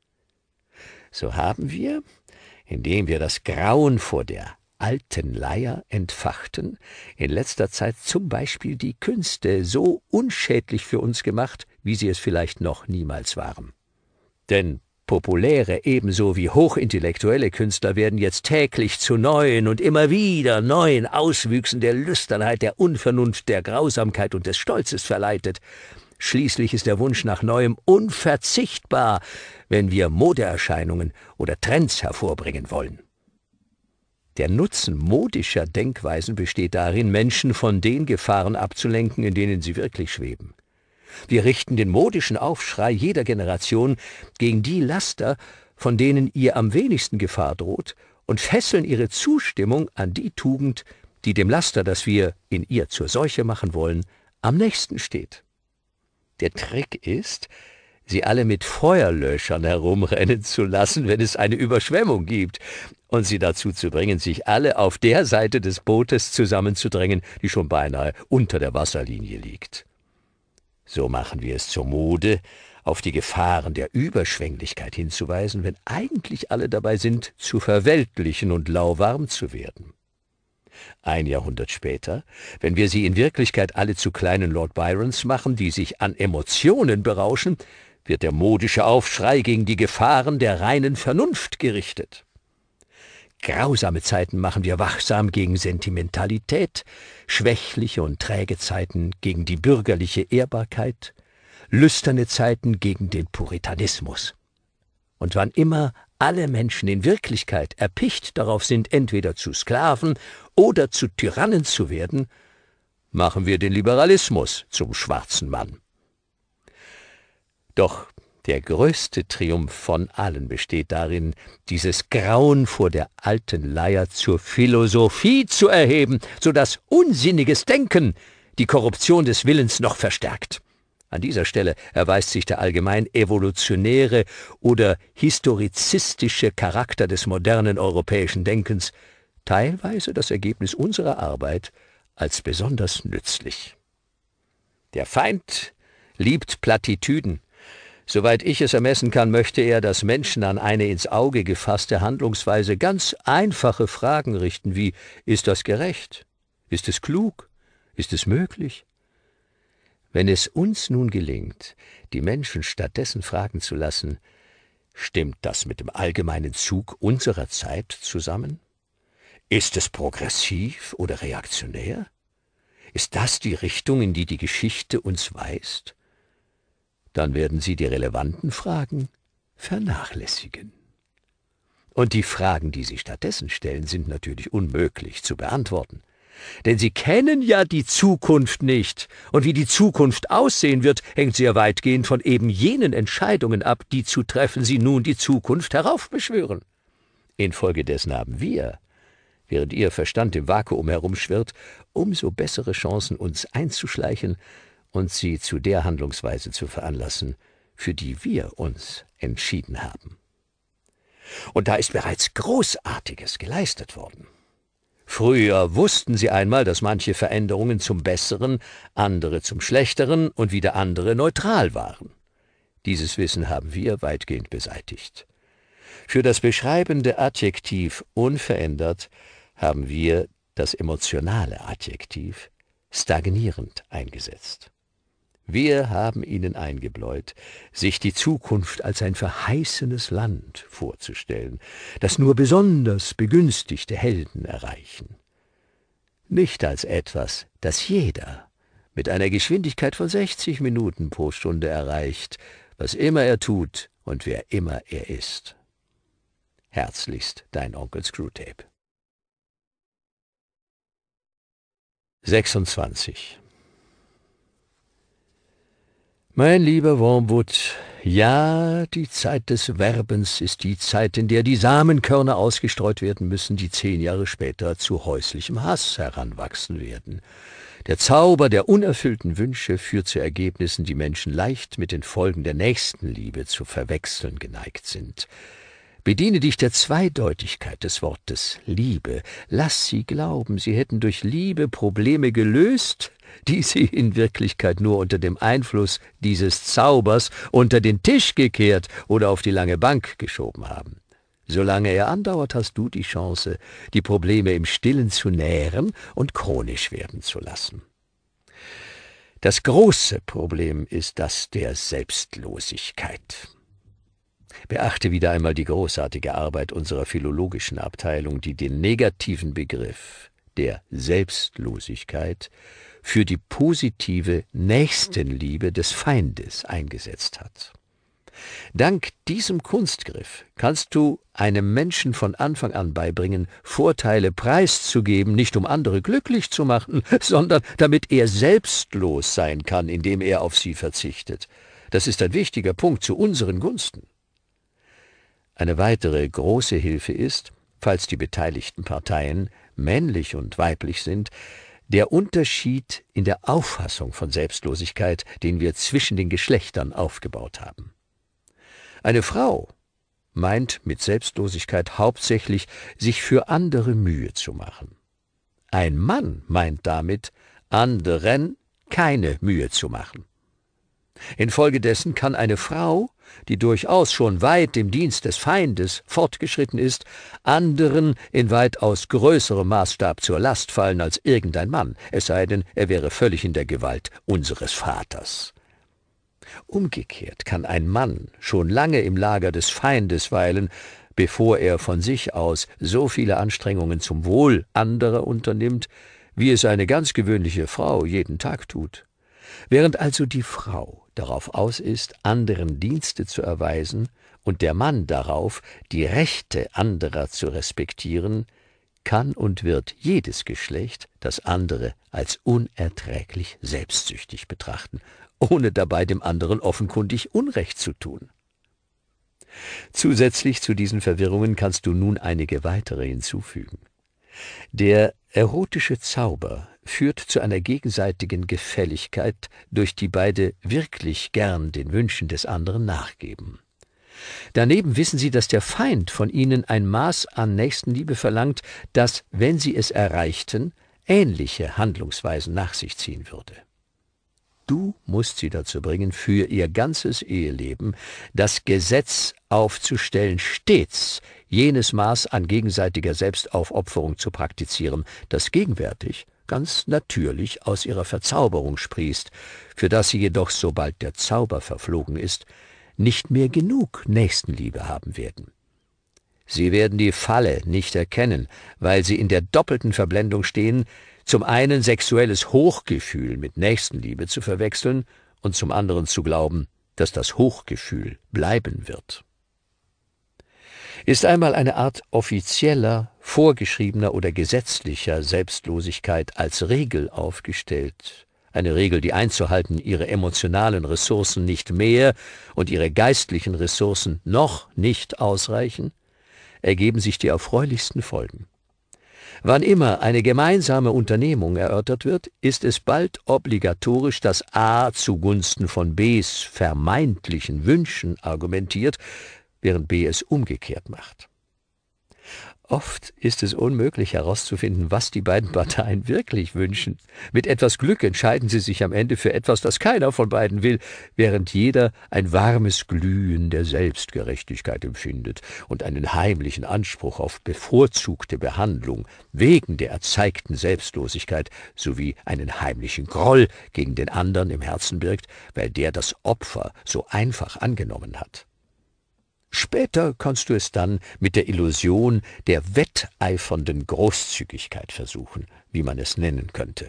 So haben wir, indem wir das Grauen vor der alten Leier entfachten, in letzter Zeit zum Beispiel die Künste so unschädlich für uns gemacht, wie sie es vielleicht noch niemals waren. Denn populäre ebenso wie hochintellektuelle Künstler werden jetzt täglich zu neuen und immer wieder neuen Auswüchsen der Lüsternheit, der Unvernunft, der Grausamkeit und des Stolzes verleitet. Schließlich ist der Wunsch nach Neuem unverzichtbar, wenn wir Modeerscheinungen oder Trends hervorbringen wollen. Der Nutzen modischer Denkweisen besteht darin, Menschen von den Gefahren abzulenken, in denen sie wirklich schweben. Wir richten den modischen Aufschrei jeder Generation gegen die Laster, von denen ihr am wenigsten Gefahr droht, und fesseln ihre Zustimmung an die Tugend, die dem Laster, das wir in ihr zur Seuche machen wollen, am nächsten steht. Der Trick ist, sie alle mit Feuerlöschern herumrennen zu lassen, wenn es eine Überschwemmung gibt, und sie dazu zu bringen, sich alle auf der Seite des Bootes zusammenzudrängen, die schon beinahe unter der Wasserlinie liegt. So machen wir es zur Mode, auf die Gefahren der Überschwänglichkeit hinzuweisen, wenn eigentlich alle dabei sind, zu verweltlichen und lauwarm zu werden. Ein Jahrhundert später, wenn wir sie in Wirklichkeit alle zu kleinen Lord Byrons machen, die sich an Emotionen berauschen, wird der modische Aufschrei gegen die Gefahren der reinen Vernunft gerichtet. Grausame Zeiten machen wir wachsam gegen Sentimentalität, schwächliche und träge Zeiten gegen die bürgerliche Ehrbarkeit, lüsterne Zeiten gegen den Puritanismus. Und wann immer alle Menschen in Wirklichkeit erpicht darauf sind, entweder zu Sklaven oder zu Tyrannen zu werden, machen wir den Liberalismus zum schwarzen Mann. Doch der größte Triumph von allen besteht darin, dieses Grauen vor der alten Leier zur Philosophie zu erheben, so dass unsinniges Denken die Korruption des Willens noch verstärkt. An dieser Stelle erweist sich der allgemein evolutionäre oder historizistische Charakter des modernen europäischen Denkens, teilweise das Ergebnis unserer Arbeit, als besonders nützlich. Der Feind liebt Plattitüden. Soweit ich es ermessen kann, möchte er, dass Menschen an eine ins Auge gefasste Handlungsweise ganz einfache Fragen richten wie: Ist das gerecht? Ist es klug? Ist es möglich? Wenn es uns nun gelingt, die Menschen stattdessen fragen zu lassen: Stimmt das mit dem allgemeinen Zug unserer Zeit zusammen? Ist es progressiv oder reaktionär? Ist das die Richtung, in die die Geschichte uns weist? Dann werden sie die relevanten Fragen vernachlässigen. Und die Fragen, die sie stattdessen stellen, sind natürlich unmöglich zu beantworten. Denn sie kennen ja die Zukunft nicht, und wie die Zukunft aussehen wird, hängt sehr weitgehend von eben jenen Entscheidungen ab, die zu treffen sie nun die Zukunft heraufbeschwören. Infolgedessen haben wir, während ihr Verstand im Vakuum herumschwirrt, umso bessere Chancen, uns einzuschleichen und sie zu der Handlungsweise zu veranlassen, für die wir uns entschieden haben. Und da ist bereits Großartiges geleistet worden. Früher wussten sie einmal, dass manche Veränderungen zum Besseren, andere zum Schlechteren und wieder andere neutral waren. Dieses Wissen haben wir weitgehend beseitigt. Für das beschreibende Adjektiv unverändert haben wir das emotionale Adjektiv stagnierend eingesetzt. Wir haben ihnen eingebläut, sich die Zukunft als ein verheißenes Land vorzustellen, das nur besonders begünstigte Helden erreichen. Nicht als etwas, das jeder mit einer Geschwindigkeit von 60 Minuten pro Stunde erreicht, was immer er tut und wer immer er ist. Herzlichst, dein Onkel Screwtape. 26. Mein lieber Wormwood, ja, die Zeit des Werbens ist die Zeit, in der die Samenkörner ausgestreut werden müssen, die 10 Jahre später zu häuslichem Hass heranwachsen werden. Der Zauber der unerfüllten Wünsche führt zu Ergebnissen, die Menschen leicht mit den Folgen der Nächstenliebe zu verwechseln geneigt sind. Bediene dich der Zweideutigkeit des Wortes Liebe. Lass sie glauben, sie hätten durch Liebe Probleme gelöst, die sie in Wirklichkeit nur unter dem Einfluss dieses Zaubers unter den Tisch gekehrt oder auf die lange Bank geschoben haben. Solange er andauert, hast du die Chance, die Probleme im Stillen zu nähren und chronisch werden zu lassen. Das große Problem ist das der Selbstlosigkeit. Beachte wieder einmal die großartige Arbeit unserer philologischen Abteilung, die den negativen Begriff der Selbstlosigkeit für die positive Nächstenliebe des Feindes eingesetzt hat. Dank diesem Kunstgriff kannst du einem Menschen von Anfang an beibringen, Vorteile preiszugeben, nicht um andere glücklich zu machen, sondern damit er selbstlos sein kann, indem er auf sie verzichtet. Das ist ein wichtiger Punkt zu unseren Gunsten. Eine weitere große Hilfe ist, falls die beteiligten Parteien männlich und weiblich sind, der Unterschied in der Auffassung von Selbstlosigkeit, den wir zwischen den Geschlechtern aufgebaut haben. Eine Frau meint mit Selbstlosigkeit hauptsächlich, sich für andere Mühe zu machen. Ein Mann meint damit, anderen keine Mühe zu machen. Infolgedessen kann eine Frau, die durchaus schon weit im Dienst des Feindes fortgeschritten ist, anderen in weitaus größerem Maßstab zur Last fallen als irgendein Mann, es sei denn, er wäre völlig in der Gewalt unseres Vaters. Umgekehrt kann ein Mann schon lange im Lager des Feindes weilen, bevor er von sich aus so viele Anstrengungen zum Wohl anderer unternimmt, wie es eine ganz gewöhnliche Frau jeden Tag tut. Während also die Frau darauf aus ist, anderen Dienste zu erweisen und der Mann darauf, die Rechte anderer zu respektieren, kann und wird jedes Geschlecht das andere als unerträglich selbstsüchtig betrachten, ohne dabei dem anderen offenkundig Unrecht zu tun. Zusätzlich zu diesen Verwirrungen kannst du nun einige weitere hinzufügen. Der erotische Zauber führt zu einer gegenseitigen Gefälligkeit, durch die beide wirklich gern den Wünschen des anderen nachgeben. Daneben wissen sie, dass der Feind von ihnen ein Maß an Nächstenliebe verlangt, das, wenn sie es erreichten, ähnliche Handlungsweisen nach sich ziehen würde. Du musst sie dazu bringen, für ihr ganzes Eheleben das Gesetz aufzustellen, stets jenes Maß an gegenseitiger Selbstaufopferung zu praktizieren, das gegenwärtig ganz natürlich aus ihrer Verzauberung sprießt, für das sie jedoch, sobald der Zauber verflogen ist, nicht mehr genug Nächstenliebe haben werden. Sie werden die Falle nicht erkennen, weil sie in der doppelten Verblendung stehen, zum einen sexuelles Hochgefühl mit Nächstenliebe zu verwechseln und zum anderen zu glauben, dass das Hochgefühl bleiben wird. Ist einmal eine Art offizieller, vorgeschriebener oder gesetzlicher Selbstlosigkeit als Regel aufgestellt, eine Regel, die einzuhalten ihre emotionalen Ressourcen nicht mehr und ihre geistlichen Ressourcen noch nicht ausreichen, ergeben sich die erfreulichsten Folgen. Wann immer eine gemeinsame Unternehmung erörtert wird, ist es bald obligatorisch, dass A zugunsten von Bs vermeintlichen Wünschen argumentiert, während B es umgekehrt macht. Oft ist es unmöglich herauszufinden, was die beiden Parteien wirklich wünschen. Mit etwas Glück entscheiden sie sich am Ende für etwas, das keiner von beiden will, während jeder ein warmes Glühen der Selbstgerechtigkeit empfindet und einen heimlichen Anspruch auf bevorzugte Behandlung wegen der erzeigten Selbstlosigkeit sowie einen heimlichen Groll gegen den anderen im Herzen birgt, weil der das Opfer so einfach angenommen hat. Später kannst du es dann mit der Illusion der wetteifernden Großzügigkeit versuchen, wie man es nennen könnte.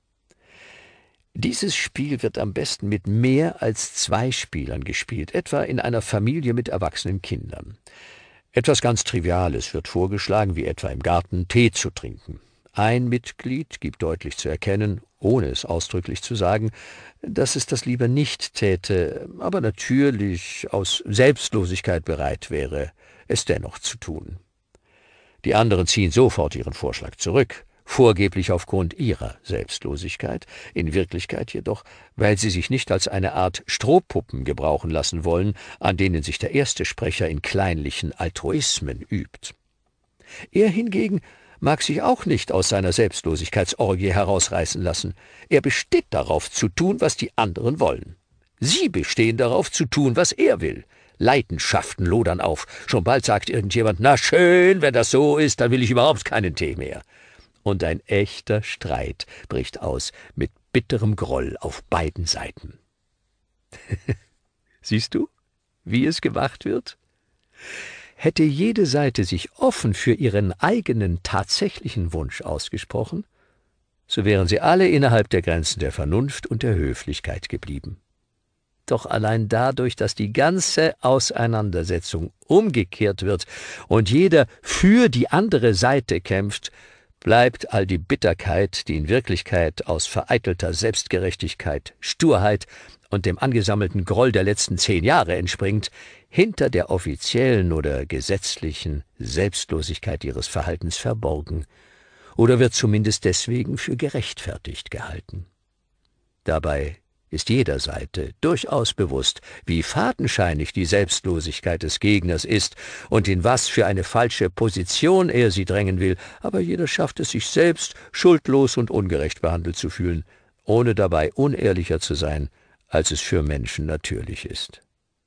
Dieses Spiel wird am besten mit mehr als 2 Spielern gespielt, etwa in einer Familie mit erwachsenen Kindern. Etwas ganz Triviales wird vorgeschlagen, wie etwa im Garten Tee zu trinken. Ein Mitglied gibt deutlich zu erkennen, ohne es ausdrücklich zu sagen, dass es das lieber nicht täte, aber natürlich aus Selbstlosigkeit bereit wäre, es dennoch zu tun. Die anderen ziehen sofort ihren Vorschlag zurück, vorgeblich aufgrund ihrer Selbstlosigkeit, in Wirklichkeit jedoch, weil sie sich nicht als eine Art Strohpuppen gebrauchen lassen wollen, an denen sich der erste Sprecher in kleinlichen Altruismen übt. Er hingegen mag sich auch nicht aus seiner Selbstlosigkeitsorgie herausreißen lassen. Er besteht darauf, zu tun, was die anderen wollen. Sie bestehen darauf, zu tun, was er will. Leidenschaften lodern auf. Schon bald sagt irgendjemand, »Na schön, wenn das so ist, dann will ich überhaupt keinen Tee mehr.« Und ein echter Streit bricht aus mit bitterem Groll auf beiden Seiten. Siehst du, wie es gemacht wird? Hätte jede Seite sich offen für ihren eigenen tatsächlichen Wunsch ausgesprochen, so wären sie alle innerhalb der Grenzen der Vernunft und der Höflichkeit geblieben. Doch allein dadurch, dass die ganze Auseinandersetzung umgekehrt wird und jeder für die andere Seite kämpft, bleibt all die Bitterkeit, die in Wirklichkeit aus vereitelter Selbstgerechtigkeit, Sturheit und dem angesammelten Groll der letzten 10 Jahre entspringt, hinter der offiziellen oder gesetzlichen Selbstlosigkeit ihres Verhaltens verborgen oder wird zumindest deswegen für gerechtfertigt gehalten. Dabei ist jeder Seite durchaus bewusst, wie fadenscheinig die Selbstlosigkeit des Gegners ist und in was für eine falsche Position er sie drängen will, aber jeder schafft es sich selbst, schuldlos und ungerecht behandelt zu fühlen, ohne dabei unehrlicher zu sein, als es für Menschen natürlich ist.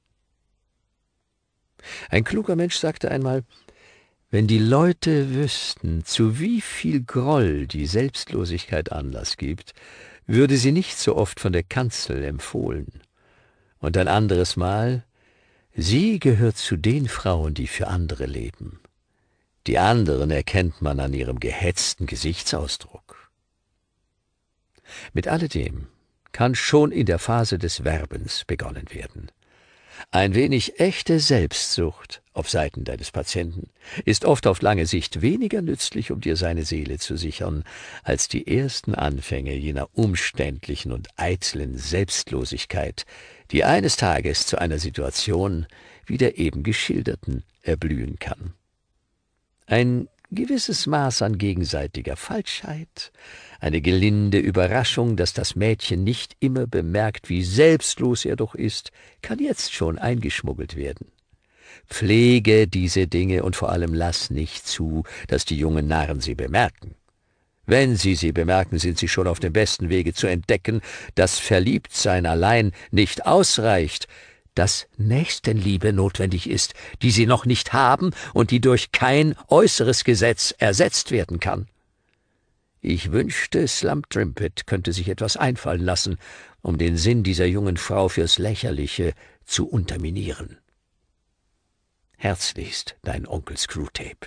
Ein kluger Mensch sagte einmal: Wenn die Leute wüssten, zu wie viel Groll die Selbstlosigkeit Anlass gibt, würde sie nicht so oft von der Kanzel empfohlen. Und ein anderes Mal: Sie gehört zu den Frauen, die für andere leben. Die anderen erkennt man an ihrem gehetzten Gesichtsausdruck. Mit alledem kann schon in der Phase des Werbens begonnen werden. Ein wenig echte Selbstsucht auf Seiten deines Patienten ist oft auf lange Sicht weniger nützlich, um dir seine Seele zu sichern, als die ersten Anfänge jener umständlichen und eitlen Selbstlosigkeit, die eines Tages zu einer Situation wie der eben geschilderten erblühen kann. Ein gewisses Maß an gegenseitiger Falschheit, eine gelinde Überraschung, dass das Mädchen nicht immer bemerkt, wie selbstlos er doch ist, kann jetzt schon eingeschmuggelt werden. Pflege diese Dinge und vor allem lass nicht zu, dass die jungen Narren sie bemerken. Wenn sie bemerken, sind sie schon auf dem besten Wege zu entdecken, dass Verliebtsein allein nicht ausreicht, dass Nächstenliebe notwendig ist, die sie noch nicht haben und die durch kein äußeres Gesetz ersetzt werden kann. Ich wünschte, Slump Trimpet könnte sich etwas einfallen lassen, um den Sinn dieser jungen Frau fürs Lächerliche zu unterminieren. Herzlichst, dein Onkel Screwtape.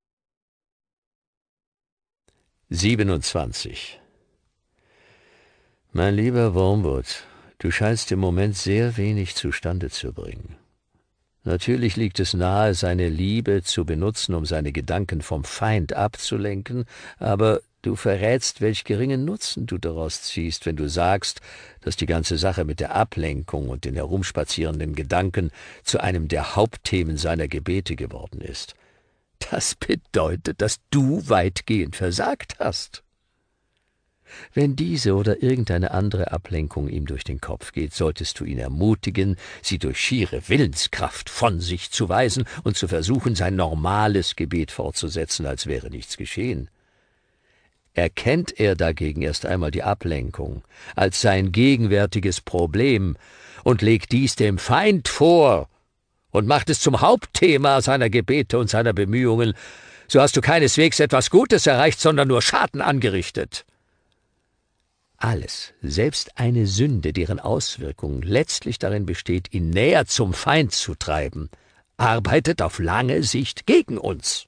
27. Mein lieber Wormwood, du scheinst im Moment sehr wenig zustande zu bringen. Natürlich liegt es nahe, seine Liebe zu benutzen, um seine Gedanken vom Feind abzulenken, aber du verrätst, welch geringen Nutzen du daraus ziehst, wenn du sagst, dass die ganze Sache mit der Ablenkung und den herumspazierenden Gedanken zu einem der Hauptthemen seiner Gebete geworden ist. Das bedeutet, dass du weitgehend versagt hast. Wenn diese oder irgendeine andere Ablenkung ihm durch den Kopf geht, solltest du ihn ermutigen, sie durch schiere Willenskraft von sich zu weisen und zu versuchen, sein normales Gebet fortzusetzen, als wäre nichts geschehen. Erkennt er dagegen erst einmal die Ablenkung als sein gegenwärtiges Problem und legt dies dem Feind vor und macht es zum Hauptthema seiner Gebete und seiner Bemühungen, so hast du keineswegs etwas Gutes erreicht, sondern nur Schaden angerichtet. Alles, selbst eine Sünde, deren Auswirkung letztlich darin besteht, ihn näher zum Feind zu treiben, arbeitet auf lange Sicht gegen uns.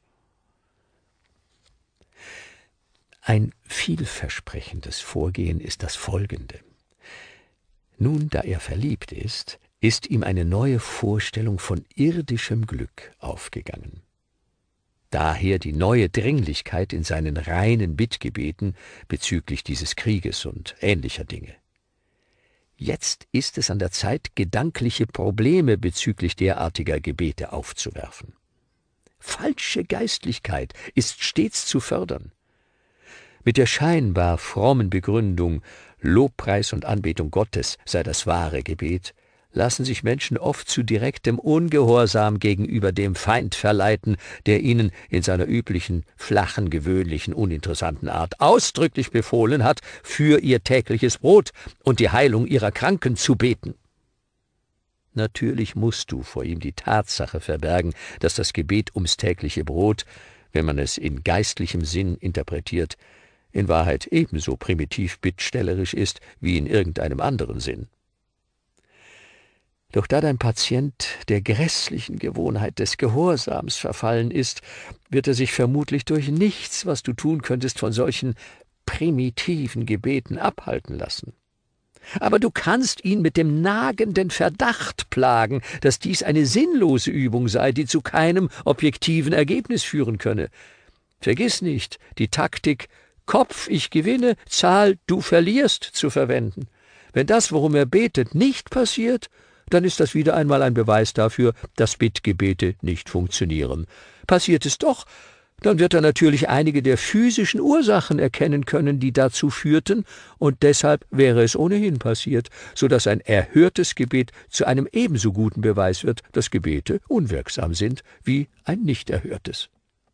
Ein vielversprechendes Vorgehen ist das folgende. Nun, da er verliebt ist ihm eine neue Vorstellung von irdischem Glück aufgegangen. Daher die neue Dringlichkeit in seinen reinen Bittgebeten bezüglich dieses Krieges und ähnlicher Dinge. Jetzt ist es an der Zeit, gedankliche Probleme bezüglich derartiger Gebete aufzuwerfen. Falsche Geistlichkeit ist stets zu fördern. Mit der scheinbar frommen Begründung, Lobpreis und Anbetung Gottes sei das wahre Gebet, lassen sich Menschen oft zu direktem Ungehorsam gegenüber dem Feind verleiten, der ihnen in seiner üblichen, flachen, gewöhnlichen, uninteressanten Art ausdrücklich befohlen hat, für ihr tägliches Brot und die Heilung ihrer Kranken zu beten. Natürlich musst du vor ihm die Tatsache verbergen, dass das Gebet ums tägliche Brot, wenn man es in geistlichem Sinn interpretiert, in Wahrheit ebenso primitiv bittstellerisch ist wie in irgendeinem anderen Sinn. Doch da dein Patient der grässlichen Gewohnheit des Gehorsams verfallen ist, wird er sich vermutlich durch nichts, was du tun könntest, von solchen primitiven Gebeten abhalten lassen. Aber du kannst ihn mit dem nagenden Verdacht plagen, dass dies eine sinnlose Übung sei, die zu keinem objektiven Ergebnis führen könne. Vergiss nicht, die Taktik Kopf, ich gewinne, Zahl, du verlierst zu verwenden. Wenn das, worum er betet, nicht passiert, dann ist das wieder einmal ein Beweis dafür, dass Bittgebete nicht funktionieren. Passiert es doch, dann wird er natürlich einige der physischen Ursachen erkennen können, die dazu führten, und deshalb wäre es ohnehin passiert, so dass ein erhörtes Gebet zu einem ebenso guten Beweis wird, dass Gebete unwirksam sind wie ein nicht erhörtes.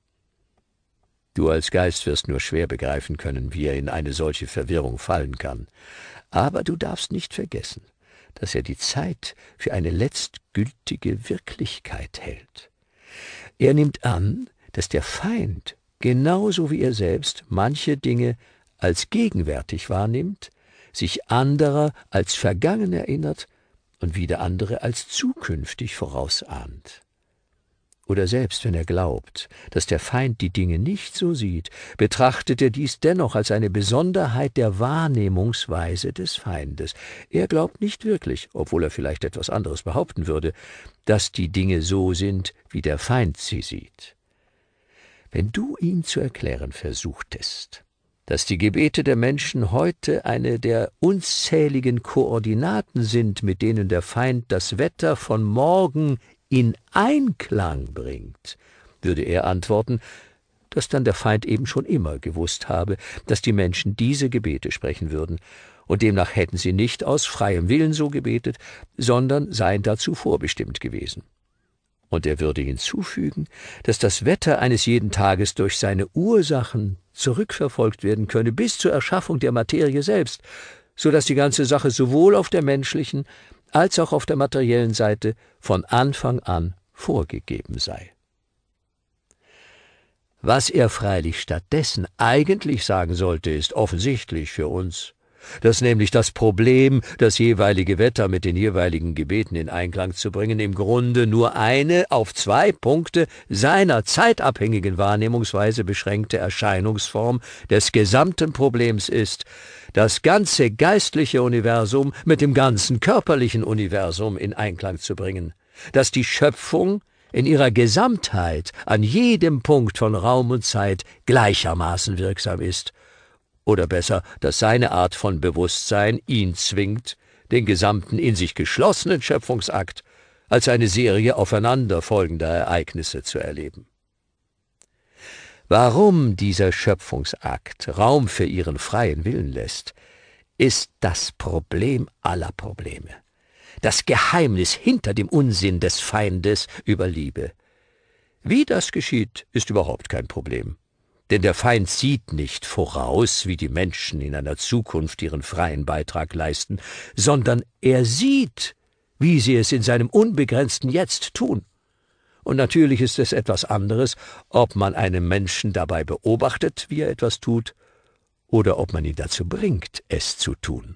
Du als Geist wirst nur schwer begreifen können, wie er in eine solche Verwirrung fallen kann. Aber du darfst nicht vergessen, dass er die Zeit für eine letztgültige Wirklichkeit hält. Er nimmt an, dass der Feind, genauso wie er selbst, manche Dinge als gegenwärtig wahrnimmt, sich anderer als vergangen erinnert und wieder andere als zukünftig vorausahnt. Oder selbst wenn er glaubt, dass der Feind die Dinge nicht so sieht, betrachtet er dies dennoch als eine Besonderheit der Wahrnehmungsweise des Feindes. Er glaubt nicht wirklich, obwohl er vielleicht etwas anderes behaupten würde, dass die Dinge so sind, wie der Feind sie sieht. Wenn du ihm zu erklären versuchtest, dass die Gebete der Menschen heute eine der unzähligen Koordinaten sind, mit denen der Feind das Wetter von morgen in Einklang bringt, würde er antworten, dass dann der Feind eben schon immer gewusst habe, dass die Menschen diese Gebete sprechen würden, und demnach hätten sie nicht aus freiem Willen so gebetet, sondern seien dazu vorbestimmt gewesen. Und er würde hinzufügen, dass das Wetter eines jeden Tages durch seine Ursachen zurückverfolgt werden könne bis zur Erschaffung der Materie selbst, so dass die ganze Sache sowohl auf der menschlichen als auch auf der materiellen Seite von Anfang an vorgegeben sei. Was er freilich stattdessen eigentlich sagen sollte, ist offensichtlich für uns, dass nämlich das Problem, das jeweilige Wetter mit den jeweiligen Gebeten in Einklang zu bringen, im Grunde nur eine auf 2 Punkte seiner zeitabhängigen Wahrnehmungsweise beschränkte Erscheinungsform des gesamten Problems ist, das ganze geistliche Universum mit dem ganzen körperlichen Universum in Einklang zu bringen, dass die Schöpfung in ihrer Gesamtheit an jedem Punkt von Raum und Zeit gleichermaßen wirksam ist, oder besser, dass seine Art von Bewusstsein ihn zwingt, den gesamten in sich geschlossenen Schöpfungsakt als eine Serie aufeinanderfolgender Ereignisse zu erleben. Warum dieser Schöpfungsakt Raum für ihren freien Willen lässt, ist das Problem aller Probleme, das Geheimnis hinter dem Unsinn des Feindes über Liebe. Wie das geschieht, ist überhaupt kein Problem. Denn der Feind sieht nicht voraus, wie die Menschen in einer Zukunft ihren freien Beitrag leisten, sondern er sieht, wie sie es in seinem unbegrenzten Jetzt tun. Und natürlich ist es etwas anderes, ob man einen Menschen dabei beobachtet, wie er etwas tut, oder ob man ihn dazu bringt, es zu tun.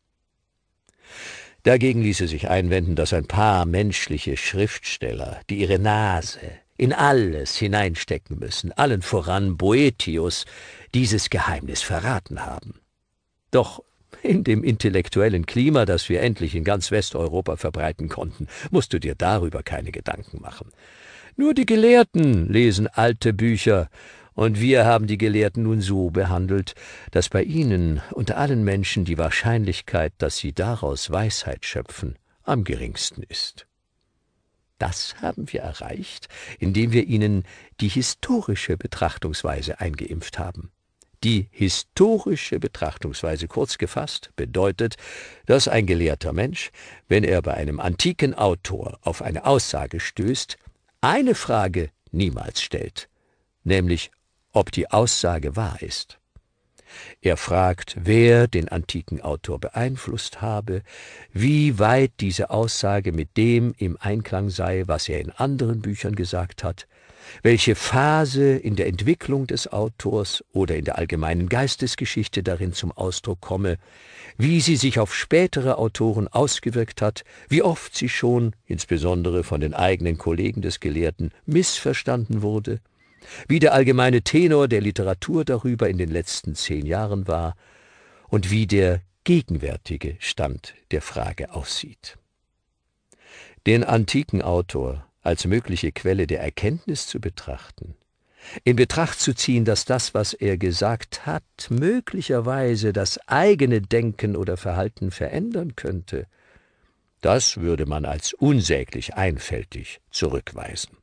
Dagegen ließe sich einwenden, dass ein paar menschliche Schriftsteller, die ihre Nase in alles hineinstecken müssen, allen voran Boëthius, dieses Geheimnis verraten haben. Doch in dem intellektuellen Klima, das wir endlich in ganz Westeuropa verbreiten konnten, musst du dir darüber keine Gedanken machen. Nur die Gelehrten lesen alte Bücher, und wir haben die Gelehrten nun so behandelt, dass bei ihnen unter allen Menschen die Wahrscheinlichkeit, dass sie daraus Weisheit schöpfen, am geringsten ist. Das haben wir erreicht, indem wir ihnen die historische Betrachtungsweise eingeimpft haben. Die historische Betrachtungsweise, kurz gefasst, bedeutet, dass ein gelehrter Mensch, wenn er bei einem antiken Autor auf eine Aussage stößt, eine Frage niemals stellt, nämlich ob die Aussage wahr ist. Er fragt, wer den antiken Autor beeinflusst habe, wie weit diese Aussage mit dem im Einklang sei, was er in anderen Büchern gesagt hat, welche Phase in der Entwicklung des Autors oder in der allgemeinen Geistesgeschichte darin zum Ausdruck komme, wie sie sich auf spätere Autoren ausgewirkt hat, wie oft sie schon, insbesondere von den eigenen Kollegen des Gelehrten, missverstanden wurde, wie der allgemeine Tenor der Literatur darüber in den letzten 10 Jahren war und wie der gegenwärtige Stand der Frage aussieht. Den antiken Autor als mögliche Quelle der Erkenntnis zu betrachten, in Betracht zu ziehen, dass das, was er gesagt hat, möglicherweise das eigene Denken oder Verhalten verändern könnte, das würde man als unsäglich einfältig zurückweisen.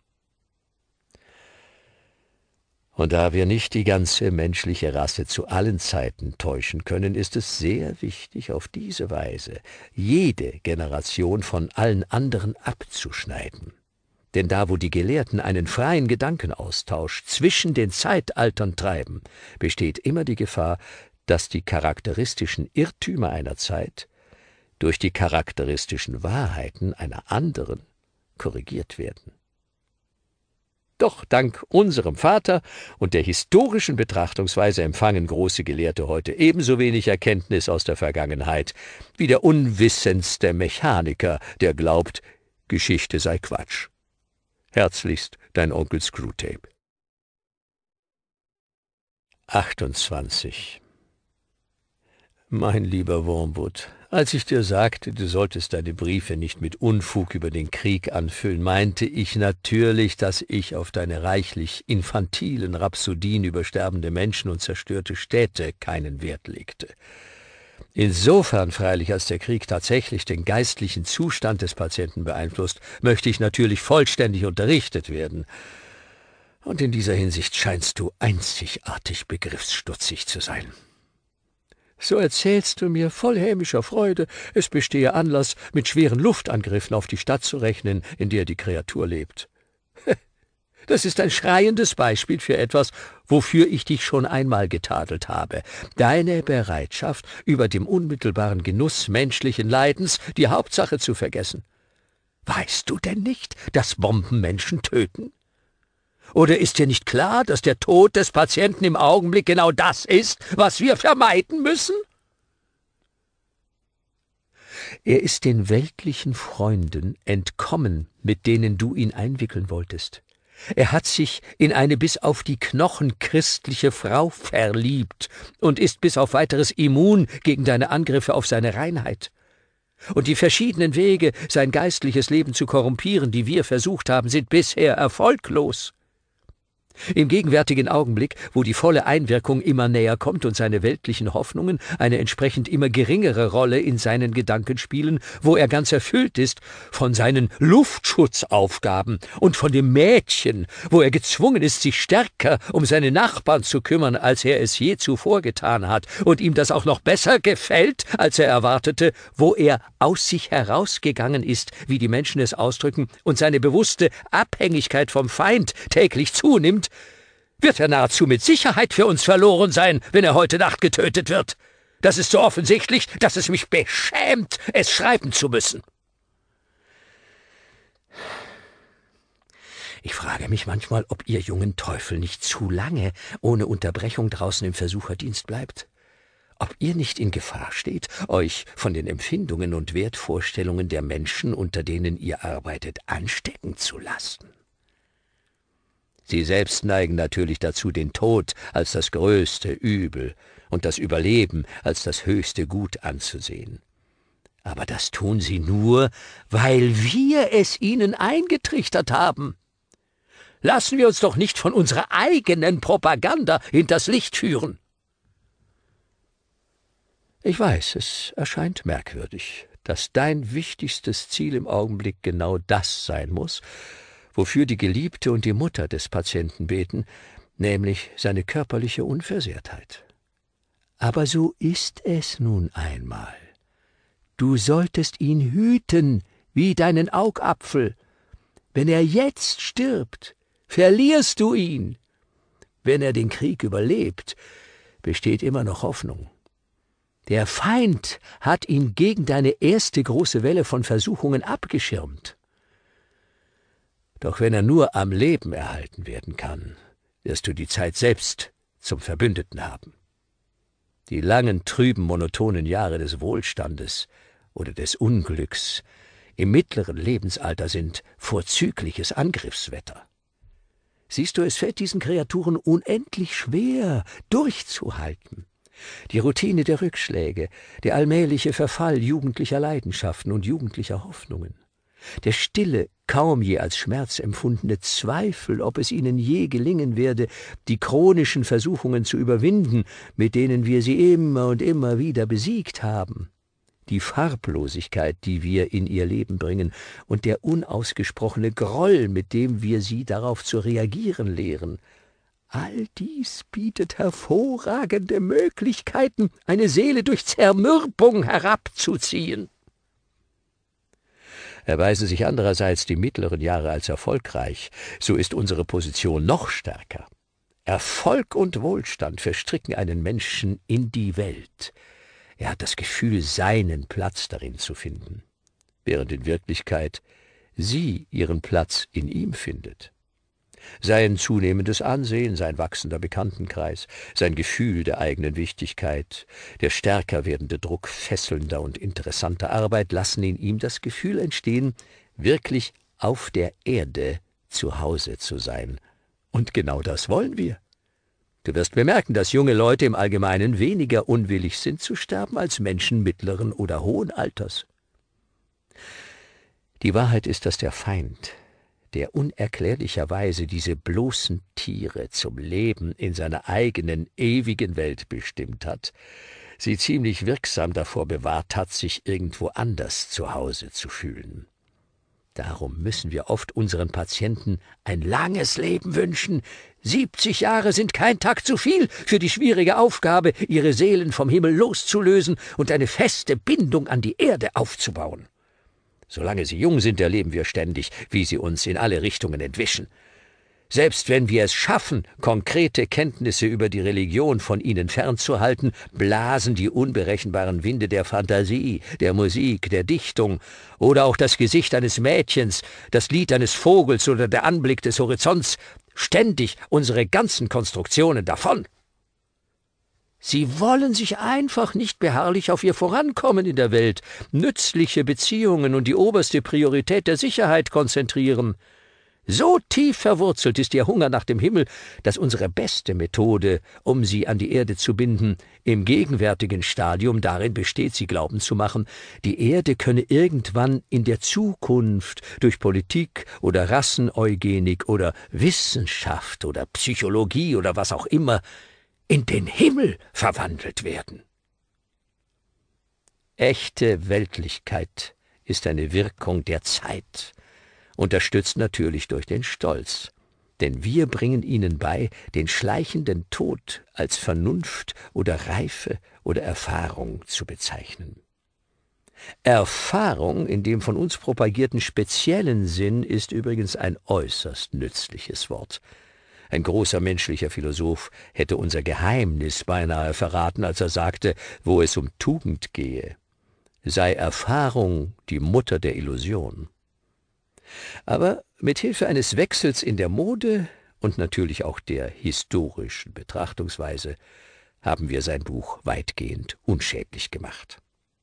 Und da wir nicht die ganze menschliche Rasse zu allen Zeiten täuschen können, ist es sehr wichtig, auf diese Weise jede Generation von allen anderen abzuschneiden. Denn da, wo die Gelehrten einen freien Gedankenaustausch zwischen den Zeitaltern treiben, besteht immer die Gefahr, dass die charakteristischen Irrtümer einer Zeit durch die charakteristischen Wahrheiten einer anderen korrigiert werden. Doch dank unserem Vater und der historischen Betrachtungsweise empfangen große Gelehrte heute ebenso wenig Erkenntnis aus der Vergangenheit wie der unwissendste Mechaniker, der glaubt, Geschichte sei Quatsch. Herzlichst, dein Onkel Screwtape. 28. Mein lieber Wormwood, als ich dir sagte, du solltest deine Briefe nicht mit Unfug über den Krieg anfüllen, meinte ich natürlich, dass ich auf deine reichlich infantilen Rhapsodien über sterbende Menschen und zerstörte Städte keinen Wert legte. Insofern freilich, als der Krieg tatsächlich den geistlichen Zustand des Patienten beeinflusst, möchte ich natürlich vollständig unterrichtet werden. Und in dieser Hinsicht scheinst du einzigartig begriffsstutzig zu sein. So erzählst du mir voll hämischer Freude, es bestehe Anlass, mit schweren Luftangriffen auf die Stadt zu rechnen, in der die Kreatur lebt. Das ist ein schreiendes Beispiel für etwas, wofür ich dich schon einmal getadelt habe. Deine Bereitschaft, über dem unmittelbaren Genuss menschlichen Leidens die Hauptsache zu vergessen. Weißt du denn nicht, dass Bomben Menschen töten? Oder ist dir nicht klar, dass der Tod des Patienten im Augenblick genau das ist, was wir vermeiden müssen? Er ist den weltlichen Freunden entkommen, mit denen du ihn einwickeln wolltest. Er hat sich in eine bis auf die Knochen christliche Frau verliebt und ist bis auf weiteres immun gegen deine Angriffe auf seine Reinheit. Und die verschiedenen Wege, sein geistliches Leben zu korrumpieren, die wir versucht haben, sind bisher erfolglos. Im gegenwärtigen Augenblick, wo die volle Einwirkung immer näher kommt und seine weltlichen Hoffnungen eine entsprechend immer geringere Rolle in seinen Gedanken spielen, wo er ganz erfüllt ist von seinen Luftschutzaufgaben und von dem Mädchen, wo er gezwungen ist, sich stärker um seine Nachbarn zu kümmern, als er es je zuvor getan hat, und ihm das auch noch besser gefällt, als er erwartete, wo er aus sich herausgegangen ist, wie die Menschen es ausdrücken, und seine bewusste Abhängigkeit vom Feind täglich zunimmt, wird er nahezu mit Sicherheit für uns verloren sein, wenn er heute Nacht getötet wird. Das ist so offensichtlich, dass es mich beschämt, es schreiben zu müssen. Ich frage mich manchmal, ob ihr jungen Teufel nicht zu lange ohne Unterbrechung draußen im Versucherdienst bleibt. Ob ihr nicht in Gefahr steht, euch von den Empfindungen und Wertvorstellungen der Menschen, unter denen ihr arbeitet, anstecken zu lassen. Sie selbst neigen natürlich dazu, den Tod als das größte Übel und das Überleben als das höchste Gut anzusehen. Aber das tun sie nur, weil wir es ihnen eingetrichtert haben. Lassen wir uns doch nicht von unserer eigenen Propaganda hinters Licht führen. Ich weiß, es erscheint merkwürdig, dass dein wichtigstes Ziel im Augenblick genau das sein muss, wofür die Geliebte und die Mutter des Patienten beten, nämlich seine körperliche Unversehrtheit. Aber so ist es nun einmal. Du solltest ihn hüten wie deinen Augapfel. Wenn er jetzt stirbt, verlierst du ihn. Wenn er den Krieg überlebt, besteht immer noch Hoffnung. Der Feind hat ihn gegen deine erste große Welle von Versuchungen abgeschirmt. Doch wenn er nur am Leben erhalten werden kann, wirst du die Zeit selbst zum Verbündeten haben. Die langen, trüben, monotonen Jahre des Wohlstandes oder des Unglücks im mittleren Lebensalter sind vorzügliches Angriffswetter. Siehst du, es fällt diesen Kreaturen unendlich schwer, durchzuhalten. Die Routine der Rückschläge, der allmähliche Verfall jugendlicher Leidenschaften und jugendlicher Hoffnungen, der stille, kaum je als Schmerz empfundene Zweifel, ob es ihnen je gelingen werde, die chronischen Versuchungen zu überwinden, mit denen wir sie immer und immer wieder besiegt haben, die Farblosigkeit, die wir in ihr Leben bringen, und der unausgesprochene Groll, mit dem wir sie darauf zu reagieren lehren. All dies bietet hervorragende Möglichkeiten, eine Seele durch Zermürbung herabzuziehen. Erweisen sich andererseits die mittleren Jahre als erfolgreich, so ist unsere Position noch stärker. Erfolg und Wohlstand verstricken einen Menschen in die Welt. Er hat das Gefühl, seinen Platz darin zu finden, während in Wirklichkeit sie ihren Platz in ihm findet. Sein zunehmendes Ansehen, sein wachsender Bekanntenkreis, sein Gefühl der eigenen Wichtigkeit, der stärker werdende Druck fesselnder und interessanter Arbeit lassen in ihm das Gefühl entstehen, wirklich auf der Erde zu Hause zu sein. Und genau das wollen wir. Du wirst bemerken, dass junge Leute im Allgemeinen weniger unwillig sind zu sterben als Menschen mittleren oder hohen Alters. Die Wahrheit ist, dass der Feind, der unerklärlicherweise diese bloßen Tiere zum Leben in seiner eigenen ewigen Welt bestimmt hat, sie ziemlich wirksam davor bewahrt hat, sich irgendwo anders zu Hause zu fühlen. Darum müssen wir oft unseren Patienten ein langes Leben wünschen. 70 Jahre sind kein Tag zu viel für die schwierige Aufgabe, ihre Seelen vom Himmel loszulösen und eine feste Bindung an die Erde aufzubauen. Solange sie jung sind, erleben wir ständig, wie sie uns in alle Richtungen entwischen. Selbst wenn wir es schaffen, konkrete Kenntnisse über die Religion von ihnen fernzuhalten, blasen die unberechenbaren Winde der Fantasie, der Musik, der Dichtung oder auch das Gesicht eines Mädchens, das Lied eines Vogels oder der Anblick des Horizonts ständig unsere ganzen Konstruktionen davon. Sie wollen sich einfach nicht beharrlich auf ihr Vorankommen in der Welt, nützliche Beziehungen und die oberste Priorität der Sicherheit konzentrieren. So tief verwurzelt ist ihr Hunger nach dem Himmel, dass unsere beste Methode, um sie an die Erde zu binden, im gegenwärtigen Stadium darin besteht, sie glauben zu machen, die Erde könne irgendwann in der Zukunft durch Politik oder Rasseneugenik oder Wissenschaft oder Psychologie oder was auch immer in den Himmel verwandelt werden. Echte Weltlichkeit ist eine Wirkung der Zeit, unterstützt natürlich durch den Stolz, denn wir bringen ihnen bei, den schleichenden Tod als Vernunft oder Reife oder Erfahrung zu bezeichnen. Erfahrung in dem von uns propagierten speziellen Sinn ist übrigens ein äußerst nützliches Wort. Ein großer menschlicher Philosoph hätte unser Geheimnis beinahe verraten, als er sagte, wo es um Tugend gehe, sei Erfahrung die Mutter der Illusion. Aber mit Hilfe eines Wechsels in der Mode und natürlich auch der historischen Betrachtungsweise haben wir sein Buch weitgehend unschädlich gemacht.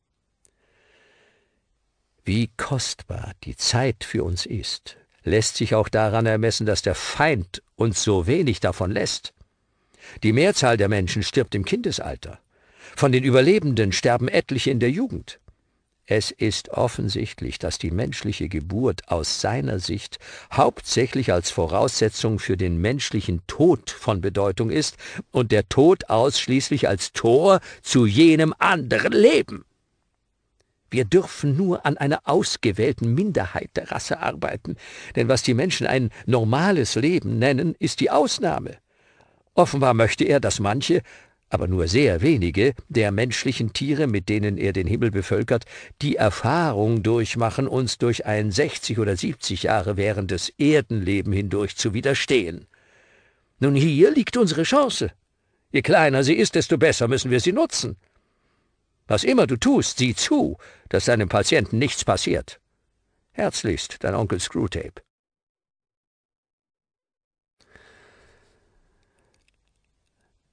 Wie kostbar die Zeit für uns ist, lässt sich auch daran ermessen, dass der Feind uns so wenig davon lässt. Die Mehrzahl der Menschen stirbt im Kindesalter. Von den Überlebenden sterben etliche in der Jugend. Es ist offensichtlich, dass die menschliche Geburt aus seiner Sicht hauptsächlich als Voraussetzung für den menschlichen Tod von Bedeutung ist und der Tod ausschließlich als Tor zu jenem anderen Leben. Wir dürfen nur an einer ausgewählten Minderheit der Rasse arbeiten, denn was die Menschen ein normales Leben nennen, ist die Ausnahme. Offenbar möchte er, dass manche, aber nur sehr wenige, der menschlichen Tiere, mit denen er den Himmel bevölkert, die Erfahrung durchmachen, uns durch ein 60 oder 70 Jahre währendes Erdenleben hindurch zu widerstehen. Nun, hier liegt unsere Chance. Je kleiner sie ist, desto besser müssen wir sie nutzen. Was immer du tust, sieh zu, dass deinem Patienten nichts passiert. Herzlichst, dein Onkel Screwtape.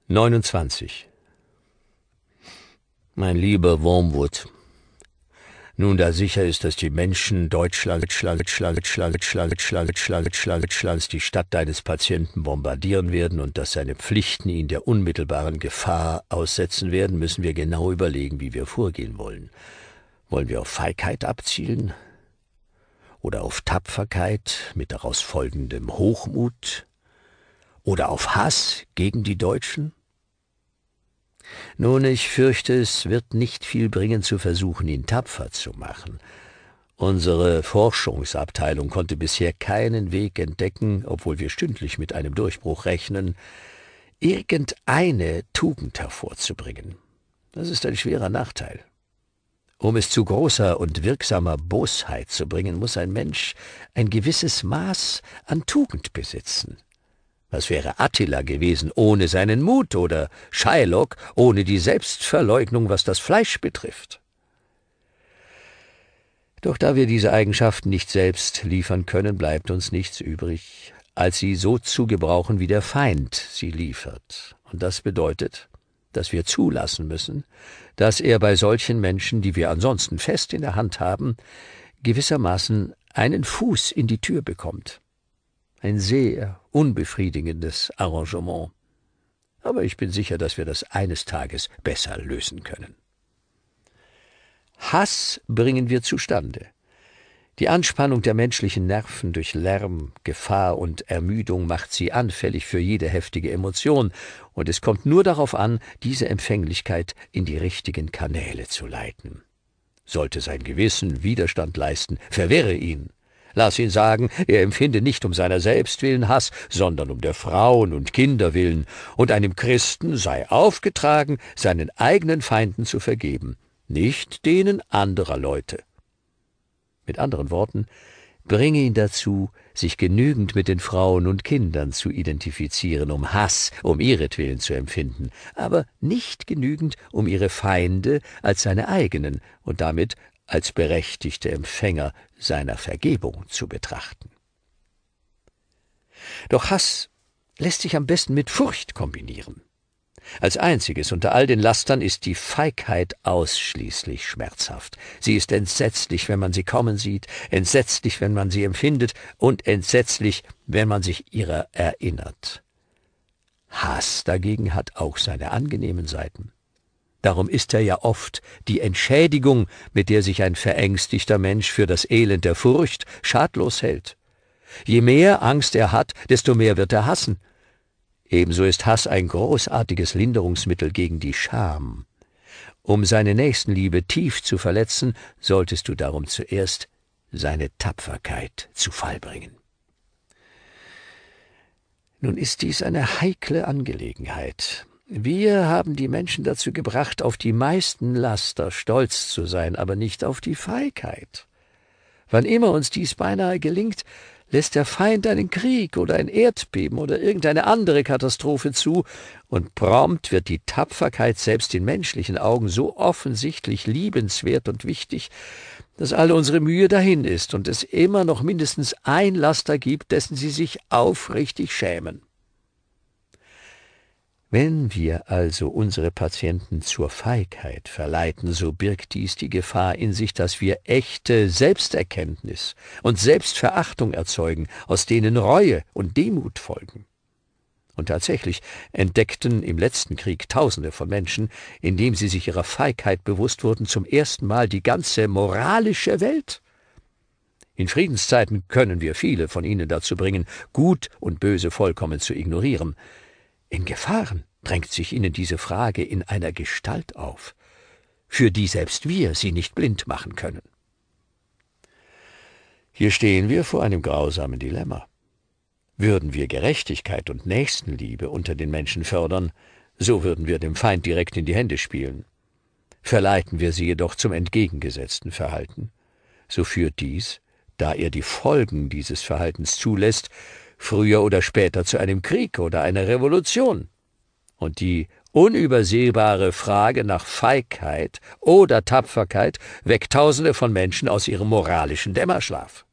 »29. Mein lieber Wormwood, Nun, da sicher ist, dass die Menschen Deutschlands die Stadt deines Patienten bombardieren werden und dass seine Pflichten ihn der unmittelbaren Gefahr aussetzen werden, müssen wir genau überlegen, wie wir vorgehen wollen. Wollen wir auf Feigheit abzielen? Oder auf Tapferkeit mit daraus folgendem Hochmut? Oder auf Hass gegen die Deutschen? Nun, ich fürchte, es wird nicht viel bringen, zu versuchen, ihn tapfer zu machen. Unsere Forschungsabteilung konnte bisher keinen Weg entdecken, obwohl wir stündlich mit einem Durchbruch rechnen, irgendeine Tugend hervorzubringen. Das ist ein schwerer Nachteil. Um es zu großer und wirksamer Bosheit zu bringen, muss ein Mensch ein gewisses Maß an Tugend besitzen. Was wäre Attila gewesen ohne seinen Mut oder Shylock ohne die Selbstverleugnung, was das Fleisch betrifft? Doch da wir diese Eigenschaften nicht selbst liefern können, bleibt uns nichts übrig, als sie so zu gebrauchen, wie der Feind sie liefert. Und das bedeutet, dass wir zulassen müssen, dass er bei solchen Menschen, die wir ansonsten fest in der Hand haben, gewissermaßen einen Fuß in die Tür bekommt. Ein sehr unbefriedigendes Arrangement. Aber ich bin sicher, dass wir das eines Tages besser lösen können. Hass bringen wir zustande. Die Anspannung der menschlichen Nerven durch Lärm, Gefahr und Ermüdung macht sie anfällig für jede heftige Emotion, und es kommt nur darauf an, diese Empfänglichkeit in die richtigen Kanäle zu leiten. Sollte sein Gewissen Widerstand leisten, verwehre ihn. Lass ihn sagen, er empfinde nicht um seiner selbst willen Hass, sondern um der Frauen und Kinder willen, und einem Christen sei aufgetragen, seinen eigenen Feinden zu vergeben, nicht denen anderer Leute. Mit anderen Worten, bringe ihn dazu, sich genügend mit den Frauen und Kindern zu identifizieren, um Hass um ihretwillen zu empfinden, aber nicht genügend, um ihre Feinde als seine eigenen und damit als berechtigte Empfänger seiner Vergebung zu betrachten. Doch Hass lässt sich am besten mit Furcht kombinieren. Als einziges unter all den Lastern ist die Feigheit ausschließlich schmerzhaft. Sie ist entsetzlich, wenn man sie kommen sieht, entsetzlich, wenn man sie empfindet und entsetzlich, wenn man sich ihrer erinnert. Hass dagegen hat auch seine angenehmen Seiten. Darum ist er ja oft die Entschädigung, mit der sich ein verängstigter Mensch für das Elend der Furcht schadlos hält. Je mehr Angst er hat, desto mehr wird er hassen. Ebenso ist Hass ein großartiges Linderungsmittel gegen die Scham. Um seine Nächstenliebe tief zu verletzen, solltest du darum zuerst seine Tapferkeit zu Fall bringen. Nun ist dies eine heikle Angelegenheit. Wir haben die Menschen dazu gebracht, auf die meisten Laster stolz zu sein, aber nicht auf die Feigheit. Wann immer uns dies beinahe gelingt, lässt der Feind einen Krieg oder ein Erdbeben oder irgendeine andere Katastrophe zu, und prompt wird die Tapferkeit selbst in menschlichen Augen so offensichtlich liebenswert und wichtig, dass alle unsere Mühe dahin ist und es immer noch mindestens ein Laster gibt, dessen sie sich aufrichtig schämen. Wenn wir also unsere Patienten zur Feigheit verleiten, so birgt dies die Gefahr in sich, dass wir echte Selbsterkenntnis und Selbstverachtung erzeugen, aus denen Reue und Demut folgen. Und tatsächlich entdeckten im letzten Krieg Tausende von Menschen, indem sie sich ihrer Feigheit bewusst wurden, zum ersten Mal die ganze moralische Welt. In Friedenszeiten können wir viele von ihnen dazu bringen, Gut und Böse vollkommen zu ignorieren. In Gefahren drängt sich ihnen diese Frage in einer Gestalt auf, für die selbst wir sie nicht blind machen können. Hier stehen wir vor einem grausamen Dilemma. Würden wir Gerechtigkeit und Nächstenliebe unter den Menschen fördern, so würden wir dem Feind direkt in die Hände spielen. Verleiten wir sie jedoch zum entgegengesetzten Verhalten, so führt dies, da er die Folgen dieses Verhaltens zulässt, früher oder später zu einem Krieg oder einer Revolution. Und die unübersehbare Frage nach Feigheit oder Tapferkeit weckt Tausende von Menschen aus ihrem moralischen Dämmerschlaf.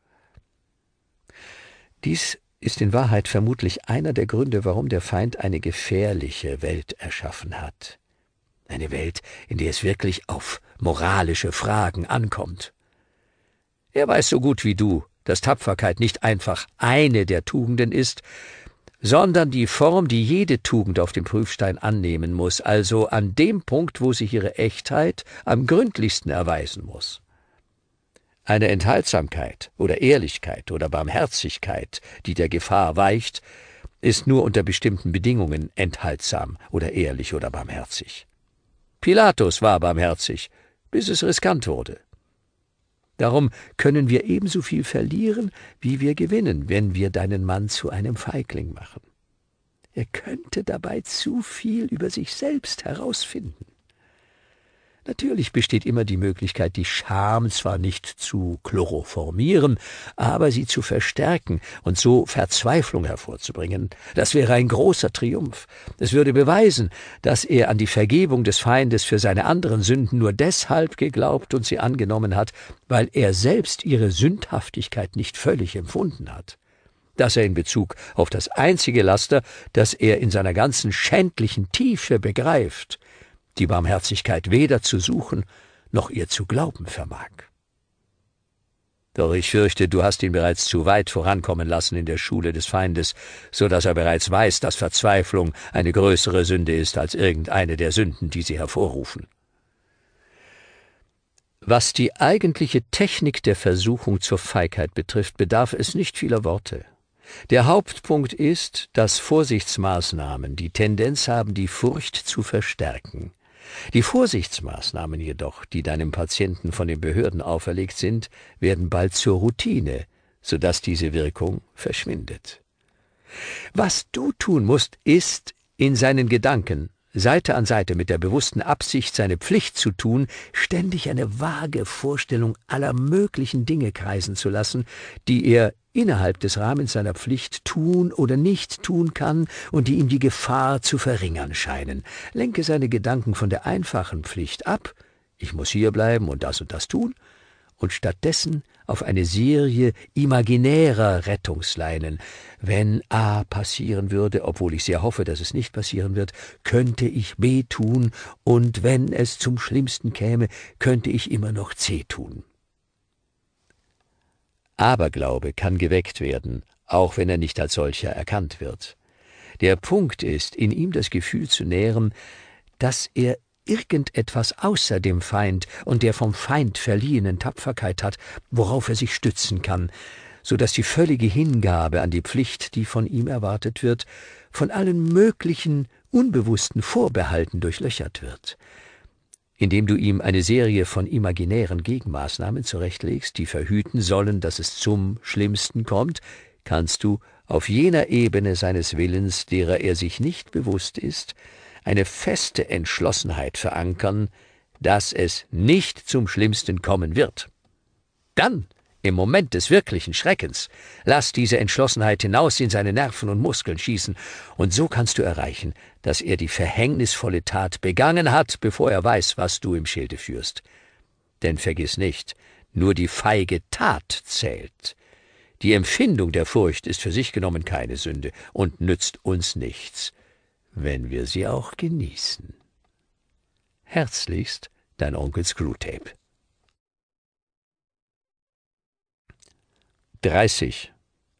Dies ist in Wahrheit vermutlich einer der Gründe, warum der Feind eine gefährliche Welt erschaffen hat. Eine Welt, in der es wirklich auf moralische Fragen ankommt. Er weiß so gut wie du, dass Tapferkeit nicht einfach eine der Tugenden ist, sondern die Form, die jede Tugend auf dem Prüfstein annehmen muss, also an dem Punkt, wo sich ihre Echtheit am gründlichsten erweisen muss. Eine Enthaltsamkeit oder Ehrlichkeit oder Barmherzigkeit, die der Gefahr weicht, ist nur unter bestimmten Bedingungen enthaltsam oder ehrlich oder barmherzig. Pilatus war barmherzig, bis es riskant wurde. Darum können wir ebenso viel verlieren, wie wir gewinnen, wenn wir deinen Mann zu einem Feigling machen. Er könnte dabei zu viel über sich selbst herausfinden. Natürlich besteht immer die Möglichkeit, die Scham zwar nicht zu chloroformieren, aber sie zu verstärken und so Verzweiflung hervorzubringen. Das wäre ein großer Triumph. Es würde beweisen, dass er an die Vergebung des Feindes für seine anderen Sünden nur deshalb geglaubt und sie angenommen hat, weil er selbst ihre Sündhaftigkeit nicht völlig empfunden hat. Dass er in Bezug auf das einzige Laster, das er in seiner ganzen schändlichen Tiefe begreift, die Barmherzigkeit weder zu suchen, noch ihr zu glauben vermag. Doch ich fürchte, du hast ihn bereits zu weit vorankommen lassen in der Schule des Feindes, so dass er bereits weiß, dass Verzweiflung eine größere Sünde ist als irgendeine der Sünden, die sie hervorrufen. Was die eigentliche Technik der Versuchung zur Feigheit betrifft, bedarf es nicht vieler Worte. Der Hauptpunkt ist, dass Vorsichtsmaßnahmen die Tendenz haben, die Furcht zu verstärken. Die Vorsichtsmaßnahmen jedoch, die deinem Patienten von den Behörden auferlegt sind, werden bald zur Routine, sodass diese Wirkung verschwindet. Was du tun musst, ist, in seinen Gedanken, Seite an Seite mit der bewussten Absicht, seine Pflicht zu tun, ständig eine vage Vorstellung aller möglichen Dinge kreisen zu lassen, die er innerhalb des Rahmens seiner Pflicht tun oder nicht tun kann und die ihm die Gefahr zu verringern scheinen. Lenke seine Gedanken von der einfachen Pflicht ab, ich muss hier bleiben und das tun, und stattdessen auf eine Serie imaginärer Rettungsleinen. Wenn A passieren würde, obwohl ich sehr hoffe, dass es nicht passieren wird, könnte ich B tun, und wenn es zum Schlimmsten käme, könnte ich immer noch C tun. Aberglaube kann geweckt werden, auch wenn er nicht als solcher erkannt wird. Der Punkt ist, in ihm das Gefühl zu nähren, dass er irgendetwas außer dem Feind und der vom Feind verliehenen Tapferkeit hat, worauf er sich stützen kann, so dass die völlige Hingabe an die Pflicht, die von ihm erwartet wird, von allen möglichen unbewussten Vorbehalten durchlöchert wird. Indem du ihm eine Serie von imaginären Gegenmaßnahmen zurechtlegst, die verhüten sollen, dass es zum Schlimmsten kommt, kannst du auf jener Ebene seines Willens, derer er sich nicht bewusst ist, eine feste Entschlossenheit verankern, dass es nicht zum Schlimmsten kommen wird. Dann, im Moment des wirklichen Schreckens, lass diese Entschlossenheit hinaus in seine Nerven und Muskeln schießen, und so kannst du erreichen, dass er die verhängnisvolle Tat begangen hat, bevor er weiß, was du im Schilde führst. Denn vergiss nicht, nur die feige Tat zählt. Die Empfindung der Furcht ist für sich genommen keine Sünde und nützt uns nichts, wenn wir sie auch genießen. Herzlichst, dein Onkel Screwtape. 30.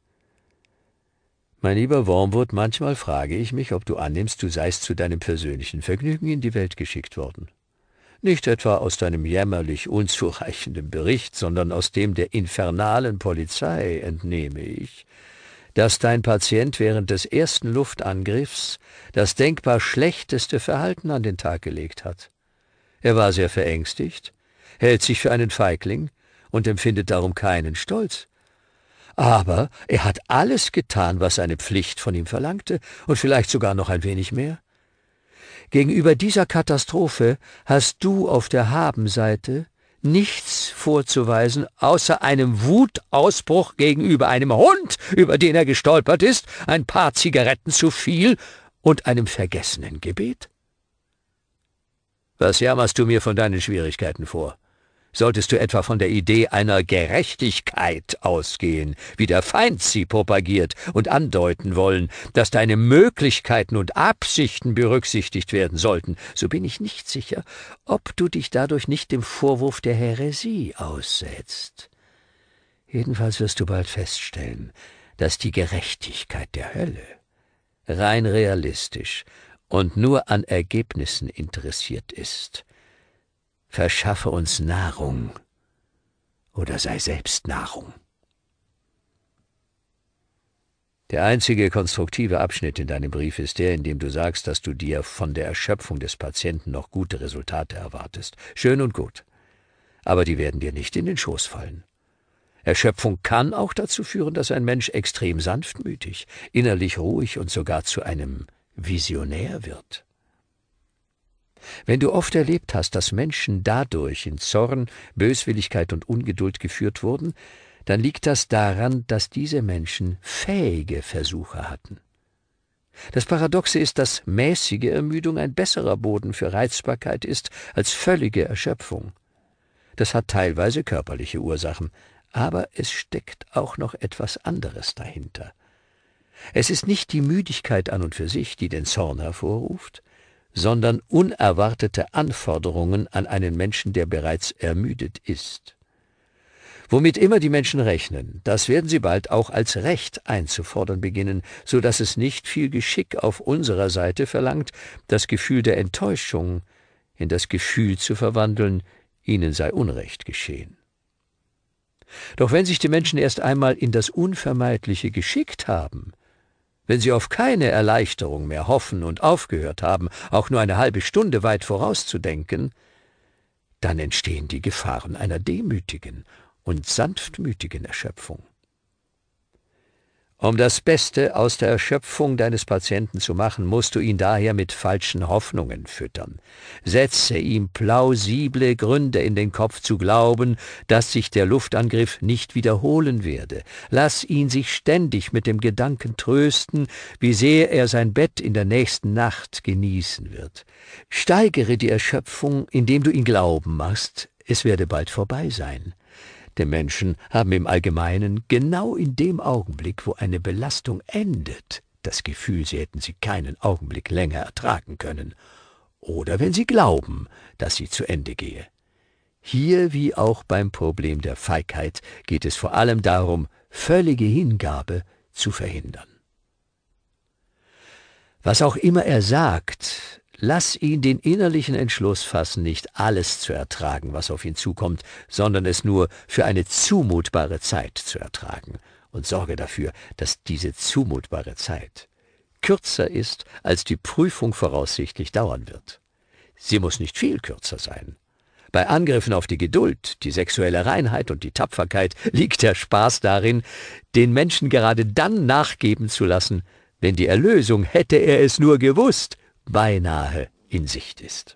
Mein lieber Wormwood, manchmal frage ich mich, ob du annimmst, du seist zu deinem persönlichen Vergnügen in die Welt geschickt worden. Nicht etwa aus deinem jämmerlich unzureichenden Bericht, sondern aus dem der infernalen Polizei entnehme ich, dass dein Patient während des ersten Luftangriffs das denkbar schlechteste Verhalten an den Tag gelegt hat. Er war sehr verängstigt, hält sich für einen Feigling und empfindet darum keinen Stolz. Aber er hat alles getan, was seine Pflicht von ihm verlangte, und vielleicht sogar noch ein wenig mehr. Gegenüber dieser Katastrophe hast du auf der Habenseite nichts vorzuweisen, außer einem Wutausbruch gegenüber einem Hund, über den er gestolpert ist, ein paar Zigaretten zu viel und einem vergessenen Gebet. Was jammerst du mir von deinen Schwierigkeiten vor? Solltest du etwa von der Idee einer Gerechtigkeit ausgehen, wie der Feind sie propagiert, und andeuten wollen, dass deine Möglichkeiten und Absichten berücksichtigt werden sollten, so bin ich nicht sicher, ob du dich dadurch nicht dem Vorwurf der Häresie aussetzt. Jedenfalls wirst du bald feststellen, dass die Gerechtigkeit der Hölle rein realistisch und nur an Ergebnissen interessiert ist. Verschaffe uns Nahrung oder sei selbst Nahrung. Der einzige konstruktive Abschnitt in deinem Brief ist der, in dem du sagst, dass du dir von der Erschöpfung des Patienten noch gute Resultate erwartest. Schön und gut, aber die werden dir nicht in den Schoß fallen. Erschöpfung kann auch dazu führen, dass ein Mensch extrem sanftmütig, innerlich ruhig und sogar zu einem Visionär wird. Wenn du oft erlebt hast, dass Menschen dadurch in Zorn, Böswilligkeit und Ungeduld geführt wurden, dann liegt das daran, dass diese Menschen fähige Versucher hatten. Das Paradoxe ist, dass mäßige Ermüdung ein besserer Boden für Reizbarkeit ist als völlige Erschöpfung. Das hat teilweise körperliche Ursachen, aber es steckt auch noch etwas anderes dahinter. Es ist nicht die Müdigkeit an und für sich, die den Zorn hervorruft, sondern unerwartete Anforderungen an einen Menschen, der bereits ermüdet ist. Womit immer die Menschen rechnen, das werden sie bald auch als Recht einzufordern beginnen, so dass es nicht viel Geschick auf unserer Seite verlangt, das Gefühl der Enttäuschung in das Gefühl zu verwandeln, ihnen sei Unrecht geschehen. Doch wenn sich die Menschen erst einmal in das Unvermeidliche geschickt haben, wenn sie auf keine Erleichterung mehr hoffen und aufgehört haben, auch nur eine halbe Stunde weit vorauszudenken, dann entstehen die Gefahren einer demütigen und sanftmütigen Erschöpfung. Um das Beste aus der Erschöpfung deines Patienten zu machen, musst du ihn daher mit falschen Hoffnungen füttern. Setze ihm plausible Gründe in den Kopf zu glauben, dass sich der Luftangriff nicht wiederholen werde. Lass ihn sich ständig mit dem Gedanken trösten, wie sehr er sein Bett in der nächsten Nacht genießen wird. Steigere die Erschöpfung, indem du ihn glauben machst, es werde bald vorbei sein. Denn Menschen haben im Allgemeinen genau in dem Augenblick, wo eine Belastung endet, das Gefühl, sie hätten sie keinen Augenblick länger ertragen können, oder wenn sie glauben, dass sie zu Ende gehe. Hier wie auch beim Problem der Feigheit geht es vor allem darum, völlige Hingabe zu verhindern. Was auch immer er sagt, lass ihn den innerlichen Entschluss fassen, nicht alles zu ertragen, was auf ihn zukommt, sondern es nur für eine zumutbare Zeit zu ertragen. Und sorge dafür, dass diese zumutbare Zeit kürzer ist, als die Prüfung voraussichtlich dauern wird. Sie muss nicht viel kürzer sein. Bei Angriffen auf die Geduld, die sexuelle Reinheit und die Tapferkeit liegt der Spaß darin, den Menschen gerade dann nachgeben zu lassen, wenn die Erlösung, hätte er es nur gewusst, beinahe in Sicht ist.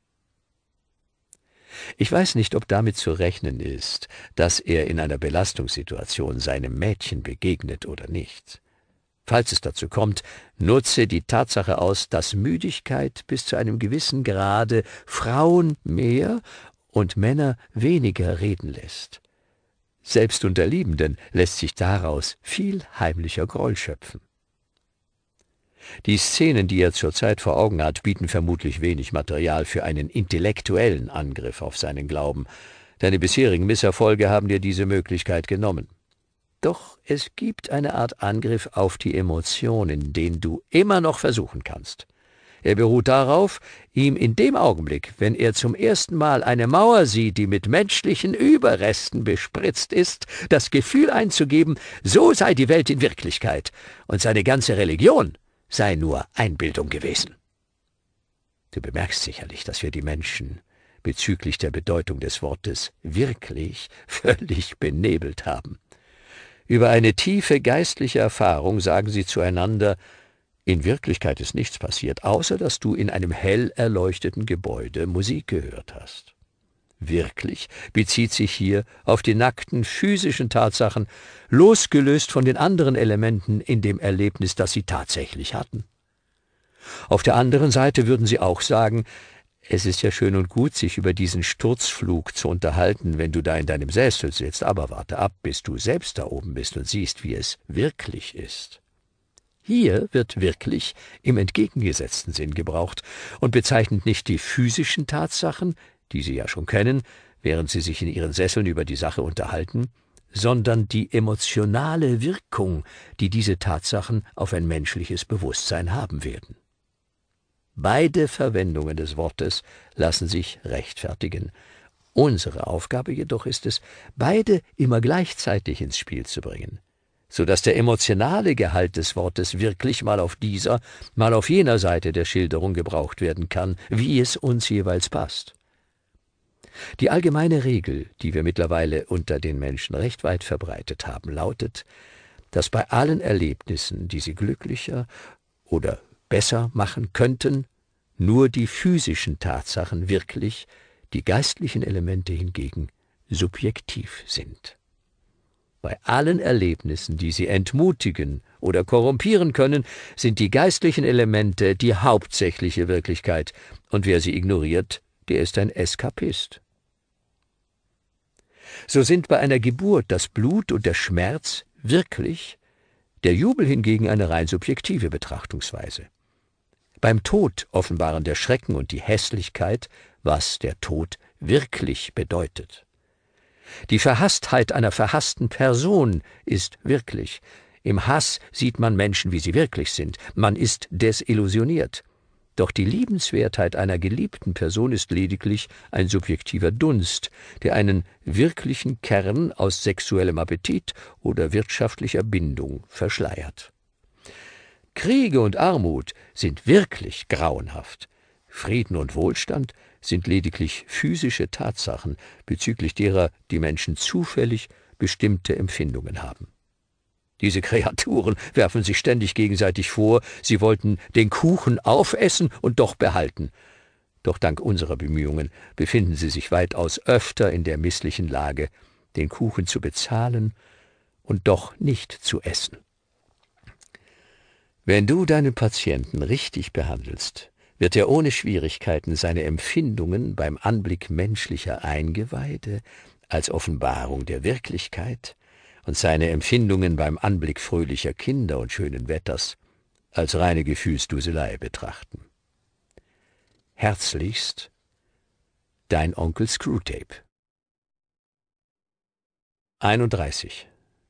Ich weiß nicht, ob damit zu rechnen ist, dass er in einer Belastungssituation seinem Mädchen begegnet oder nicht. Falls es dazu kommt, nutze die Tatsache aus, dass Müdigkeit bis zu einem gewissen Grade Frauen mehr und Männer weniger reden lässt. Selbst unter Liebenden lässt sich daraus viel heimlicher Groll schöpfen. Die Szenen, die er zurzeit vor Augen hat, bieten vermutlich wenig Material für einen intellektuellen Angriff auf seinen Glauben. Deine bisherigen Misserfolge haben dir diese Möglichkeit genommen. Doch es gibt eine Art Angriff auf die Emotionen, den du immer noch versuchen kannst. Er beruht darauf, ihm in dem Augenblick, wenn er zum ersten Mal eine Mauer sieht, die mit menschlichen Überresten bespritzt ist, das Gefühl einzugeben, so sei die Welt in Wirklichkeit und seine ganze Religion sei nur Einbildung gewesen. Du bemerkst sicherlich, dass wir die Menschen bezüglich der Bedeutung des Wortes wirklich völlig benebelt haben. Über eine tiefe geistliche Erfahrung sagen sie zueinander, in Wirklichkeit ist nichts passiert, außer dass du in einem hell erleuchteten Gebäude Musik gehört hast. Wirklich bezieht sich hier auf die nackten physischen Tatsachen, losgelöst von den anderen Elementen in dem Erlebnis, das sie tatsächlich hatten. Auf der anderen Seite würden sie auch sagen, Es ist ja schön und gut, sich über diesen Sturzflug zu unterhalten, wenn du da in deinem Sessel sitzt, aber warte ab, bis du selbst da oben bist und siehst, wie es wirklich ist. Hier wird wirklich im entgegengesetzten Sinn gebraucht und bezeichnet nicht die physischen Tatsachen, die Sie ja schon kennen, während Sie sich in Ihren Sesseln über die Sache unterhalten, sondern die emotionale Wirkung, die diese Tatsachen auf ein menschliches Bewusstsein haben werden. Beide Verwendungen des Wortes lassen sich rechtfertigen. Unsere Aufgabe jedoch ist es, beide immer gleichzeitig ins Spiel zu bringen, so dass der emotionale Gehalt des Wortes wirklich mal auf dieser, mal auf jener Seite der Schilderung gebraucht werden kann, wie es uns jeweils passt. Die allgemeine Regel, die wir mittlerweile unter den Menschen recht weit verbreitet haben, lautet, dass bei allen Erlebnissen, die sie glücklicher oder besser machen könnten, nur die physischen Tatsachen wirklich, die geistlichen Elemente hingegen subjektiv sind. Bei allen Erlebnissen, die sie entmutigen oder korrumpieren können, sind die geistlichen Elemente die hauptsächliche Wirklichkeit, und wer sie ignoriert, der ist ein Eskapist. So sind bei einer Geburt das Blut und der Schmerz wirklich, der Jubel hingegen eine rein subjektive Betrachtungsweise. Beim Tod offenbaren der Schrecken und die Hässlichkeit, was der Tod wirklich bedeutet. Die Verhasstheit einer verhassten Person ist wirklich. Im Hass sieht man Menschen, wie sie wirklich sind. Man ist desillusioniert. Doch die Liebenswertheit einer geliebten Person ist lediglich ein subjektiver Dunst, der einen wirklichen Kern aus sexuellem Appetit oder wirtschaftlicher Bindung verschleiert. Kriege und Armut sind wirklich grauenhaft. Frieden und Wohlstand sind lediglich physische Tatsachen, bezüglich derer die Menschen zufällig bestimmte Empfindungen haben. Diese Kreaturen werfen sich ständig gegenseitig vor, sie wollten den Kuchen aufessen und doch behalten. Doch dank unserer Bemühungen befinden sie sich weitaus öfter in der misslichen Lage, den Kuchen zu bezahlen und doch nicht zu essen. Wenn du deinen Patienten richtig behandelst, wird er ohne Schwierigkeiten seine Empfindungen beim Anblick menschlicher Eingeweide als Offenbarung der Wirklichkeit und seine Empfindungen beim Anblick fröhlicher Kinder und schönen Wetters als reine Gefühlsduselei betrachten. Herzlichst, dein Onkel Screwtape. 31.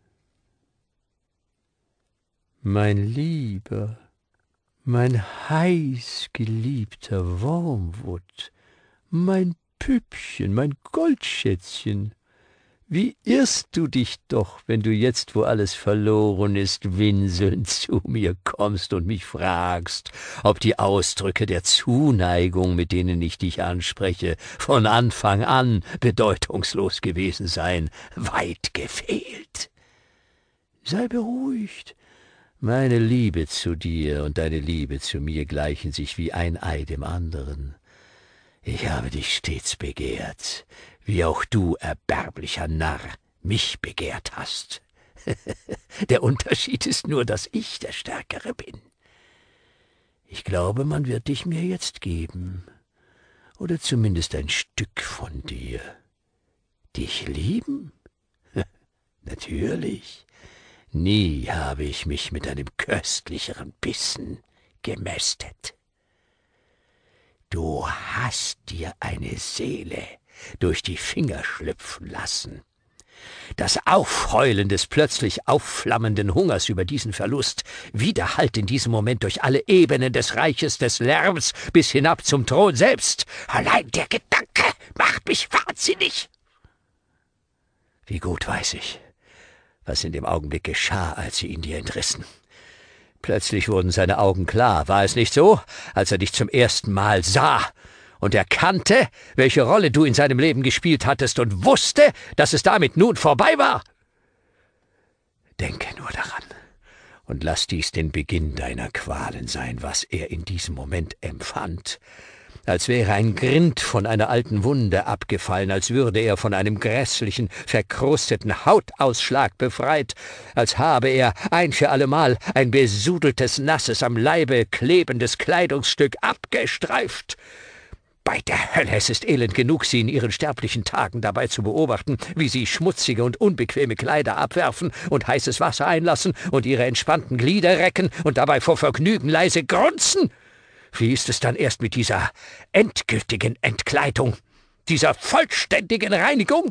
Mein lieber, mein heißgeliebter Wormwood, mein Püppchen, mein Goldschätzchen, wie irrst du dich doch, wenn du jetzt, wo alles verloren ist, winselnd zu mir kommst und mich fragst, ob die Ausdrücke der Zuneigung, mit denen ich dich anspreche, von Anfang an bedeutungslos gewesen seien. Weit gefehlt. Sei beruhigt. Meine Liebe zu dir und deine Liebe zu mir gleichen sich wie ein Ei dem anderen. Ich habe dich stets begehrt, wie auch du, erbärmlicher Narr, mich begehrt hast. Der Unterschied ist nur, dass ich der Stärkere bin. Ich glaube, man wird dich mir jetzt geben, oder zumindest ein Stück von dir. Dich lieben? Natürlich. Nie habe ich mich mit einem köstlicheren Bissen gemästet. Du hast dir eine Seele durch die Finger schlüpfen lassen. Das Aufheulen des plötzlich aufflammenden Hungers über diesen Verlust widerhallt in diesem Moment durch alle Ebenen des Reiches des Lärms bis hinab zum Thron selbst. Allein der Gedanke macht mich wahnsinnig. Wie gut weiß ich, was in dem Augenblick geschah, als sie ihn dir entrissen. Plötzlich wurden seine Augen klar, war es nicht so, als er dich zum ersten Mal sah und erkannte, welche Rolle du in seinem Leben gespielt hattest und wusste, dass es damit nun vorbei war? Denke nur daran und lass dies den Beginn deiner Qualen sein, was er in diesem Moment empfand, als wäre ein Grind von einer alten Wunde abgefallen, als würde er von einem grässlichen, verkrusteten Hautausschlag befreit, als habe er ein für allemal ein besudeltes, nasses, am Leibe klebendes Kleidungsstück abgestreift. Bei der Hölle, es ist elend genug, sie in ihren sterblichen Tagen dabei zu beobachten, wie sie schmutzige und unbequeme Kleider abwerfen und heißes Wasser einlassen und ihre entspannten Glieder recken und dabei vor Vergnügen leise grunzen. Wie ist es dann erst mit dieser endgültigen Entkleidung, dieser vollständigen Reinigung?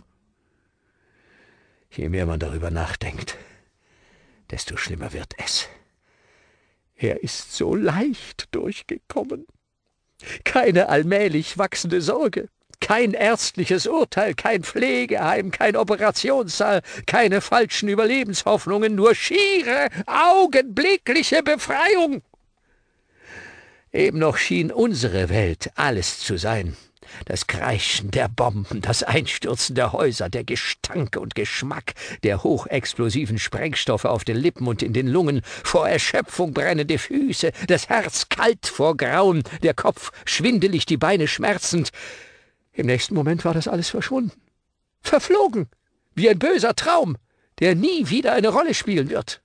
Je mehr man darüber nachdenkt, desto schlimmer wird es. Er ist so leicht durchgekommen. Keine allmählich wachsende Sorge, kein ärztliches Urteil, kein Pflegeheim, kein Operationssaal, keine falschen Überlebenshoffnungen, nur schiere, augenblickliche Befreiung. Eben noch schien unsere Welt alles zu sein. Das Kreischen der Bomben, das Einstürzen der Häuser, der Gestank und Geschmack der hochexplosiven Sprengstoffe auf den Lippen und in den Lungen, vor Erschöpfung brennende Füße, das Herz kalt vor Grauen, der Kopf schwindelig, die Beine schmerzend. Im nächsten Moment war das alles verschwunden. Verflogen, wie ein böser Traum, der nie wieder eine Rolle spielen wird.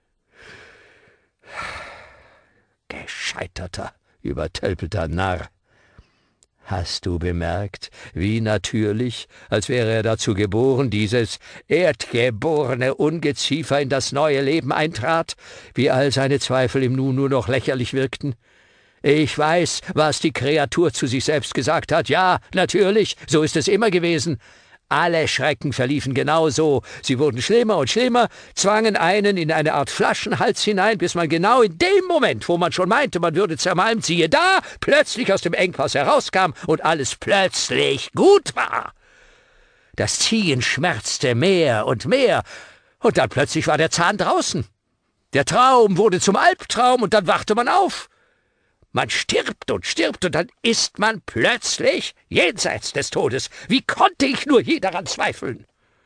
Gescheiterter, übertölpelter Narr. Hast du bemerkt, wie natürlich, als wäre er dazu geboren, dieses erdgeborene Ungeziefer in das neue Leben eintrat, wie all seine Zweifel im Nu nur noch lächerlich wirkten? Ich weiß, was die Kreatur zu sich selbst gesagt hat. Ja, natürlich, so ist es immer gewesen. Alle Schrecken verliefen genau so. Sie wurden schlimmer und schlimmer, zwangen einen in eine Art Flaschenhals hinein, bis man genau in dem Moment, wo man schon meinte, man würde zermalmt, siehe da, plötzlich aus dem Engpass herauskam und alles plötzlich gut war. Das Ziehen schmerzte mehr, und dann plötzlich war der Zahn draußen. Der Traum wurde zum Albtraum, und dann wachte man auf. Man stirbt, und dann ist man plötzlich jenseits des Todes. Wie konnte ich nur je daran zweifeln?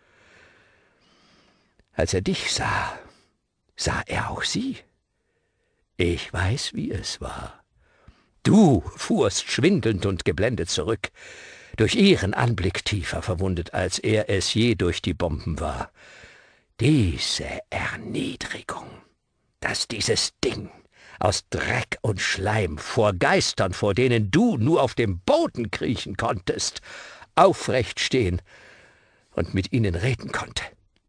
Als er dich sah, sah er auch sie. Ich weiß, wie es war. Du fuhrst schwindelnd und geblendet zurück, durch ihren Anblick tiefer verwundet, als er es je durch die Bomben war. Diese Erniedrigung, dass dieses Ding aus Dreck und Schleim, vor Geistern, vor denen du nur auf dem Boden kriechen konntest, aufrecht stehen und mit ihnen reden konnte.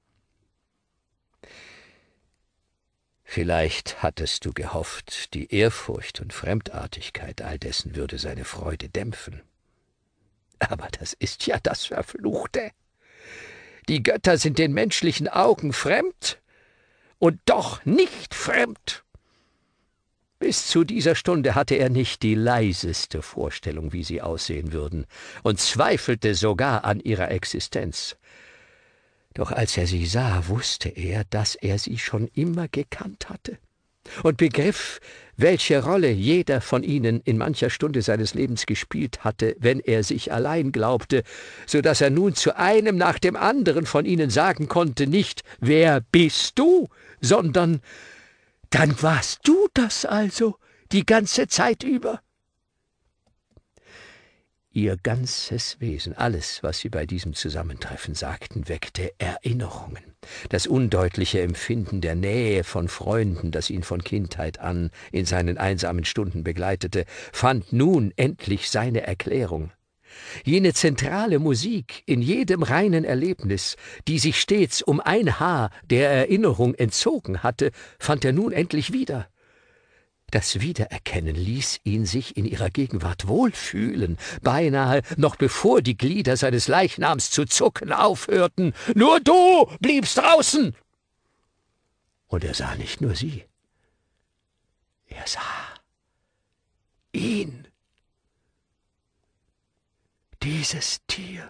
Vielleicht hattest du gehofft, die Ehrfurcht und Fremdartigkeit all dessen würde seine Freude dämpfen. Aber das ist ja das Verfluchte. Die Götter sind den menschlichen Augen fremd und doch nicht fremd. Bis zu dieser Stunde hatte er nicht die leiseste Vorstellung, wie sie aussehen würden, und zweifelte sogar an ihrer Existenz. Doch als er sie sah, wusste er, dass er sie schon immer gekannt hatte und begriff, welche Rolle jeder von ihnen in mancher Stunde seines Lebens gespielt hatte, wenn er sich allein glaubte, so dass er nun zu einem nach dem anderen von ihnen sagen konnte, nicht »Wer bist du?«, sondern »Dann warst du das also, die ganze Zeit über?« Ihr ganzes Wesen, alles, was sie bei diesem Zusammentreffen sagten, weckte Erinnerungen. Das undeutliche Empfinden der Nähe von Freunden, das ihn von Kindheit an in seinen einsamen Stunden begleitete, fand nun endlich seine Erklärung. Jene zentrale Musik in jedem reinen Erlebnis, die sich stets um ein Haar der Erinnerung entzogen hatte, fand er nun endlich wieder. Das Wiedererkennen ließ ihn sich in ihrer Gegenwart wohlfühlen, beinahe noch bevor die Glieder seines Leichnams zu zucken aufhörten. Nur du bliebst draußen! Und er sah nicht nur sie. Er sah ihn. Dieses Tier,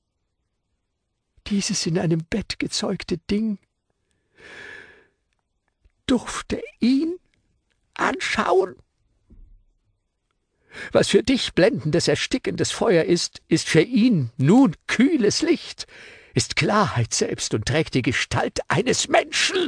dieses in einem Bett gezeugte Ding, durfte ihn anschauen. Was für dich blendendes, erstickendes Feuer ist, ist für ihn nun kühles Licht, ist Klarheit selbst und trägt die Gestalt eines Menschen.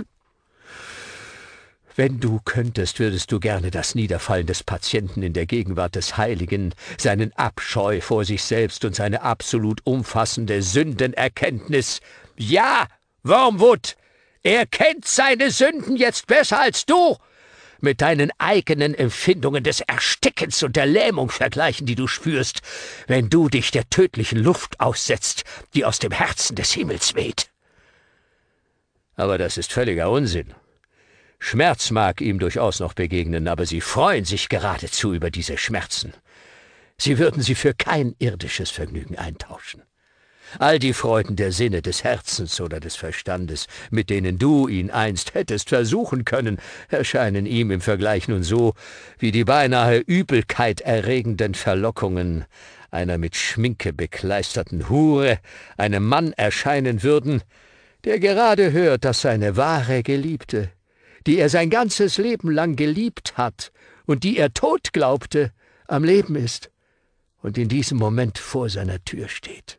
Wenn du könntest, würdest du gerne das Niederfallen des Patienten in der Gegenwart des Heiligen, seinen Abscheu vor sich selbst und seine absolut umfassende Sündenerkenntnis. Ja, Wormwood, er kennt seine Sünden jetzt besser als du. mit deinen eigenen Empfindungen des Erstickens und der Lähmung vergleichen, die du spürst, wenn du dich der tödlichen Luft aussetzt, die aus dem Herzen des Himmels weht. Aber das ist völliger Unsinn. Schmerz mag ihm durchaus noch begegnen, aber sie freuen sich geradezu über diese Schmerzen. Sie würden sie für kein irdisches Vergnügen eintauschen. All die Freuden der Sinne, des Herzens oder des Verstandes, mit denen du ihn einst hättest versuchen können, erscheinen ihm im Vergleich nun so, wie die beinahe Übelkeit erregenden Verlockungen einer mit Schminke bekleisterten Hure einem Mann erscheinen würden, der gerade hört, dass seine wahre Geliebte, die er sein ganzes Leben lang geliebt hat und die er tot glaubte, am Leben ist und in diesem Moment vor seiner Tür steht.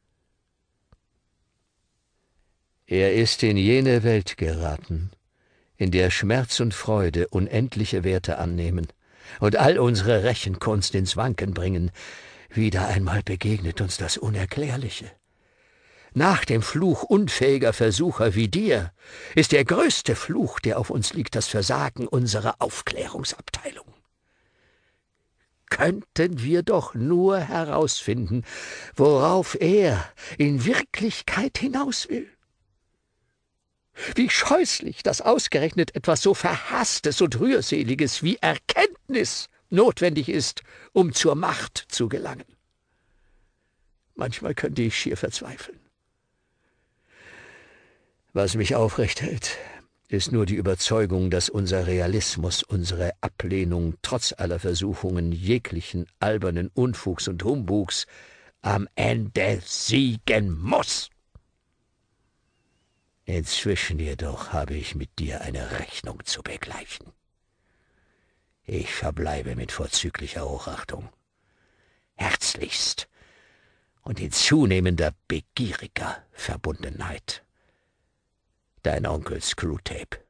Er ist in jene Welt geraten, in der Schmerz und Freude unendliche Werte annehmen und all unsere Rechenkunst ins Wanken bringen. Wieder einmal begegnet uns das Unerklärliche. Nach dem Fluch unfähiger Versucher wie dir ist der größte Fluch, der auf uns liegt, das Versagen unserer Aufklärungsabteilung. Könnten wir doch nur herausfinden, worauf er in Wirklichkeit hinaus will. Wie scheußlich, dass ausgerechnet etwas so Verhaßtes und Rührseliges wie Erkenntnis notwendig ist, um zur Macht zu gelangen. Manchmal könnte ich schier verzweifeln. Was mich aufrecht hält, ist nur die Überzeugung, dass unser Realismus, unsere Ablehnung trotz aller Versuchungen jeglichen albernen Unfugs und Humbugs am Ende siegen muss. Inzwischen jedoch habe ich mit dir eine Rechnung zu begleichen. Ich verbleibe mit vorzüglicher Hochachtung, herzlichst und in zunehmender begieriger Verbundenheit. Dein Onkel Screwtape.